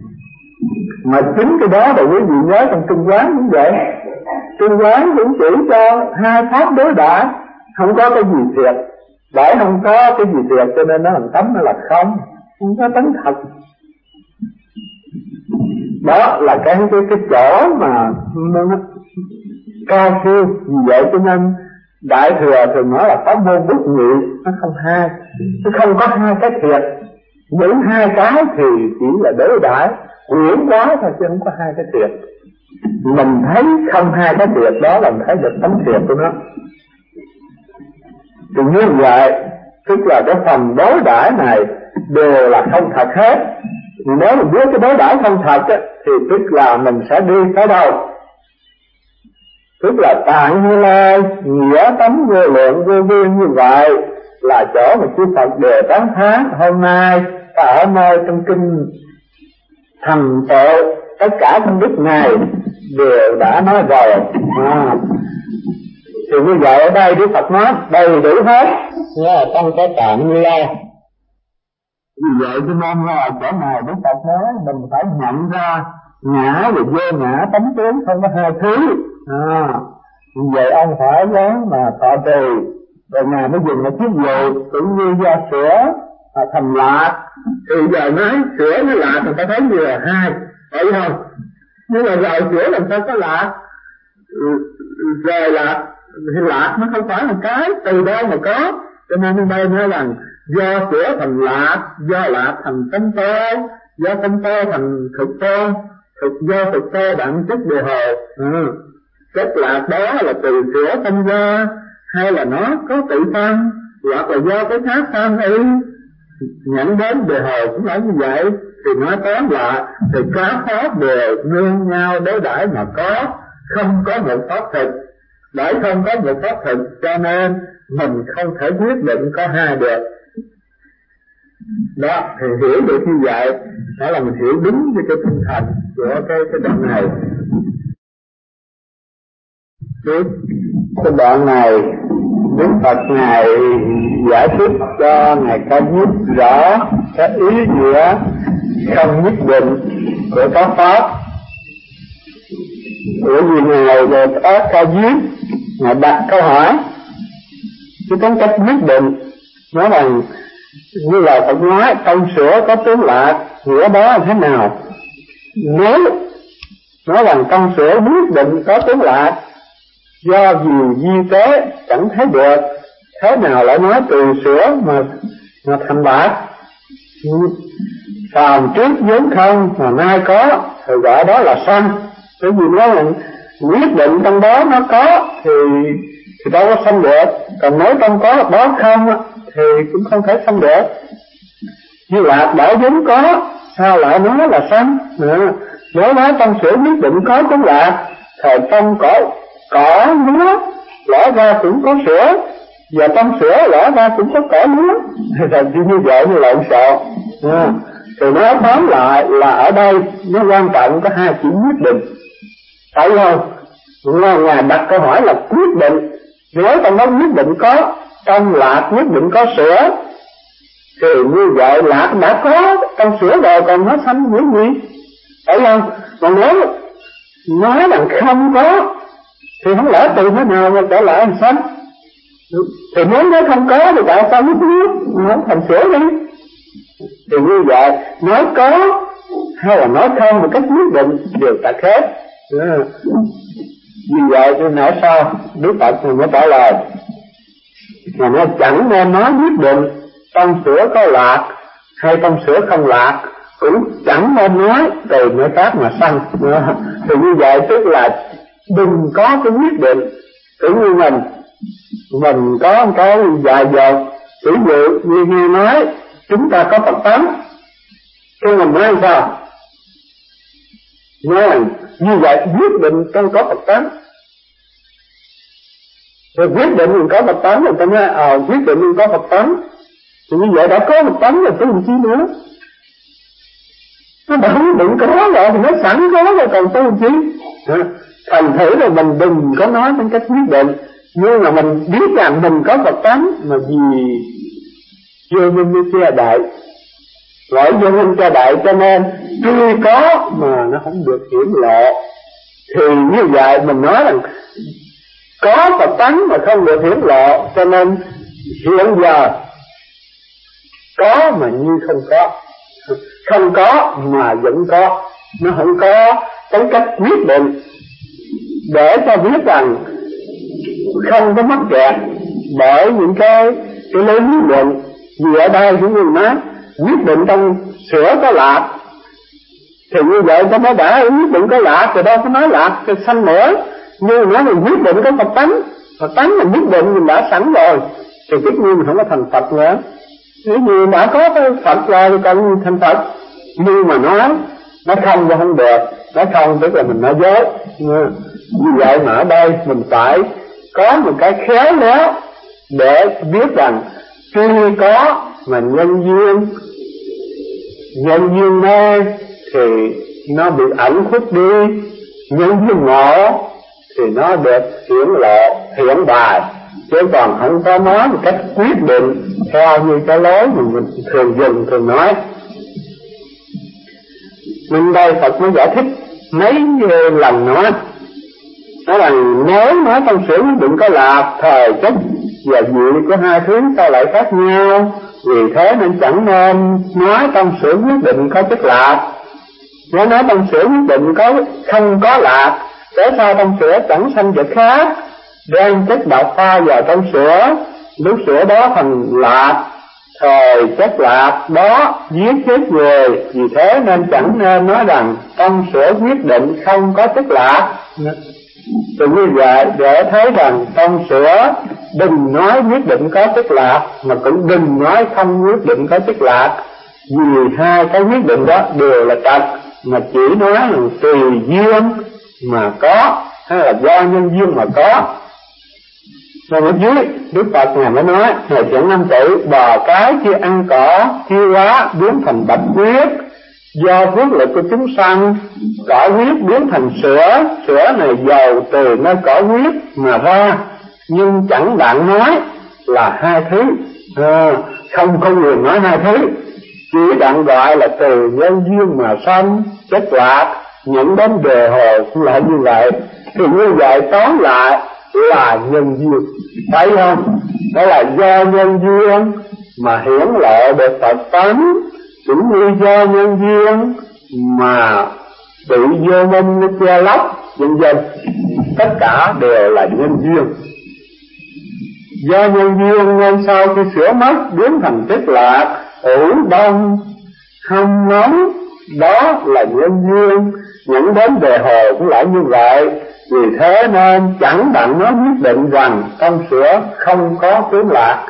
Mà chính cái đó là quý vị nhớ trong Kinh Quán cũng vậy. Kinh Quán cũng chỉ cho hai pháp đối đãi, không có cái gì thiệt. Bởi không có cái gì thiệt cho nên nó thành tánh, nó là không, không có tánh thật. Đó là cái cái cái chỗ mà nó cao siêu. Vì vậy cho nên Đại Thừa thường nói là pháp môn bất nhị, nó không hai, nó không có hai cái thiệt. Những hai cái thì chỉ là đối đãi quyển quá thôi, chứ không có hai cái thiệt. Mình thấy không hai cái thiệt đó là mình thấy được tánh thiệt của nó. Thì như vậy tức là cái phần đối đãi này đều là không thật hết. Nếu mình biết cái đối đãi không thật á, thì tức là mình sẽ đi tới đâu? Tức là Tạng Như Lai nghĩa tánh vô lượng vô biên như vậy là chỗ mà chư Phật đều tán thán. Hôm nay ta ở nơi trong kinh thành tựu tất cả công đức này đều đã nói rồi. À, thì như vậy ở đây Đức Phật nói đầy đủ hết là trong cái Tạng Như Lai. Vì vậy cho nên là chỗ nào Đức Phật nói mình phải nhận ra ngã và vô ngã tánh tướng không có hai thứ. À, vì vậy ông phải dám mà thọ trì, rồi Ngài mới dùng một chiếc dụ cũng như da sữa à, thành lạc. Thì giờ nói sữa với lạc người ta thấy như là hai, phải không? Nhưng mà rồi sữa làm sao có lạc, rồi lạc thì lạc nó không phải là cái, từ đâu mà có. Cho nên ở đây nói rằng do sữa thành lạc, do lạc thành tánh tơ, do tánh tơ thành thực tơ, thực do thực tơ đẳng chất đề hồ. Ừ. Chất lạc đó là từ sữa sinh ra, hay là nó có tự thân, hoặc là do cái khác tham ư nhận đến đề hồ cũng là như vậy. Thì nói tóm lại thì các pháp đều nương nhau đối đãi mà có, không có một pháp thực. Bởi không có một pháp thực cho nên mình không thể quyết định có hai được. Đó, thì hiểu được như vậy, đó là mình hiểu đúng với cái tinh thần của cái, cái đoạn này. Trước cái đoạn này Đức Phật Ngài giải thích cho Ngài Ca Diếp rõ cái ý nghĩa không nhất định của các pháp. Bởi vì Ngài về Ác Ca Diếp Ngài đặt câu hỏi cái tính cách nhất định, nói rằng như là Phật nói trong sữa có tướng lạc, nghĩa đó là thế nào? Nếu nói rằng trong sữa nhất định có tướng lạc, do vì di tế chẳng thấy được, thế nào lại nói từ sữa mà, mà thành lạc? Phàm trước vốn không mà nay có thì gọi đó là sanh. Bởi vì nó là quyết định trong đó nó có thì thì đâu có sanh được. Còn nếu trong có đó không thì cũng không thể sanh được. Như lạc đã vốn có, sao lại nói là sanh? À, nếu nói trong sữa quyết định có cũng lạc, thời trong cỏ cỏ lúa lẽ ra cũng có sữa, và trong sữa lẽ ra cũng có cỏ lúa, thì như vậy thì lộn xộn. À, thì nói tóm lại là ở đây nó quan trọng có hai chữ quyết định, phải không? Ngài đặt câu hỏi là quyết định. Nếu trong đó quyết định có, trong lạc quyết định có sữa, thì như vậy lạc đã có trong sữa rồi, còn nó sanh với gì? Phải không? Còn nếu nói rằng không có thì không lẽ từ thế nào mà trở lại thành sanh? Thì nếu nó không có thì tại sao nó biết nó thành sữa đi? Thì như vậy nói có hay là nói không một cách quyết định đều cả hết. À, vì vậy tôi nói sao Đức Phật thì mới trả lời mà nó chẳng nên nói quyết định trong sữa có lạc hay trong sữa không lạc, cũng chẳng nên nói từ nơi khác mà sanh. À, thì như vậy tức là đừng có cái quyết định. Cũng như mình mình có một cái dài dòng ví dụ như nghe nói chúng ta có Phật tánh, thì mình nói sao? Nói như vậy quyết định tôi có Phật tánh, rồi quyết định mình có Phật tánh, rồi ta nói à, quyết định mình có Phật tánh, thì như vậy đã có Phật tánh rồi, tôi làm chi nữa? Nó đã quyết định có rồi thì nó sẵn có rồi, còn tôi làm chi? Thành thử rồi mình đừng có nói trong cách quyết định, nhưng mà mình biết rằng mình có Phật tánh, mà vì vô minh như cha đại, gọi vô minh cha đại cho nên tuy có mà nó không được hiển lộ. Thì như vậy mình nói rằng có Phật tánh mà không được hiển lộ, cho nên hiện giờ có mà như không có, không có mà vẫn có, nó không có cái cách quyết định để cho biết rằng không có mắc kẹt bởi những cái cái lấy quyết định. Vì ở đây chúng mình nói quyết định trong sữa có lạc, thì như vậy ta nói đã quyết định có lạc rồi, đâu có nói lạc thì sanh nữa. Nhưng nói mình quyết định có Phật tánh, Phật tánh mình quyết định mình đã sẵn rồi, thì tất nhiên mình không có thành Phật nữa. Nếu như đã có cái Phật rồi thì cần thành Phật. Nhưng mà nói nó không thì không được, nó không tức là mình nói dối. Như vậy mà ở đây mình phải có một cái khéo léo để biết rằng tuy có mà nhân duyên nhân duyên mê thì nó bị ẩn khuất đi, nhân duyên ngộ thì nó được hiển lộ hiển bài, chứ còn không có nói một cách quyết định theo như cái lối mà mình thường dùng thường nói. Nên đây Phật mới giải thích mấy lần nói, nói là nếu nói trong sửa quyết định có lạc, thời chất và vị của hai thứ sao lại khác nhau, vì thế nên chẳng nên nói trong sửa quyết định có chất lạc. Nếu nói trong sửa quyết định có không có lạc, thế sao trong sữa chẳng sanh vật khác, đem chất độc pha vào trong sữa, lúc sữa đó thành lạc, thời chất lạc đó giết chết người. Vì thế nên chẳng nên nói rằng trong sữa quyết định không có chất lạc. Thì như vậy để thấy rằng trong sữa đừng nói quyết định có chất lạc, mà cũng đừng nói không quyết định có chất lạc, vì hai cái quyết định đó đều là trật, mà chỉ nói là tùy duyên mà có hay là do nhân duyên mà có. Rồi ở dưới Đức Phật Ngài mới nói Ngài chuyển năm tử bò cái chưa ăn cỏ tiêu hóa biến thành bạch huyết, do phước lực của chúng sanh cỏ huyết biến thành sữa, sữa này dầu từ nơi cỏ huyết mà ra, nhưng chẳng đặng nói là hai thứ, à, không không ngừng nói hai thứ, chỉ đặng gọi là từ nhân duyên mà sanh chất lạc, những đến đề hồ cũng lại như vậy. Thì như vậy tóm lại là nhân duyên, thấy không? Đó là do nhân duyên mà hiển lộ được Phật tánh, cũng như do nhân duyên mà bị vô minh nó che lấp, vân vân. Tất cả đều là nhân duyên. Do nhân duyên nên sau khi sửa mất biến thành chất lạc, ủ đông hâm nóng, đó là nhân duyên. Những đến đề hồ cũng lại như vậy. Vì thế nên chẳng đặng nó quyết định rằng công sửa không có tướng lạc.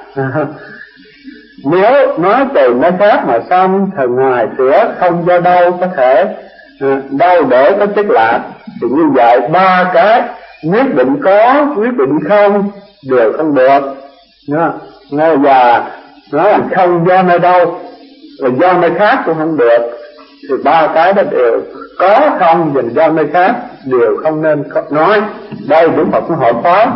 Nếu nói từ nơi khác mà xong thì ngoài sửa không do đâu có thể đâu để có chất lạc. Thì như vậy ba cái quyết định có, quyết định không đều không được. Nói và nói là không do nơi đâu, là do nơi khác cũng không được. Thì ba cái đó đều có không và do nơi khác đều không nên nói. Đây Đức Phật cũng hỏi phó.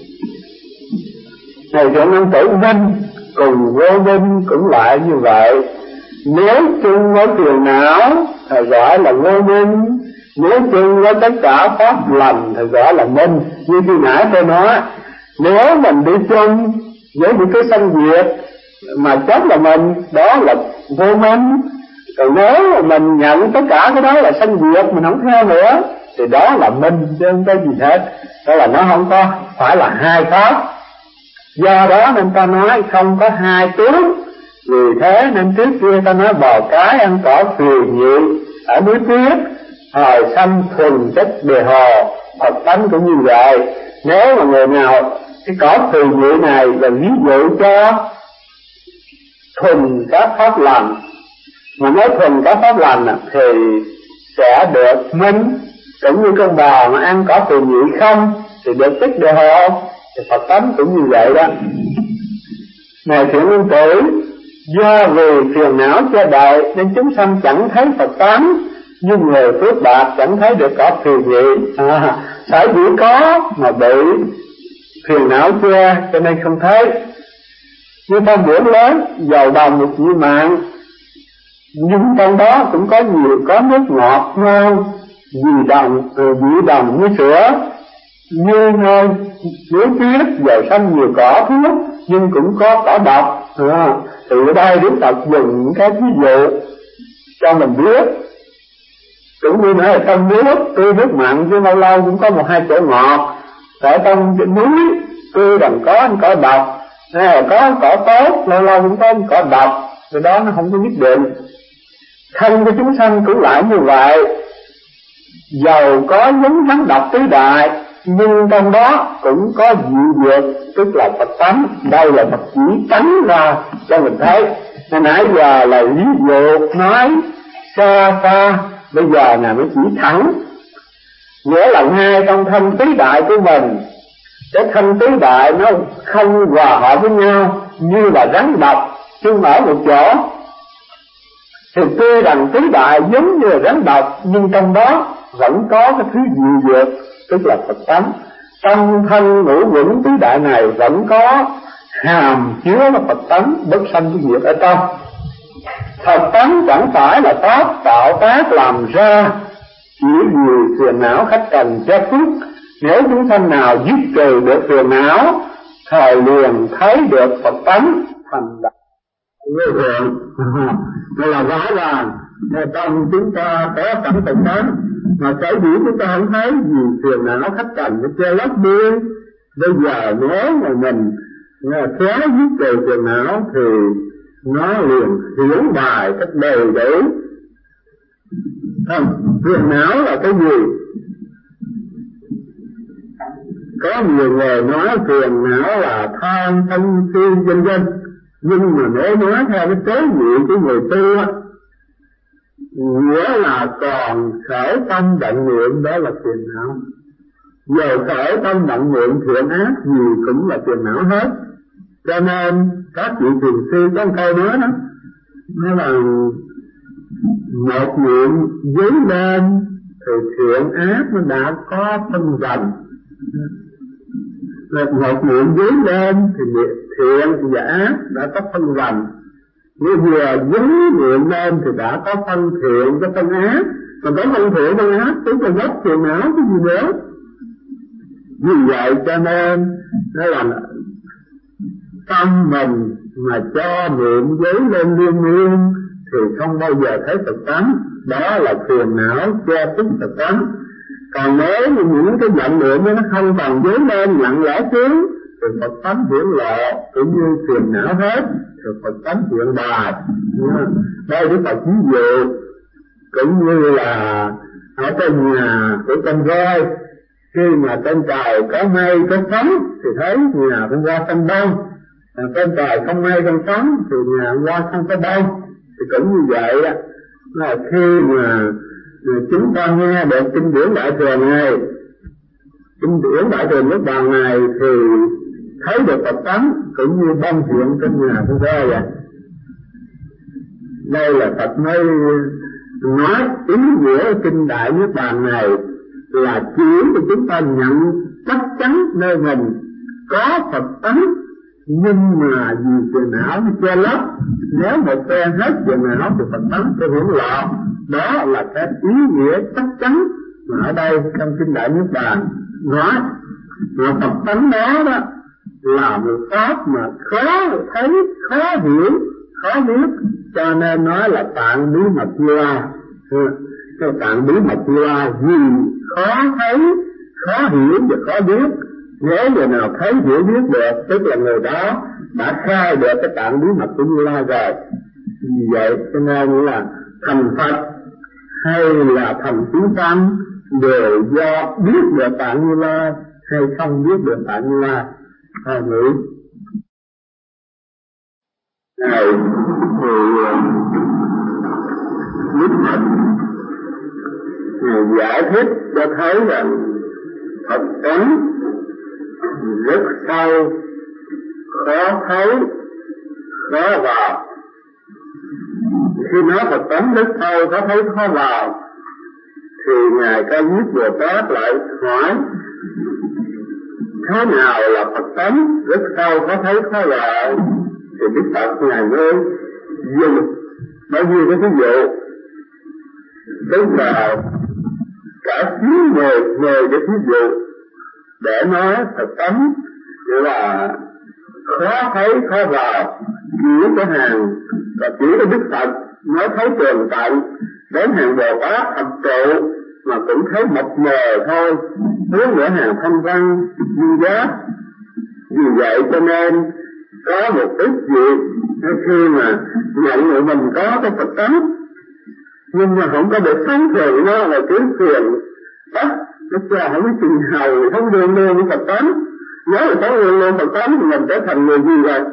Này Thượng Năng Tử Minh cùng vô minh cũng lại như vậy. Nếu chung với phiền não thì gọi là vô minh, nếu chung với tất cả pháp lành thì gọi là minh. Như khi nãy tôi nói, nếu mình đi chung với những cái sanh diệt mà chết là mình, đó là vô minh. Còn nếu mà mình nhận tất cả cái đó là sanh diệt, mình không theo nữa thì đó là minh, chứ không có gì hết. Đó là nó không có phải là hai pháp. Do đó nên ta nói không có hai tướng. Vì thế nên trước kia ta nói bò cái ăn cỏ phì nhị ở núi Tuyết, thời sanh thuần chất đề hồ. Phật tánh cũng như vậy. Nếu mà người nào cái cỏ phì nhị này là ví dụ cho thuần các pháp lành, mà nói thuần các pháp lành thì sẽ được minh. Cũng như con bò mà ăn cỏ phì nhị không thì được chất đề hồ. Thì Phật tánh cũng như vậy đó. Này Thiện Nhân Tử, do vì phiền não che đậy nên chúng sanh chẳng thấy Phật tánh, như người phước bạc chẳng thấy được cỏ phì nhị. À, sở dĩ có mà bị phiền não che cho nên không thấy. Như phong biển lớn giàu đồng một nhị mạng, nhưng trong đó cũng có nhiều có nước ngọt ngon, vì đồng vị đồng như sữa. Như nơi núi Tuyết giàu xanh nhiều cỏ thuốc, nhưng cũng có cỏ độc. À, thì ở đây Đức Phật dùng những cái ví dụ cho mình biết. Cũng như nói là trong nước tươi nước mặn chứ lâu lâu cũng có một hai chỗ ngọt. Ở trong núi tươi đằng có cỏ độc, à, có cỏ tốt lâu lâu cũng có cỏ độc, thì đó nó không có nhất định. Thân của chúng sanh cũng lại như vậy. Dầu có giống rắn độc tứ đại, nhưng trong đó cũng có dị dược, tức là Phật tánh. Đây là Phật chỉ tánh ra cho mình thấy. Nên nãy giờ là ví dụ nói xa xa, bây giờ là mới chỉ thẳng. Nghĩa là ngay trong thân tứ đại của mình, cái thân tứ đại nó không hòa hợp với nhau như là rắn độc chung ở một chỗ. Thì tuy rằng tứ đại giống như là rắn độc, nhưng trong đó vẫn có cái thứ dị dược, tức là Phật tánh. Trong thân ngũ quẩn tứ đại này vẫn có hàm chứa là Phật tánh, bất sanh bất diệt ở trong. Phật tánh chẳng phải là pháp tạo tác làm ra, chỉ vì phiền não khách trần che khuất. Nếu chúng sanh nào dứt trừ được phiền não, thời liền thấy được Phật tánh thành đạo vô thượng. Đây là rõ ràng trong chúng ta có cảnh Phật tánh, mà sở dĩ chúng ta không thấy vì phiền não khách trần nó che lấp đi. Bây giờ nếu mà mình khéo dứt trừ phiền não thì nó liền hiểu bài cách đầy đủ. Không, phiền não là cái gì? Có nhiều người nói phiền não là tham sân si vân vân, nhưng mà nếu nói theo cái tế nhị của người tu á, nghĩa là còn khởi tâm động niệm, đó là phiền não. Giờ khởi tâm động niệm thiện ác gì cũng là phiền não hết. Cho nên các vị thiền sư có một câu nói đó, nó là một niệm dấy lên thì thiện ác nó đã có phân rành. Một niệm dấy lên thì thiện và ác đã có phân rành. Nếu vừa dấy niệm lên thì đã có phân thiện, có phân ác. Mà có phân thiện, phân ác tức là gốc phiền não cái gì nữa. Vì vậy cho nên nó là tâm mình mà cho niệm dấy lên liên miên thì không bao giờ thấy Phật tánh. Đó là phiền não che khuất Phật tánh. Còn nếu như những cái vọng niệm nó không còn dấy lên lặng lẽ xuống rồi Phật tánh hiển lộ cũng như phiền não hết, rồi Phật tánh hiện bài. Đây Đức Phật ví dụ cũng như là ở trong nhà của con voi, khi mà trên trời có mây có sóng thì thấy nhà con voi không bông, trên trời không mây không sóng thì nhà con voi không có bông. Thì cũng như vậy á, là khi mà chúng ta nghe được kinh điển Đại Thừa này, kinh điển Đại Thừa Niết Bàn này, thì thấy được Phật tánh cũng như bông hiện trong nhà con voi vậy. Đây là Phật mới nói ý nghĩa kinh Đại Niết Bàn này là chỉ cho chúng ta nhận chắc chắn nơi mình có Phật tánh, nhưng mà vì phiền não nó che lấp. Nếu một phen hết phiền não thì Phật tánh sẽ hiển lộ. Đó là cái ý nghĩa chắc chắn mà ở đây trong kinh Đại Niết Bàn nói. Mà Phật tánh đó đó là một pháp mà khó thấy, khó hiểu, khó biết, cho nên nói là tạng bí mật Như Lai. Cái tạng bí mật Như Lai vì khó thấy, khó hiểu và khó biết. Nếu người nào thấy hiểu biết được, tức là người đó đã khai được cái tạng bí mật của Như Lai rồi. Vì vậy cho nên là thành Phật hay là thành chúng sanh đều do biết được tạng Như Lai hay không biết được tạng Như Lai. Thôi nghĩ này thì Đức Phật Ngài giải thích cho thấy rằng Phật tánh rất sâu, khó thấy, khó vào. Khi nói Phật tánh rất sâu, khó thấy, khó vào, thì Ngài Ca Diếp Bồ Tát lại hỏi thế nào là Phật tánh rất sâu, khó thấy, khó vào? Thì Đức Phật Ngài mới dùng bao nhiêu cái ví dụ, tức là cả chín mười mười cái ví dụ để nói Phật tánh là khó thấy, khó vào. Chỉ có hàng và chỉ có Đức Phật mới thấy tường tận, đến hàng Bồ Tát thập trụ mà cũng thấy mập mờ thôi, hướng nữa hàng Thanh Văn, Duyên Giác. Vì vậy cho nên có một ít việc khi mà nhận người mình có cái Phật tánh, nhưng mà không có được sống thường nó là cứ phiền bắt nó cha không biết chừng hầu không đương đương với Phật tánh. Nếu là sống đương đương Phật tánh thì mình trở thành người gì rồi?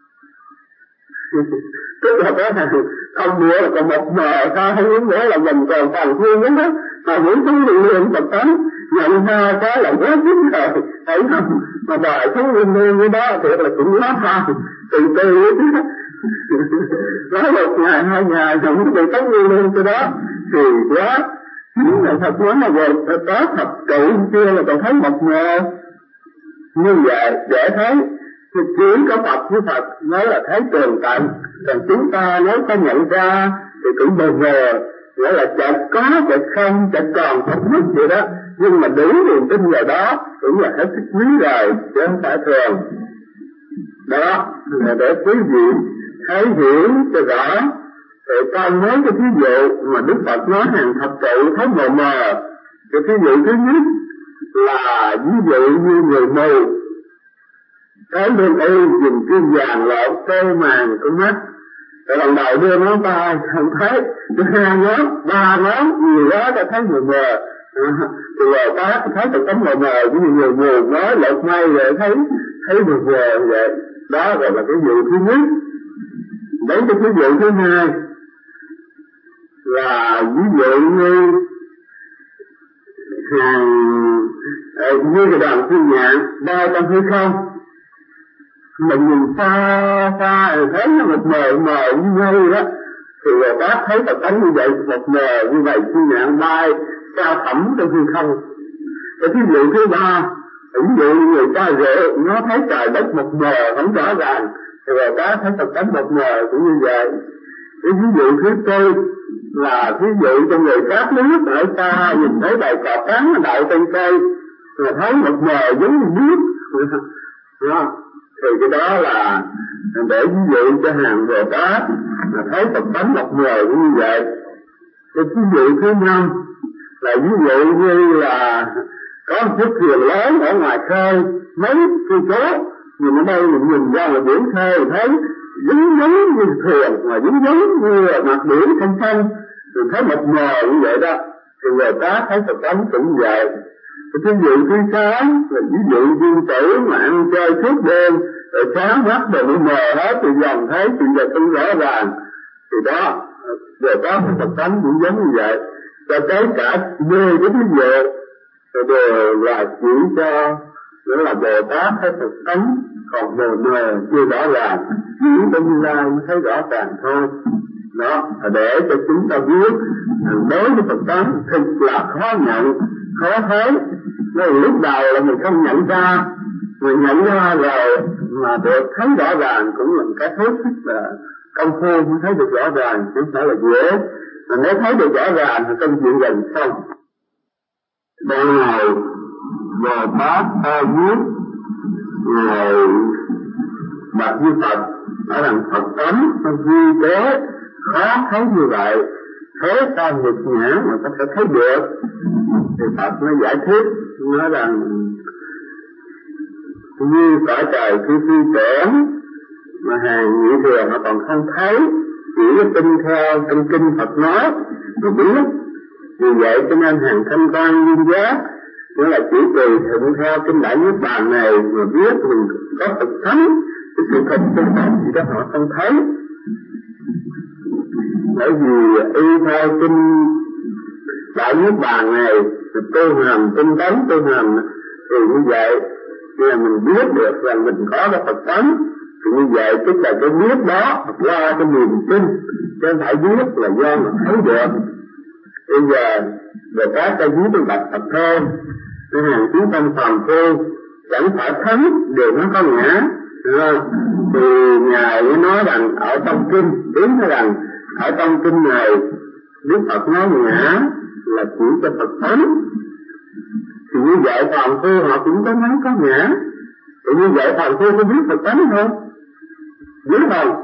Tức là có thằng không bữa là còn một mờ sao, không những nữa là mình còn phần thiên lắm đó, mà muốn sống đương đương Phật tánh nhận ra cái là quá chính rồi, thấy không? Mà đòi sống đương đương với đó thiệt là cũng quá tha từ từ ấy chứ. Nói một ngày hai ngày không có bị sống đương đương cho đó thì quá. Nhưng mà thật nói là về có thật trụ kia là còn thấy một mờ. Như vậy để thấy chỉ có Phật với Phật mới là thấy tường tận. Còn chúng ta nếu có nhận ra thì cũng bờ vờ, nghĩa là chợt có chợt không, chợt còn không biết vậy đó. Nhưng mà đủ niềm tin vào đó cũng là hết sức quý rồi, chứ không phải thường. Đó là để quý vị thấy hiểu cho rõ. Thì trong mấy cái thí dụ mà Đức Phật nói hàng thập trụ thấy mờ mờ, cái thí dụ thứ nhất là ví dụ như người mù cái đêm y dùng kim vàng lộn tê màng của mắt, rồi lần đầu đưa ngón tay không thấy, thứ hai ngón, ba ngón nhiều quá ta thấy mờ mờ. Thì rồi ta thấy được tấm mờ mờ của người mù nói lột may rồi thấy thấy mờ mờ vậy. Đó gọi là cái dụ thứ nhất. Đến cái ví dụ thứ hai là ví dụ như hàng như cái đoàn phi nhạn bay trong hư không, mình nhìn xa xa rồi thấy nó một mờ mờ như mây đó, thì người ta thấy Phật tánh như vậy, một mờ như vậy phi nhạn bay cao thẳm trong hư không. Cái ví dụ thứ ba, ví dụ người ta rượu nó thấy trời đất một mờ không rõ ràng, thì người ta thấy Phật tánh một mờ cũng như vậy. Cái ví dụ thứ tư là ví dụ cho người khác nước ở xa nhìn thấy bầy cọp trắng đậu trên cây, rồi thấy một mờ giống như nước. Đó. Thì cái đó là để ví dụ cho hàng Bồ Tát mà thấy Phật tánh một mờ cũng như vậy. Cái ví dụ thứ năm là ví dụ như là có một chiếc thuyền lớn ở ngoài khơi mấy cây số, Nhưng ở đây mình nhìn ra là biển khơi thấy giống giống như thường, mà giống giống như mặt biển xanh xanh, mình thấy mịt mờ như vậy đó. Thì người ta thấy Phật tánh cũng vậy. Cái ví dụ thứ sáng là ví dụ viên tử mà ăn chơi suốt đêm, rồi sáng mắt rồi bị mờ hết thì dần thấy chuyện vật không rõ ràng. Thì đó, người ta thấy Phật tánh cũng giống như vậy. Cho tới cả mười cái ví dụ đều là chỉ cho nữa là Bồ Tát thấy Phật tánh, còn mờ mờ chưa rõ ràng, chỉ trong Như Lai mới thấy rõ ràng thôi. Đó, để cho chúng ta biết đối với Phật tánh thực là khó nhận, khó thấy. Nên lúc đầu là mình không nhận ra, mình nhận ra rồi mà được thấy rõ ràng cũng là một cái hết sức là công phu mới thấy được rõ ràng, chứ không phải là dễ. Mà nếu thấy được rõ ràng thì công chuyện gần xong. Đây này Bồ Tát A Diếp ngài đặt với Phật ở rằng Phật tánh nó vi tế khó thấy như vậy, thế sao nhật nhã mà có thể thấy được? Thì Phật nó giải thích nói rằng như cõi trời khi phi tưởng mà hàng nhị thừa họ còn không thấy, chỉ tin theo trong kinh Phật nói mà biết. Vì vậy cho nên hàng thanh quan duyên giác nghĩa là chỉ tùy thuận theo kinh Đại Niết Bàn này mà biết mình có Phật tánh, cái sự thật chân thật gì đó họ không thấy. Bởi vì y theo kinh Đại Niết Bàn này tu hành tinh tấn tu hành thì như vậy khi là mình biết được rằng mình có cái Phật tánh thì như vậy tức là cái biết đó qua cái niềm tin, chứ không phải biết là do mà thấy được. Bây giờ Bồ Tát ta viết cái bạch Phật thôi, nên hàng chúng tâm phàm phu chẳng phải thắng đều nó có ngã. Thì ngài mới nói rằng ở trong kinh đúng rằng ở trong kinh này Đức Phật nói ngã là chỉ cho Phật tánh. Thì như vậy phàm phu họ cũng có nói có ngã. Thì như vậy phàm phu có biết Phật tánh không? Biết không?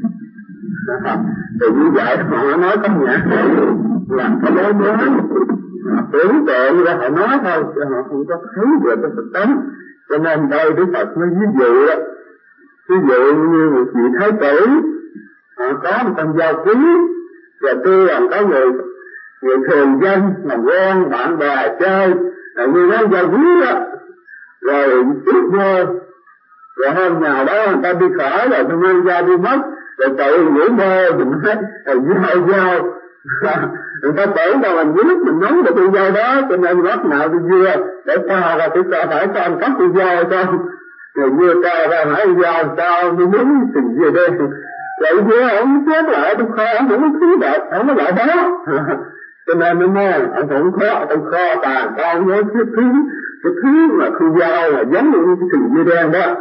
Thì như vậy họ nói có ngã là cái đối đối tưởng tượng ra họ nói thôi, chứ họ không có thấy được cái Phật tánh. Cho nên đây Đức Phật mới ví dụ đó, ví dụ như một vị thái tử họ có một con dao quý, và tuy rằng có người người thường dân làm quen bạn bè chơi là như nói dao quý đó, rồi ước mơ rồi hôm nào đó người ta đi khỏi rồi tôi mang dao đi mất, rồi tự ngủ mơ mình nói là dao dao người ta tưởng đâu mình biết mình nóng được con dao đó, cho nên bắt nào đi dưa để cho ra cái cho phải cho anh cắt con dao cho rồi dưa cho ra hỏi dao sao mới đúng tình dưa đây. Vậy dưa ông chết lại trong kho ông không có thứ đẹp ông có lại đó. Cho nên nó nói ông không khó trong kho tàn con nhớ cái thứ cái thứ mà con dao là giống như cái thừng dưa đen đó.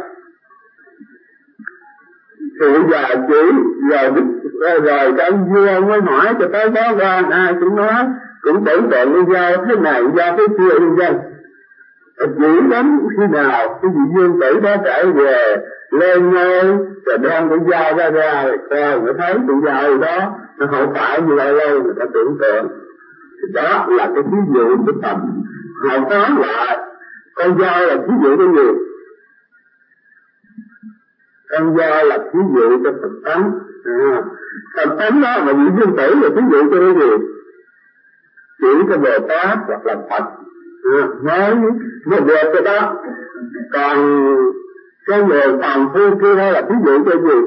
Thì bây giờ chỉ rồi rồi, rồi cái ông vua ông mới hỏi cho tới đó ra ai cũng nói cũng tưởng tượng con dao thế này dao thế kia nhân dân. Chỉ đến khi nào cái vị vương tử đó trở về lên ngôi rồi đem cái dao ra ra rồi coi người thấy cái dao đó nó không phải như lâu lâu người ta tưởng tượng. Đó là cái ví dụ của Phật. Họ nói lại con dao là ví dụ cái gì? Con dao là ví dụ cho Phật tánh. À, Phật tánh đó mà vị vương tử là ví dụ cho cái gì? Chỉ cho Bồ Tát hoặc là Phật. À, nói mới được cái đó. Còn cái người phàm phu kia là ví dụ cho gì?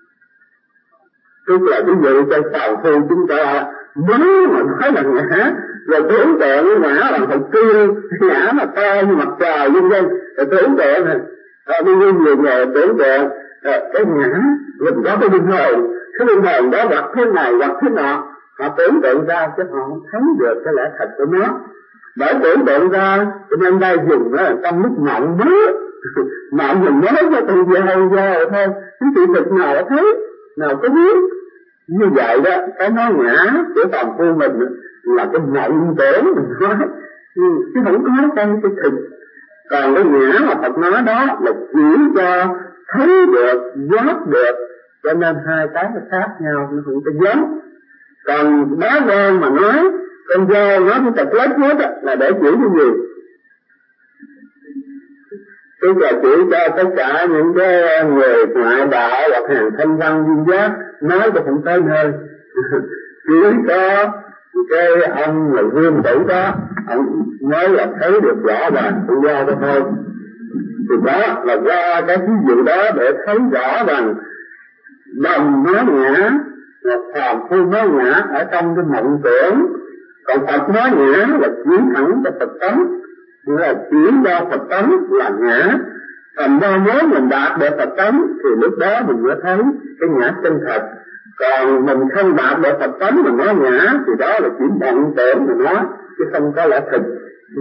Tức là ví dụ cho phàm phu chúng ta nếu mà nói là ngã, rồi tưởng tượng ngã là thật kia, ngã là to như mặt trời vân vân, rồi tưởng tượng này, à, đi như nhiều người tưởng tượng à, cái ngã mình có cái linh hồn, cái linh hồn đó hoặc thế này hoặc thế nọ, họ tưởng tượng ra chứ họ không thấy được cái lẽ thật của nó. Bởi tưởng tượng ra cho nên đây dùng nó là trong lúc mộng mơ mộng mình nói cho từ giờ giờ thôi, cái sự thực nào đã thấy nào có biết. Như vậy đó, cái nói ngã của phàm phu mình là cái mộng tưởng mình nói, chứ không có trong cái thực. Còn cái ngã mà Phật nói đó là chỉ cho thấy được, giác được, cho nên hai cái nó khác nhau, nó không có giống. Còn đá vang mà nói, con dao nói cái tật lết hết là để chỉ cái gì? tức là chỉ cho tất cả những cái người ngoại đạo hoặc hàng thanh văn duyên giác nói cho không tới nơi. Chỉ có cái ông là Vương Tử đó, ông mới là thấy được rõ ràng tự do đó thôi. Thì đó là qua cái ví dụ đó để thấy rõ rằng đồng nói ngã, phàm phu nói ngã ở trong cái mộng tưởng, còn Phật nói ngã là chỉ thẳng cho Phật tánh, là chỉ cho Phật tánh là ngã. Thành ra nếu mình đạt được Phật tánh thì lúc đó mình mới thấy cái ngã chân thật. Còn mình không đạt được Phật tánh mà nói ngã thì đó là chỉ mộng tưởng mà nói, chứ không có lẽ thực.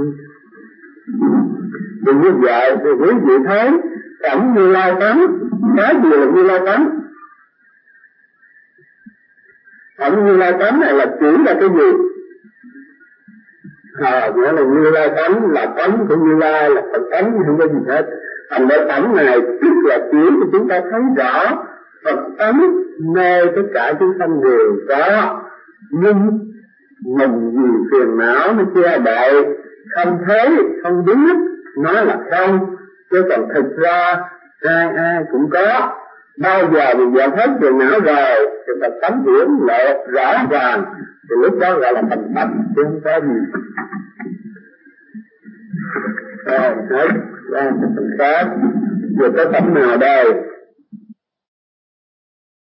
Thì như vậy thì quý vị thấy cảnh Như Lai tánh, cái gì là Như Lai tánh? Cảnh Như Lai tánh này là chỉ là cái gì? À, nghĩa là Như Lai tánh là tánh của Như Lai, là Phật tánh, không có gì hết. Thành ra tánh này tức là chỉ cho chúng ta thấy rõ Phật tánh nơi tất cả chúng sanh đều có, nhưng mình vì phiền não nó che đậy, không thấy, không biết, nói là không, chứ còn thực ra ai ai cũng có. Bao giờ mình dọn hết phiền não rồi thì Phật tánh hiển lộ rõ ràng, thì lúc đó gọi là thành Phật, chứ không có gì. Rồi, hết, ra cái phần khác. Vừa có tánh nào đây?